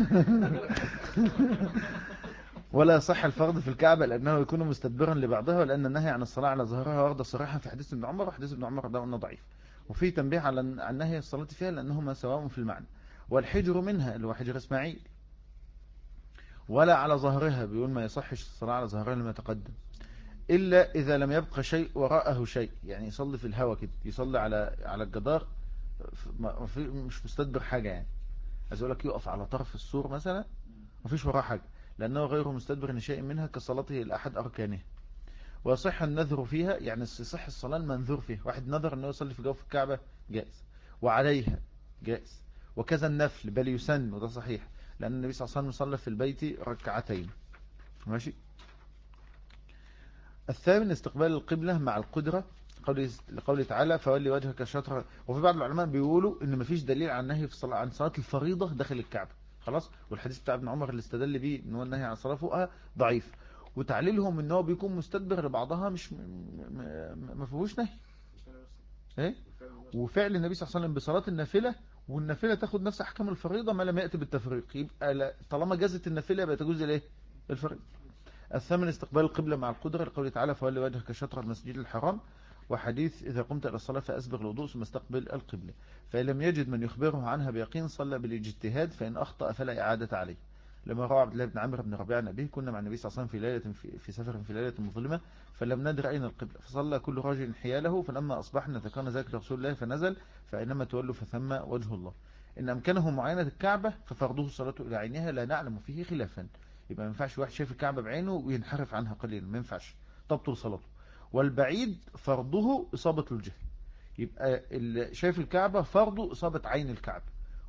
ولا صح الفرض في الكعبة لأنه يكون مستدبرا لبعضها، لأن النهي عن الصلاة على ظهرها ورد صريحا في حديث ابن عمر، وحديث ابن عمر ده أنه ضعيف. وفي تنبيه على النهي الصلاة فيها لأنهما سواء في المعنى. والحجر منها اللي هو حجر إسماعيل. ولا على ظهرها بيقول ما يصحش الصلاة على ظهرها لما تقدم، إلا إذا لم يبقى شيء وراءه شيء، يعني يصلي في الهواء كده، يصلي على الجدار، مش مستدبر حاجة يعني. عايز أقول لك يقف على طرف السور مثلا مفيش وراه حاجة، لأنه غير مستدبر لشيء منها كصلاته لأحد أركانه. ويصح النذر فيها، يعني يصح الصلاة المنذور فيها. واحد نذر أنه يصلي في جوف الكعبة جائز، وعليها جائز. وكذا النفل بل يسن، وده صحيح، لأن النبي صلى الله عليه وسلم صلى في البيت ركعتين. ماشي. الثامن استقبال القبلة مع القدرة، لقوله تعالى فولي وجهك شطر. وفي بعض العلماء بيقولوا ان مفيش دليل عن النهي في الصلاة عن صلاة الفريضة داخل الكعبة خلاص، والحديث بتاع ابن عمر اللي استدل بيه ان هو النهي عن الصلاة فوقها ضعيف، وتعليلهم ان هو بيكون مستدبر لبعضها مش ما فيهوش نهي. ايه. وفعل النبي صلى الله عليه وسلم بصلاة النافلة، والنافلة تاخد نفس احكام الفريضة ما لم يأتي بالتفريق، يبقى طالما جازت النافلة يبقى تجوز الايه الفريضة. الثامن استقبال القبلة مع القدرة، لقوله تعالى فولي وجهك شطر المسجد الحرام، وحديث إذا قمت إلى الصلاة فأسبغ الوضوء ثم استقبل القبلة. فإن لم يجد من يخبره عنها بيقين صلى بالاجتهاد، فإن أخطأ فلا إعادة عليه. لما روى عبد الله بن عمرو بن ربيعة عن أبيه كنا مع النبي صلى الله عليه وسلم في ليلة في سفر في ليلة مظلمة، فلم ندر أين القبلة، فصلى كل رجل حياله، فلما أصبحنا ذكرنا ذلك لرسول الله فنزل فإنما تولوا فثم وجه الله. إن أمكنه معاينة الكعبة ففرضه الصلاة إلى عينها، لا نعلم فيه خلافا. يبقى ما ينفعش واحد شايف الكعبة بعينه وينحرف عنها قليلا، ما ينفعش، تبطل صلاته. والبعيد فرضه إصابة الجهة، يبقى اللي شايف الكعبة فرضه إصابة عين الكعبة،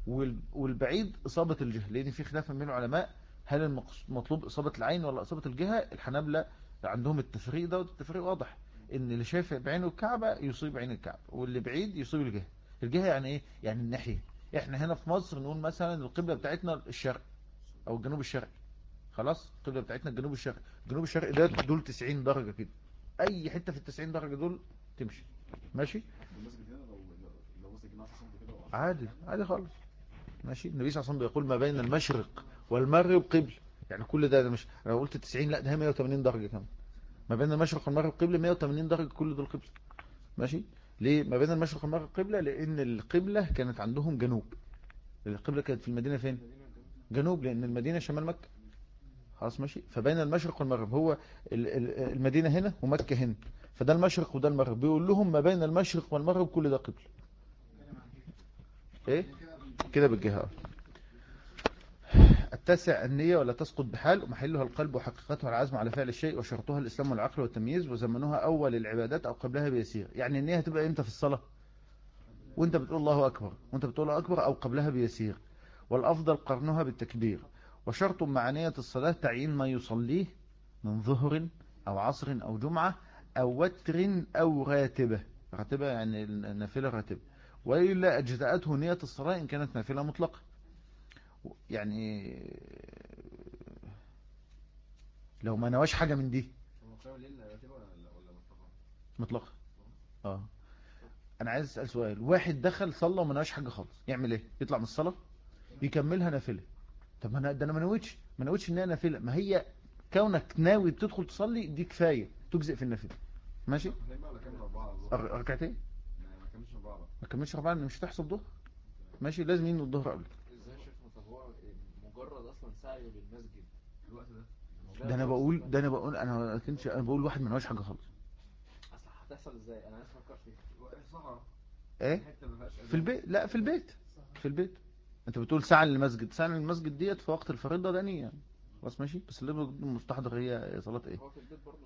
والبعيد إصابة الجهة، لأن في خلاف من العلماء هل المطلوب إصابة العين ولا إصابة الجهة. الحنابلة عندهم التفريق ده، والتفريق واضح إن اللي شايف بعينه الكعبة يصيب عين الكعبة، واللي بعيد يصيب الجهة. الجهة يعني إيه؟ يعني الناحية. إحنا هنا في مصر نقول مثلا القبلة بتاعتنا الشرق أو الجنوب الشرقي، خلاص القبلة بتاعتنا الجنوب الشرقي. الجنوب الشرقي ده دول 90 درجة كده، اي حتة في ال90 درجة دول تمشي. ماشي. المسجد هنا لو مسجد جماعة صمت كده عادي عادي خالص. ماشي. النبي صلى الله عليه وسلم بيقول ما بين المشرق والمغرب قبل، يعني كل ده مش انا قلت 90، لا ده هي 180 درجة كمان. ما بين المشرق والمغرب قبل 180 درجة، كل دول قبل. ماشي. ليه ما بين المشرق والمغرب قبلة؟ لان القبلة كانت عندهم جنوب. القبلة كانت في المدينة فين؟ جنوب، لان المدينة شمال مكة. خلاص ماشي. فبين المشرق والمغرب هو المدينة هنا ومكة هنا، فده المشرق وده المغرب. بيقول لهم ما بين المشرق والمغرب كل ده قبل. ايه كده بالجهة. التاسع النية ولا تسقط بحال، ومحلها القلب وحقيقتها العزم على فعل الشيء، وشرطها الإسلام والعقل والتمييز، وزمنها أول العبادات أو قبلها بيسير. يعني النية هتبقى امتى في الصلاة؟ وانت بتقول الله أكبر، وانت بتقول الله أكبر، أو قبلها بيسير. والأفضل قرنها بالتكبير. وشرط مع نية الصلاة تعيين ما يصليه من ظهر أو عصر أو جمعة أو وتر أو راتبة. راتبة يعني النافلة راتبة. وإلا أجزأته نية الصلاة إن كانت نافلة مطلقة. يعني لو ما نواش حاجة من دي مطلقة. أنا عايز أسأل سؤال، واحد دخل صلى وما نواش حاجة خالص، يعمل إيه؟ يطلع من الصلاة يكملها نافلة. طب ما ده أنا ما نويتش إن هي نافلة. ما هي كونك ناوي بتدخل تصلي دي كفاية تجزئ في النافلة. ماشي. ركعتين ما كملش 4 لأن مش هتحصل ظهر. ماشي. لازم ينوي الظهر قبل. ازاي شايف هو مجرد اصلا سعي للمسجد في الوقت ده؟ ده انا بقول انا بقول واحد ما نواش حاجة خالص. اصل هتحصل ازاي؟ انا عايز افكر فيها. صحراء ايه في البيت؟ لا في البيت انت بتقول ساعة للمسجد، ساعة للمسجد ديت في وقت الفريضة ده نية خلاص. ماشي. بس اللي مستحضر هي صلاة ايه؟ هو في البيت برضه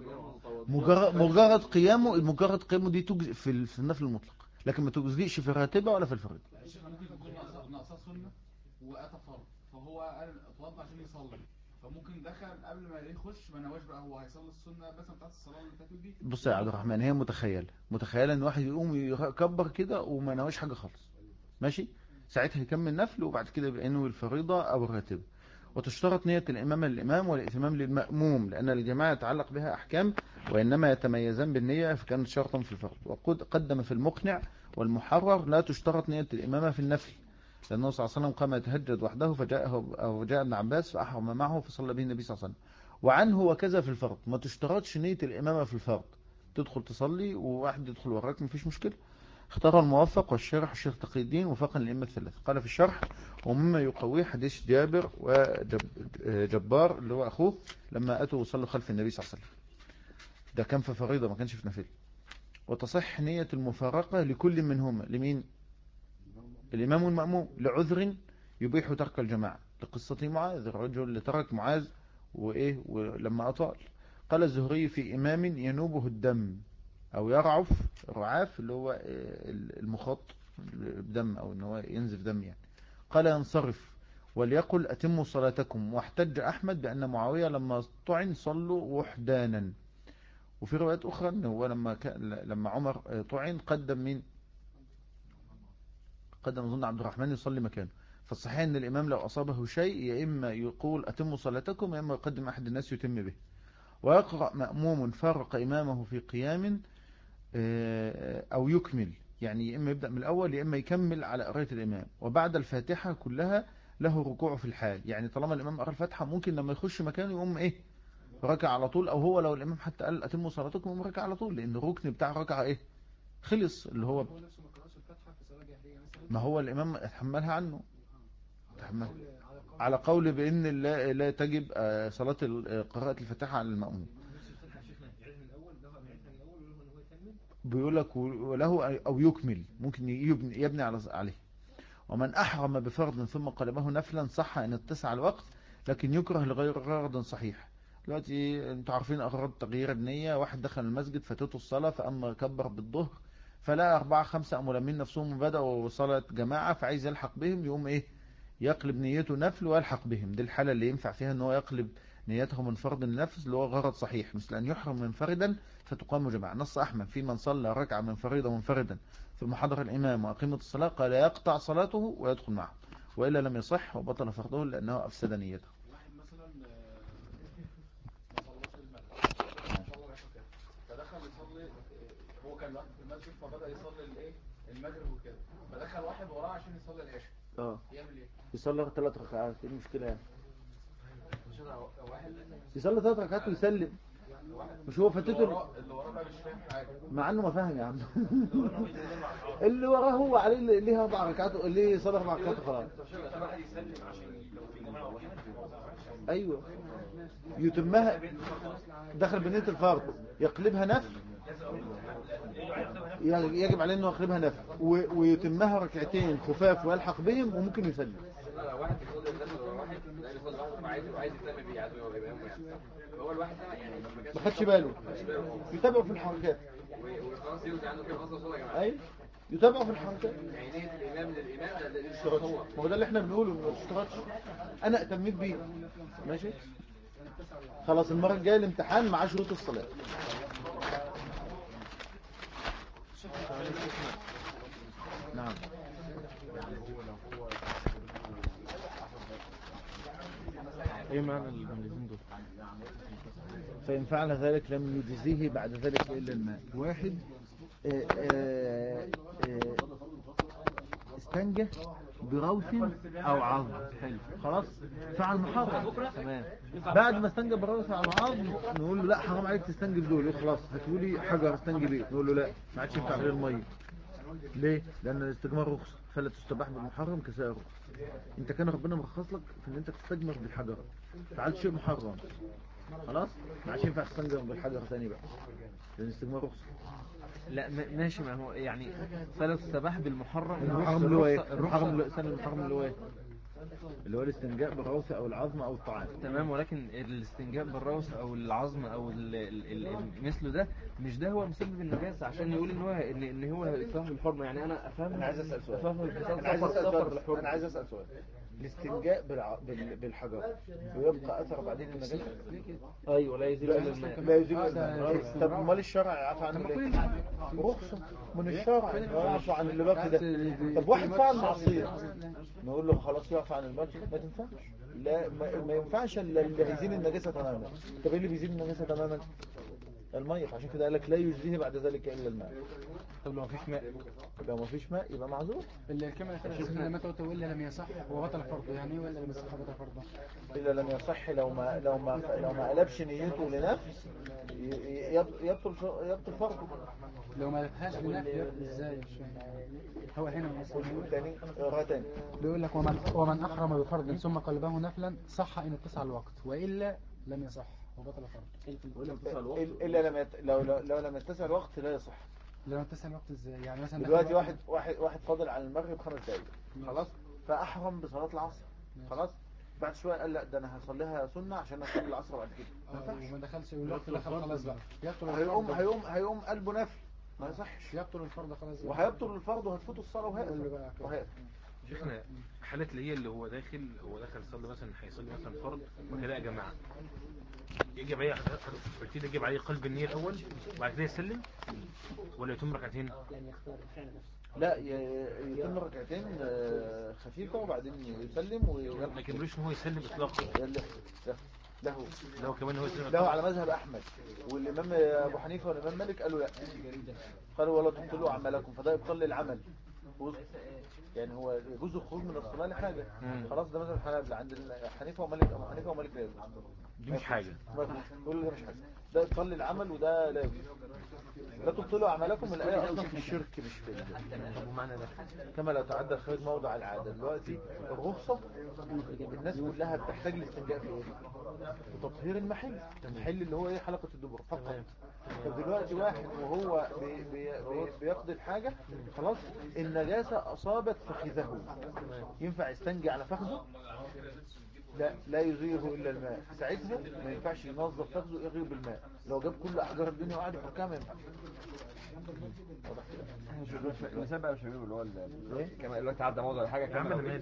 مجرد قيامه دي تجزئ في النفل المطلق، لكن ما تجزئش في الراتبة ولا في الفريضة. ممكن يكون ناقصاه سنة واتى فرض، فهو قال اتوضى عشان يصلي، فممكن دخل قبل ما يخش ما نواش بقى هو هيصلي السنة بس بتاعت الصلاة اللي فاتت دي. بص يا عبد الرحمن، هي متخيلة ان واحد يقوم يكبر كده وما نواش حاجة خالص. ماشي. ساعتها يكمل نفل وبعد كده يبقى ينوي الفريضة او الراتبة. وتشترط نية الإمامة للإمام والإتمام للمأموم، لأن الجماعة يتعلق بها أحكام وإنما يتميزان بالنية فكانت شرطا في الفرض. وقد قدم في المقنع والمحرر لا تشترط نية الإمامة في النفل، لأنه صلى الله عليه وسلم قام يتهجد وحده فجاء ابن عباس فأحرم معه فصلى به النبي صلى الله عليه وسلم. وعنه وكذا في الفرض، ما تشترطش نية الإمامة في الفرض، تدخل تصلي وواحد يدخل وراك مفيش مشكلة. اختار الموفق والشارح الشيخ تقي الدين وفقا للأئمة الثلاثة. قال في الشرح: ومما يقويه حديث جابر وجبار اللي هو أخوه لما أتوا وصلوا خلف النبي صلى الله عليه وسلم، ده كان في فريضة ما كانش في نفل. وتصح نية المفارقة لكل منهما، لمين؟ الإمام والمأموم، لعذر يبيح ترك الجماعة، لقصة معاذ الرجل اللي ترك معاذ وإيه ولما أطال. قال الزهري: في إمام ينوبه الدم أو يرعف، رعاف اللي هو المخاط بدم أو إن هو ينزف دم يعني. قال: ينصرف وليقل أتموا صلاتكم. واحتج أحمد بأن معاوية لما طعن صلوا وحدانا. وفي روايات أخرى أنه هو لما عمر طعن قدم مين؟ قدم أظن عبد الرحمن يصلي مكانه. فالصحيح أن الإمام لو أصابه شيء يا إما يقول أتموا صلاتكم يا إما يقدم أحد الناس يتم به. ويقرأ مأموم فرق إمامه في قيام أو يكمل، يعني يا إما يبدأ من الأول يا إما يكمل على قراءة الإمام. وبعد الفاتحة كلها له ركوع في الحال، يعني طالما الإمام قرأ الفاتحة ممكن لما يخش مكانه يقوم إيه ركع على طول، أو هو لو الإمام حتى قال أتموا صلاتكم يقوم ركع على طول، لأن الركن بتاع ركعة إيه خلص اللي هو ما هو الإمام اتحملها عنه على قول بأن لا تجب صلاة قراءة الفاتحة على المأموم. بيقول لك وله أو يكمل ممكن يبني عليه. ومن أحرم بفرض ثم قلبه نفلا صح إن اتسع الوقت، لكن يكره لغير غرض صحيح. دلوقتي انتوا عارفين أغراض تغيير النية، واحد دخل المسجد فاتته الصلاة فأما كبر بالظهر فلا 4 5 ملمين نفسهم بدأوا صلاة جماعة فعايز يلحق بهم، يقوم إيه يقلب نيته نفل ويلحق بهم. دي الحالة اللي ينفع فيها ان هو يقلب نيته من فرض النفس اللي هو غرض صحيح، مثل أن يحرم منفردا فتقام جماعة. نص أحمد في من صلى ركعة من فريضة منفردا ثم حضر الإمام وأقيمة الصلاة قال يقطع صلاته ويدخل معه، وإلا لم يصح وبطل فرضه لأنه أفسد نيته. واحد مثلا ما صلاش المغرب فدخل يصلي، هو كان لوحده في المسجد فبدأ يصلي الايه المغرب وكده، فدخل واحد وراه عشان يصلي العشاء، يعمل ايه؟ يصلي 3 ركعات، ايه المشكلة يعني؟ يصلي 3 ركعات ويسلم، مش هو فاتته اللي وراه بقى مش فاهم حاجه، مع انه ما فاهم يا عم. اللي وراه هو عليه ليه 4 ركعات اللي يصلي 4 ركعات خلاص. ايوه يتمها، دخل بنية الفرض يقلبها نفل، يجب عليه انه يقلبها نفل ويتمها ركعتين خفاف ويلحق بهم وممكن يسلم. واحد بيصلي وداخل ورا واحد بيصلي لوحده عايز يتم بيه، عايز يبقى امامه يعني. هو الواحد ده يعني ما خدش باله يتابعه في الحركات وخلاص يرجع عنه كده خلاص صلاه يا جماعه. ايوه يتابعه في الحركات. يعني نيه الامام للامام ما هو ده اللي احنا بنقوله ما تشتغلش. انا اتميت بيه ماشي خلاص، المره الجايه الامتحان مع شروط الصلاه. نعم ايه معنى الجملتين دول؟ فإن فعل ذلك لم يجزيه بعد ذلك إلا الماء. واحد استنجى بروث أو عظم، حلو خلاص فعل محرم تمام. بعد ما استنجى بروث أو عظم نقول له لا حرام عليك تستنجي بدول، يقول خلاص هاتولي حجر استنجي بيه، نقول له لا ما عادش ينفع غير الميه. ليه؟ لأن الاستجمار رخص، فلا تستباح بالمحرم كسائر رخص. انت كان ربنا مرخص لك في ان انت تستجمر بالحجر، فعلت شيء محرم خلاص ما عادش ينفع تستجمر بالحجر ثاني بقى لان الاستجمار رخص. لا ماشي، ما هو يعني فلا تستباح بالمحرم. المحرم اللي هو ايه؟ المحرم اللي هو الاستنجاء بالروث او العظم او الطعام. تمام، ولكن الاستنجاء بالروث او العظم او مثله ده مش ده هو مسبب النجاسة عشان يقول ان هو ان هو يستباح بالحرمة. يعني انا افهم، انا عايز اسال سؤال، افهم انا عايز اسال سؤال الاستنجاء بالحجر ويبقى اثر بعدين النجاسه. ايوه لا يزيد الا الماء. لا يزيد الا الماء. طب امال الشرع يعفى عنه ليه؟ رخصه من الشرع يعفى عن اللي باقي ده. طب واحد فعل معصيه نقول له خلاص يعفى عن الماء؟ ما تنفعش. لا ما ينفعش الا اللي هيزيل النجاسه تماما. طب ايه اللي بيزيل النجاسه تماما؟ الميه. فعشان كده قال لك لا يجزيه بعد ذلك الا الماء. طب لو مفيش ماء؟ لو مفيش ماء يبقى معذور. الكلمة الثانية لما تقول إلا لم يصح وبطل فرضه، يعني إيه ولا لم يصح وبطل فرضه؟ إلا لم يصح لو ما قلبش نيته لنفس يبطل فرضه. لو ما لفهاش لنفس يبطل إزاي؟ مش فاهم. هو هنا تاني اقرا تاني. بيقول لك ومن أحرم بفرض ثم قلبه نفلا صح إن اتسع الوقت وإلا لم يصح وبطل فرضه. إلا لو لم يتسع الوقت لا يصح. لو اتسع الوقت إزاي؟ يعني مثلا دلوقتي واحد فاضل على المغرب 5 دقايق خلاص، فأحرم بصلاة العصر خلاص، بعد شوية قال لا ده أنا هصليها سنة عشان أصلي العصر بعد كده. وما دخلش الوقت دخل خلاص بقى يبطل هيقوم قلبه نفل ما يصحش. يبطل الفرض خلاص بقى. وهيبطل الفرض وهتفوته الصلاة وهيقف. شيخنا حالات اللي هي اللي هو داخل يصلي مثلا، هيصلي مثلا فرض وكده يا جماعه، يجب عليه قلت يجب عليه قلب النية الأول وبعد كده يسلم ولا يتم ركعتين؟ لا يتم ركعتين خفيفة وبعدين يسلم لكن ملوش ان هو يسلم اطلاقا. له كمان هو يسلم له على مذهب أحمد والإمام أبو حنيفة والإمام مالك قالوا لا، قالوا ولا تبطلوا أعمالكم، فده يبطل العمل يعني هو يجوز الخروج من الصلاة لحاجة خلاص. ده مذهب الحنابلة عند حنيفة ومالك، أبو حنيفة ومالك لا يجوز. دي مش حاجة، كل ده مش حاجة، ده يبطل العمل وده لا يجوز. لا تبطلوا أعمالكم، الآية أصلا في الشرك مش في كما لا تعدى خارج موضع العادة. دلوقتي الرخصة الناس كلها بتحتاج لاستنجاء في ايه؟ في تطهير المحل اللي هو ايه؟ حلقة الدبر فقط. فدلوقتي واحد وهو بيقضي الحاجة خلاص النجاسة أصابت فخذه، ينفع يستنجي على فخذه؟ لا يزيله إلا الماء. ساعتها ما ينفعش ينظف فخذه يغير بالماء. لو جاب كل أحجار الدنيا وقعد يحركها ما ينفعش. المثال بقى مش هيقولوا اللي هو كما دلوقتي عدى موضوع الحاجه كمان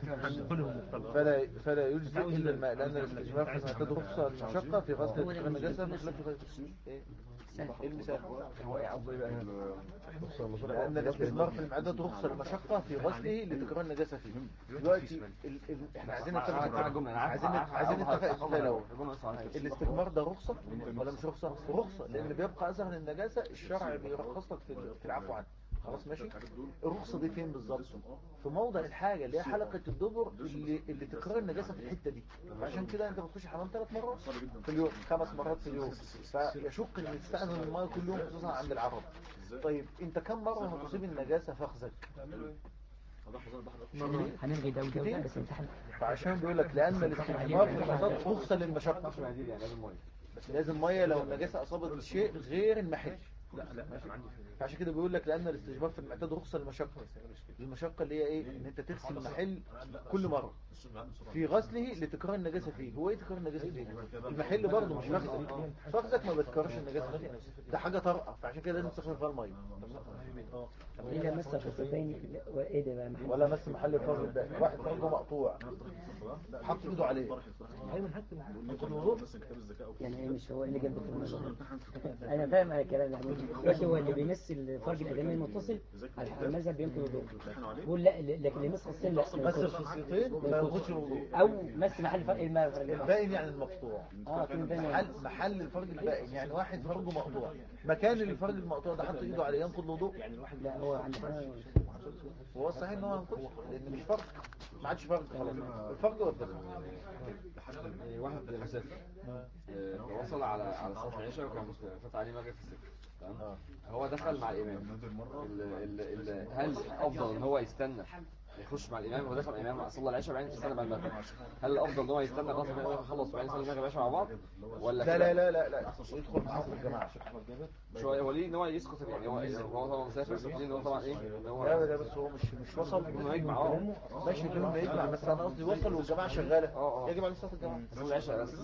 فلا يجزئ الا الماء، لان الاستجمام في المعتاد رخصه المشقه في غسل النجاسه بخلاف ايه المثال هو ايه قصدي بقى لان الاستجمام في المعتاد رخصه المشقه في غسله لتكرار النجاسه فيه. دلوقتي احنا عايزين نتفق لو الاستجمار ده رخصه ولا مش رخصه؟ رخصه لان بيبقى اثر النجاسه، الشرع بيرخص لك في العفو عنه خلاص ماشي. الرخصة دي فين بالظبط؟ في موضع الحاجة اللي هي حلقة الدبر اللي تكرر النجاسة في الحتة دي. عشان كده انت بتخش حمام 3 مرات في اليوم، 5 مرات في اليوم، فيشق ان تستأذن الماء كل يوم خصوصا عند العرب. طيب انت كم مرة هتصيب النجاسة فخذك؟ هنلغي ده وده بس امتحان. فعشان بيقول لك لان الاستثمار في المحيط رخصة للمشقة، بس لازم مية لو النجاسة اصابت شيء غير المحل. لا فعشان كده بيقول لك لان الاستجمار في المعتاد رخصه المشقه اللي هي ايه؟ ان انت تغسل المحل كل مره في غسله لتكرار النجاسه فيه. هو ايه تكرار النجاسه فيه؟ المحل برضه مش فخذك ما بتكررش النجاسه فيه، ده حاجه طارئه، فعشان كده لازم تستخدم فيها الميه. إلا مس خصتين وإيه ده بقى محل؟ ولا مس محل الفرج الباقي. واحد فرجه مقطوع حط ايده عليه أيوة يعني مش هو اللي جنب أنا فاهم على الكلام ده. دلوقتي هو اللي بيمس الفرج الأدمي المتصل على المذهب بينقل الوضوء، بقول لا لكن اللي يمس خصين لا مس الخصيتين ما ياخدش الوضوء، أو مس محل فرق الباقي يعني المقطوع. محل الفرج الباقي يعني واحد فرجه مقطوع، مكان الفرج المقطوع ده حط ايده عليه ينقض الوضوء؟ لا هو عند هو صحيح ان هو ينقض لان مش فرج، ما عادش فرج خلاص، الفرج والبدن. واحد مسافر وصل على صلاه العشاء وكان فات عليه مغرب في السكه تمام. هو دخل مع الامام، هل افضل ان هو يستنى يخش مع الامام؟ هو دخل مع الامام صلى العشاء بعدين يستنى مع المغرب، هل الافضل ان هو يستنى لغايه ما يخلص وبعدين يصلي المغرب والعشاء مع بعض ولا لا يدخل معاهم في الجماعه؟ شويه هو ليه ان هو يسقط يعني هو طبعا مسافر ليه ان هو طبعا ايه لا بس هو مش وصل انه يجمع ماشي دول ما يجمع، بس انا قصدي وصل والجماعه شغاله يجب عليه صلاه الجماعه صلاه العشاء بس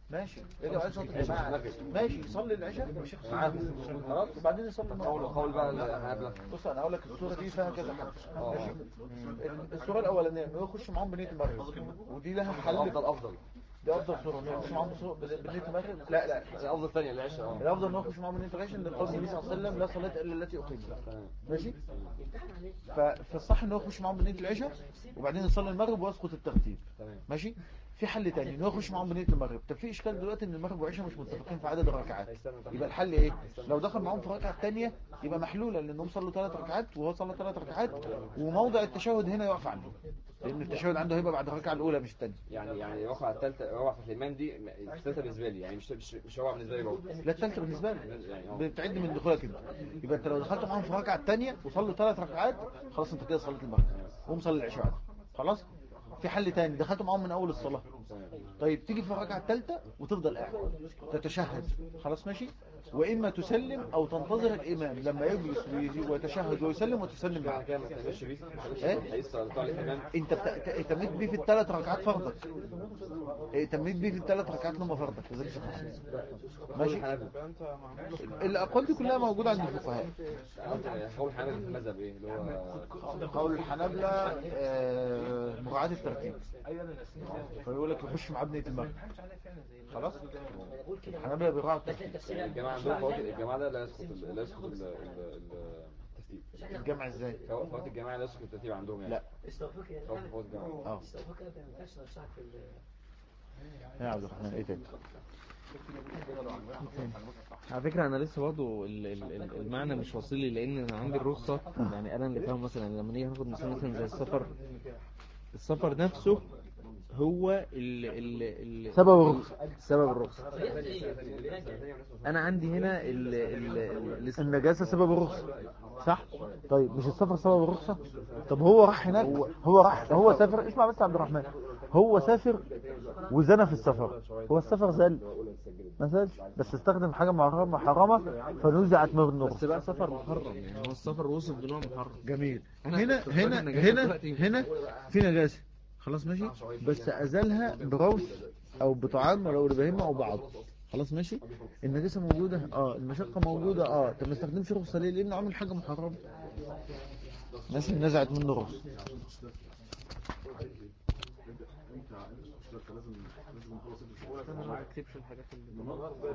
ماشي يجب عليه صلاة الجماعة، ماشي يصلي العشاء معاهم خلاص وبعدين يصلي المغرب. قول بقى الحنابلة. بص انا هقول لك الصورة دي فيها كذا حاجة. ماشي. الصورة الاولانية انه يخش معاهم بنية المغرب، ودي لها حل. افضل دي افضل صورة انه يخش معاهم بنية المغرب. لا الافضل الثانيه العشاء. الافضل انه يخش معاهم بنية العشاء، لقول النبي صلى الله عليه وسلم لا صلاة الا التي اقيمت. ماشي. فالصح انه يخش معاهم بنية العشاء وبعدين يصلي المغرب ويسقط الترتيب. ماشي. في حل تاني انه يخش معاهم بنية المغرب. طب في اشكال دلوقتي ان المغرب والعشاء مش متفقين في عدد الركعات، يبقى الحل ايه؟ لو دخل معاهم في الركعه الثانيه يبقى محلوله، لانهم صلوا 3 ركعات وهو صلى 3 ركعات، وموضع التشهد هنا يقف عنه، لان التشهد عنده هيبقى بعد الركعه الاولى مش الثانيه. يعني ركعه الثالثه ركعه الامام دي الثالثه بالنسبه لي، يعني مش ركعه بالنسبه لي برضه. لا الثالثه بالنسبه لك بتعد من دخولك انت. يبقى انت لو دخلت معاهم في الركعه الثانيه وصلوا 3 ركعات خلاص انت كده صليت المغرب ومصلي العشاء خلاص. في حل تاني دخلت معاهم من اول الصلاه، طيب تيجي في الركعه الثالثه وتفضل قاعد تتشهد خلاص ماشي، واما تسلم او تنتظر الامام لما يجلس ويتشهد ويسلم وتسلم معاه. انت اهتميت بيه في الثلاث ركعات فرضك، اهتميت بيه في الثلاث ركعات لما فرضك ماشي. الاقوال دي كلها موجوده عند الفقهاء. قول الحنابلة في المذهب ايه اللي هو قول الحنابلة مراعاة الترتيب، فيقول لك يخش مع ابنية المغرب خلاص. الحنابلة بيراعوا الترتيب. الجماعة عندهم فوات الجماعة ده لا يسقط الترتيب. الجمع ازاي؟ فوات الجماعة لا يسقط الترتيب عندهم يعني. لا فوات الجماعة يا عبد الرحمن ايه تاني؟ على فكرة أنا لسه برضه المعنى مش واصل لي، لأن أنا عندي الرخصة يعني أنا اللي فاهم مثلا لما نيجي ناخد مثلا زي السفر نفسه هو سبب الرخصة. أنا عندي هنا النجاسة سبب الرخصة صح؟ طيب مش السفر سبب الرخصة؟ طب هو راح هناك، هو سافر، اسمع بس عبد الرحمن، هو سافر وزنى في السفر، هو السفر زال ما زالش بس استخدم حاجة محرمة فنزعت من الرخصة. بس بقى سفر محرم، يعني هو السفر وصف بنوع محرم. جميل. هنا في نجاسة خلاص ماشي، بس أزالها بروث أو بطعام ولو لبهيمة أو بعض خلاص ماشي. النجاسة موجودة المشقة موجودة طب ما استخدمش رخصة ليه؟ لأنه عامل حاجة محرمة ماشي نزعت منه رخصة. ما اكتبش الحاجات اللي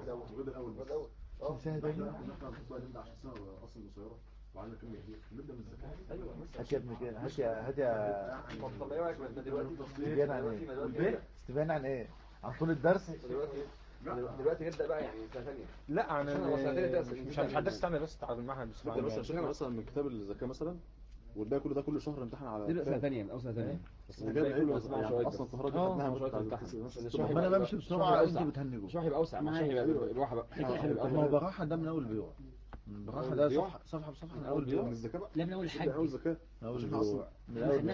وعندنا كم كبير نبدا من الزكاه. ايوه هات يا ابني كده، هات يا طب ايه رايك دلوقتي استبيان عن ايه؟ استبيان عن ايه؟ عن طول الدرس دلوقتي نبدا بقى يعني سنه ثانيه. لا انا مش هندرس ثانيه بس تعال المعهد بس مثلا من كتاب الزكاه مثلا، والباقي كله ده كل شهر امتحان على سنه ثانيه او سنه ثانيه بس الباقي كله يعني اصلا الطهاره دي خدناها طب انا بمشي بسرعه انت بتهنجوا. الشرح يبقى اوسع، ما الشرح يبقى الراحه بقى. ما هو براحه ده من اول بيوع، براحه ده صفحه بصفحه من اول بيوع. من الزكاه بقى لا من اول حاجه، من اول زكاه من اول بيوع من اول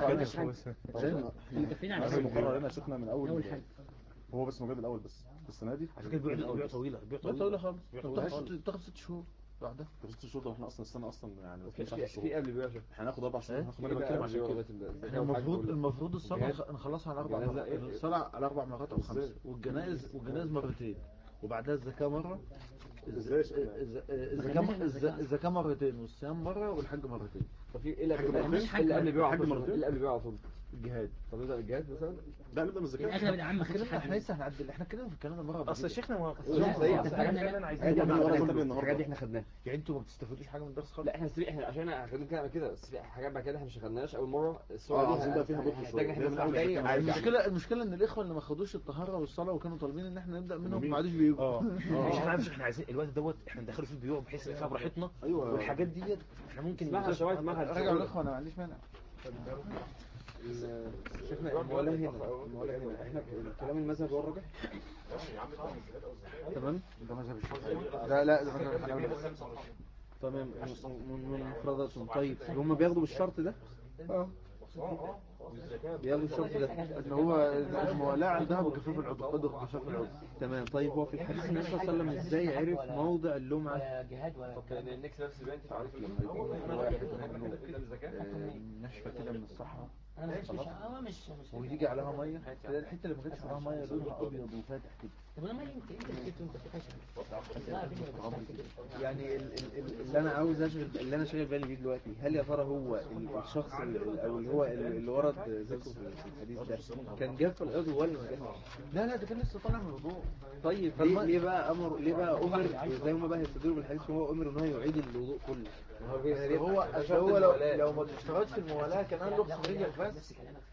احنا المقرر هنا شفنا من اول حاجه هو بس موجود الاول بس السنه دي على فكره بيوع طويله خالص بتاخد 6 شهور بعدها. 6 شهور ده احنا اصلا السنه اصلا يعني في قبل بيوع احنا هناخد 4 شهور هناخد انا بتكلم عشان كده. المفروض الصلاه نخلصها على 4 مرات، الصلاه على 4 مرات او 5، والجنائز مرتين، وبعدها الزكاه مره، الزكاه مرتين، والصيام مره، والحج مرتين. ففي ايه اللي قبل بيوع على طول؟ الجهاد. طب نبدا بالجهاد مثلا؟ لا نبدا من الزكاه. اغلب العام احنا لسه هنعدل، احنا كده في الكلام ده مره. اصل شيخنا الحاجات دي احنا خدناها. يعني انتوا ما بتستفيدوش حاجه من الدرس خالص؟ لا احنا عشان هنخدم كده بس في حاجات بعد كده احنا مش خدناهاش اول مره. الصوره دي عايزين بقى فيها بطء شويه. المشكله ان الاخوه اللي ما خدوش الطهاره والصلاه وكانوا طالبين ان احنا نبدا منهم ما عادوش بيجوا. احنا عايزين الوقت دوت احنا ندخله في البيوع بحيث نفهم براحتنا. والحاجات ديت احنا ممكن اسمعها شويه راجعوا الاخوه انا ما عنديش مانع. شفنا الموالاه هنا احنا كلام المذهب هو الراجح. تمام ده مذهب الشافعي. لا ده مذهب الحنابلة. تمام من مفردات. طيب هم بياخدوا بالشرط ده؟ بياخدوا الشرط ده ان هو الموالاه عندها بجفاف العضو، قدر جفاف العضو. تمام. طيب هو في الحديث النبي صلى الله عليه وسلم ازاي عرف موضع اللمعة؟ ولا جهاد ولا طب النكس نفس البنت تعرف لما يكون واحد منه ناشفه كده من الصحراء انا ما شفتش مش ويجي عليها ميه، الحته اللي ما كانتش عليها ميه لونها ابيض وفاتح كده. طب انا مالي انت بتكتب وانت بتكتب يعني اللي انا عاوز اللي انا شاغل بالي بيه دلوقتي، هل يا ترى هو الشخص او اللي هو اللي ورد ذكره في الحديث ده كان جاف العضو ولا ما جافش؟ لا ده كان لسه طالع من الوضوء. طيب ليه بقى امر زي ما بقى يستدلوا بالحديث وهو امر ان هو يعيد الوضوء كله؟ هو لو ما تشتغلش الموالاه كان قال له اغسل رجلك بس.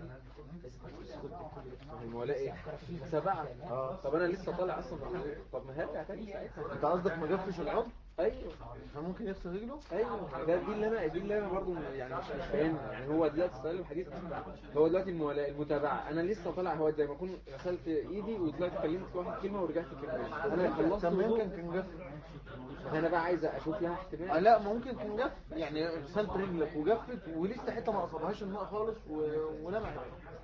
الموالاه ايه؟ سبعة. طب انا لسه طالع اصلا من الوضوء، طب ما هرجع تاني ساعتها. انت قصدك ما جفش العضو؟ ايوه فممكن يغسل رجله؟ ايوه دي اللي انا برضه يعني مش فاهمها. يعني هو دلوقتي استدل الحديث، هو دلوقتي المتابعه انا لسه طالع، هو زي ما اكون غسلت ايدي وطلعت كلمت واحد كلمه ورجعت كلمه، انا خلصت الوضوء. يمكن كان جف. انا بقى عايز اشوف لها احتمال. لا ممكن كان جف، يعني غسلت رجلك وجفت ولسه حته ما قصدهاش الماء خالص ولمعت.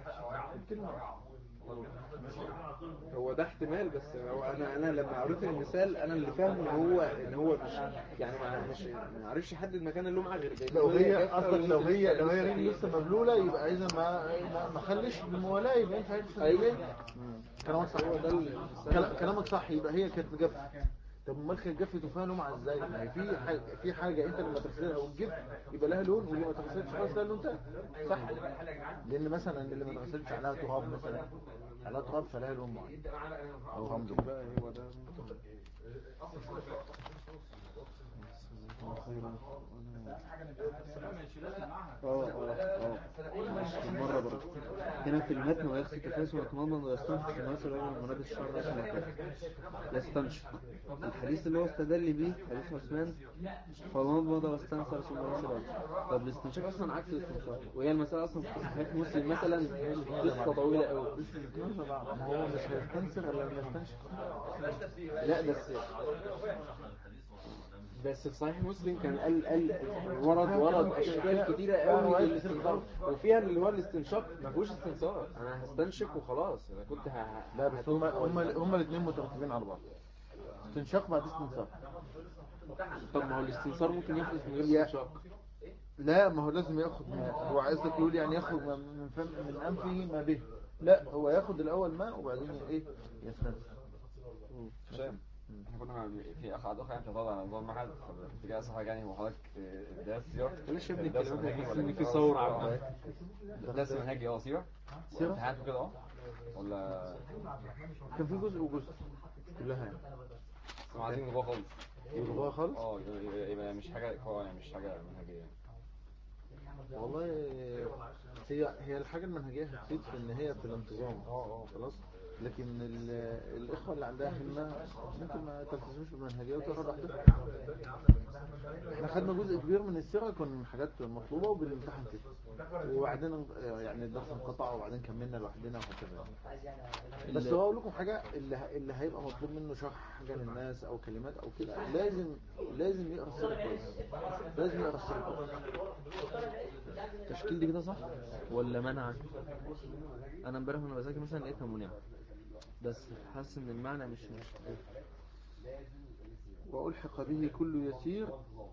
هو ده احتمال، بس هو انا لما قريت المثال انا اللي فاهمه ان هو مش يعني ما عرفش يحدد مكان اللمعه غير لو هي قصدك لو هي رجل لسه مبلوله يبقى اذا ما خليش بالموالاه، يبقى ينفع يغسل رجلين. كلامك صح. هو ده كلامك صح، يبقى هي كانت جف. طب امال كانت جفت وفيها لمعه ازاي؟ ما هي في حاجه انت لما تغسلها وتجف يبقى لها لون، واللي ما تغسلش خالص لها لون تاني، صح؟ لان مثلا اللي ما تغسلش عليها تراب مثلا، عليها تراب فلها لون معين او غمض بقى. هو ده مرة برضه هنا في المتن ويغسل كفاسه ويتمضمض ويستنشق في الناس اللي هو مناد الشعر رأسه يستنشق. الحديث اللي هو استدل بيه حديث عثمان فمضمض واستنشق ثم غسل. طب الاستنشاق اصلا عكس الاستنشاق، وهي المسألة اصلا في صحيح مسلم مثلا قصة طويلة قوي. ما هو مش هيستنسخ الا لما يستنشق. لا بس في صحيح مسلم كان قال ورد اشكال كتيره قوي للاستنشاق، وفيها اللي هو الاستنشاق ما فيهوش استنشاق، انا هستنشق وخلاص. انا كنت لا بس هم الاثنين مترتبين على بعض، استنشاق بعد استنشاق. طب ما هو الاستنشاق ممكن يخلص من غير استنشاق. لا ما هو لازم ياخد ماء. هو عايزك يقول يعني ياخد من انفه ما به. لا هو ياخد الاول ماء وبعدين ايه يستنشق. هشام احنا كنا في اخ عدو انت طبعا على نظام محل في جاي صح يعني وحضرتك ده سياق ليش ابني الكلمات اللي في ثوره عامه ده منهجي سيره امتحانات وكده ولا كان في جزء وجزء كلها يعني عايزين نبقى خالص خالص يبقى مش حاجه يعني مش حاجه منهجيه. والله هي الحاجه المنهجيه هتفيد في ان هي في الانتظام خلاص، لكن الاخوه اللي عندها همه ممكن ما تلتزمش بالمنهجيه وتقرا لوحدها. احنا خدنا جزء كبير من السيره كان حاجات مطلوبه وبنمتحن فيها، وبعدين يعني الدرس انقطع وبعدين كملنا لوحدنا وهكذا. بس هو اقول لكم حاجه، اللي هيبقى مطلوب منه شرح حاجه للناس او كلمات او كده لازم يقرا السيره كويس، لازم يقرا السيره كويس. التشكيل دي كده صح ولا منع؟ انا امبارح وانا بذاكر مثلا لقيتها منع، بس حاسس ان المعنى مش وألحق به كل يسير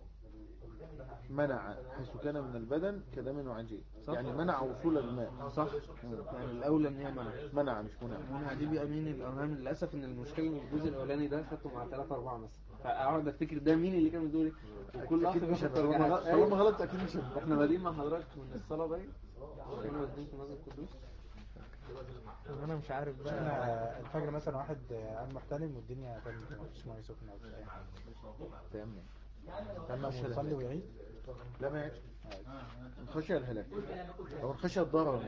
منع حيث كان من البدن كدم وعجين، يعني منع وصول الماء. صح. يعني الاولى ان هي منع مش منع دي بقى مين الارهام. للاسف ان المشكله ان الجزء الاولاني ده خدته مع 3 4 مثلا، فاقعد افتكر ده مين اللي كان بيقول ايه، وكل اخ مش طالما غلط اكيد مش احنا بادئين مع حضرتك من الصلاه باين كانوا واخدين في مسجد القدوس. انا مش عارف بقى الفجر مثلا واحد قام محتلم والدنيا كانت مفيش ميه سخنه ولا اي حاجه، تمام مش هيصلي ويعيد. لا ما يعيش، خشيه الهلاك او خشيه الضرر.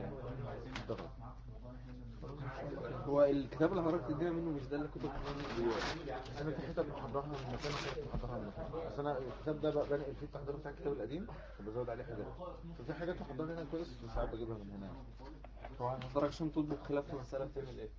هو الكتاب اللي حضرتك تدينا منه مش ده اللي كنت انا في حته محضرها من مكان وحته محضرها من مكان، بس انا الكتاب ده بقى بنقل فيه التحضير بتاع الكتاب القديم وبزود عليه حاجات، ففي حاجات محضرها هنا كويس وساعات بجيبها من هنا. هو حضرتك عشان تطبق خلاف مسألة بتعمل ايه؟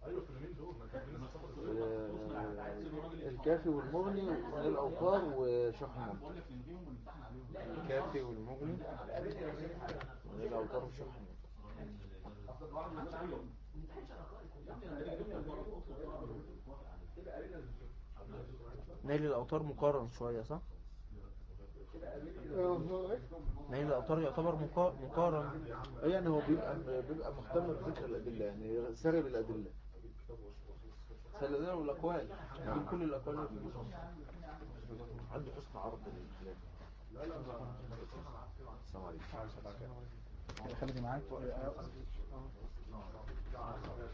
الكافي والمغني للأوطار وشرح الممتع. الكافي والمغني للأوطار وشرح الممتع. نيل الأوتار مقارن شوية صح؟ نيل الأوتار يعتبر مقارن. يعني هو بيبقى مهتم بذكر الأدلة، يعني سارب الأدلة. سلدنا والأقوال من كل الأقوال عنده حسن عرض للكلام. السلام عليكم. خليكي معاك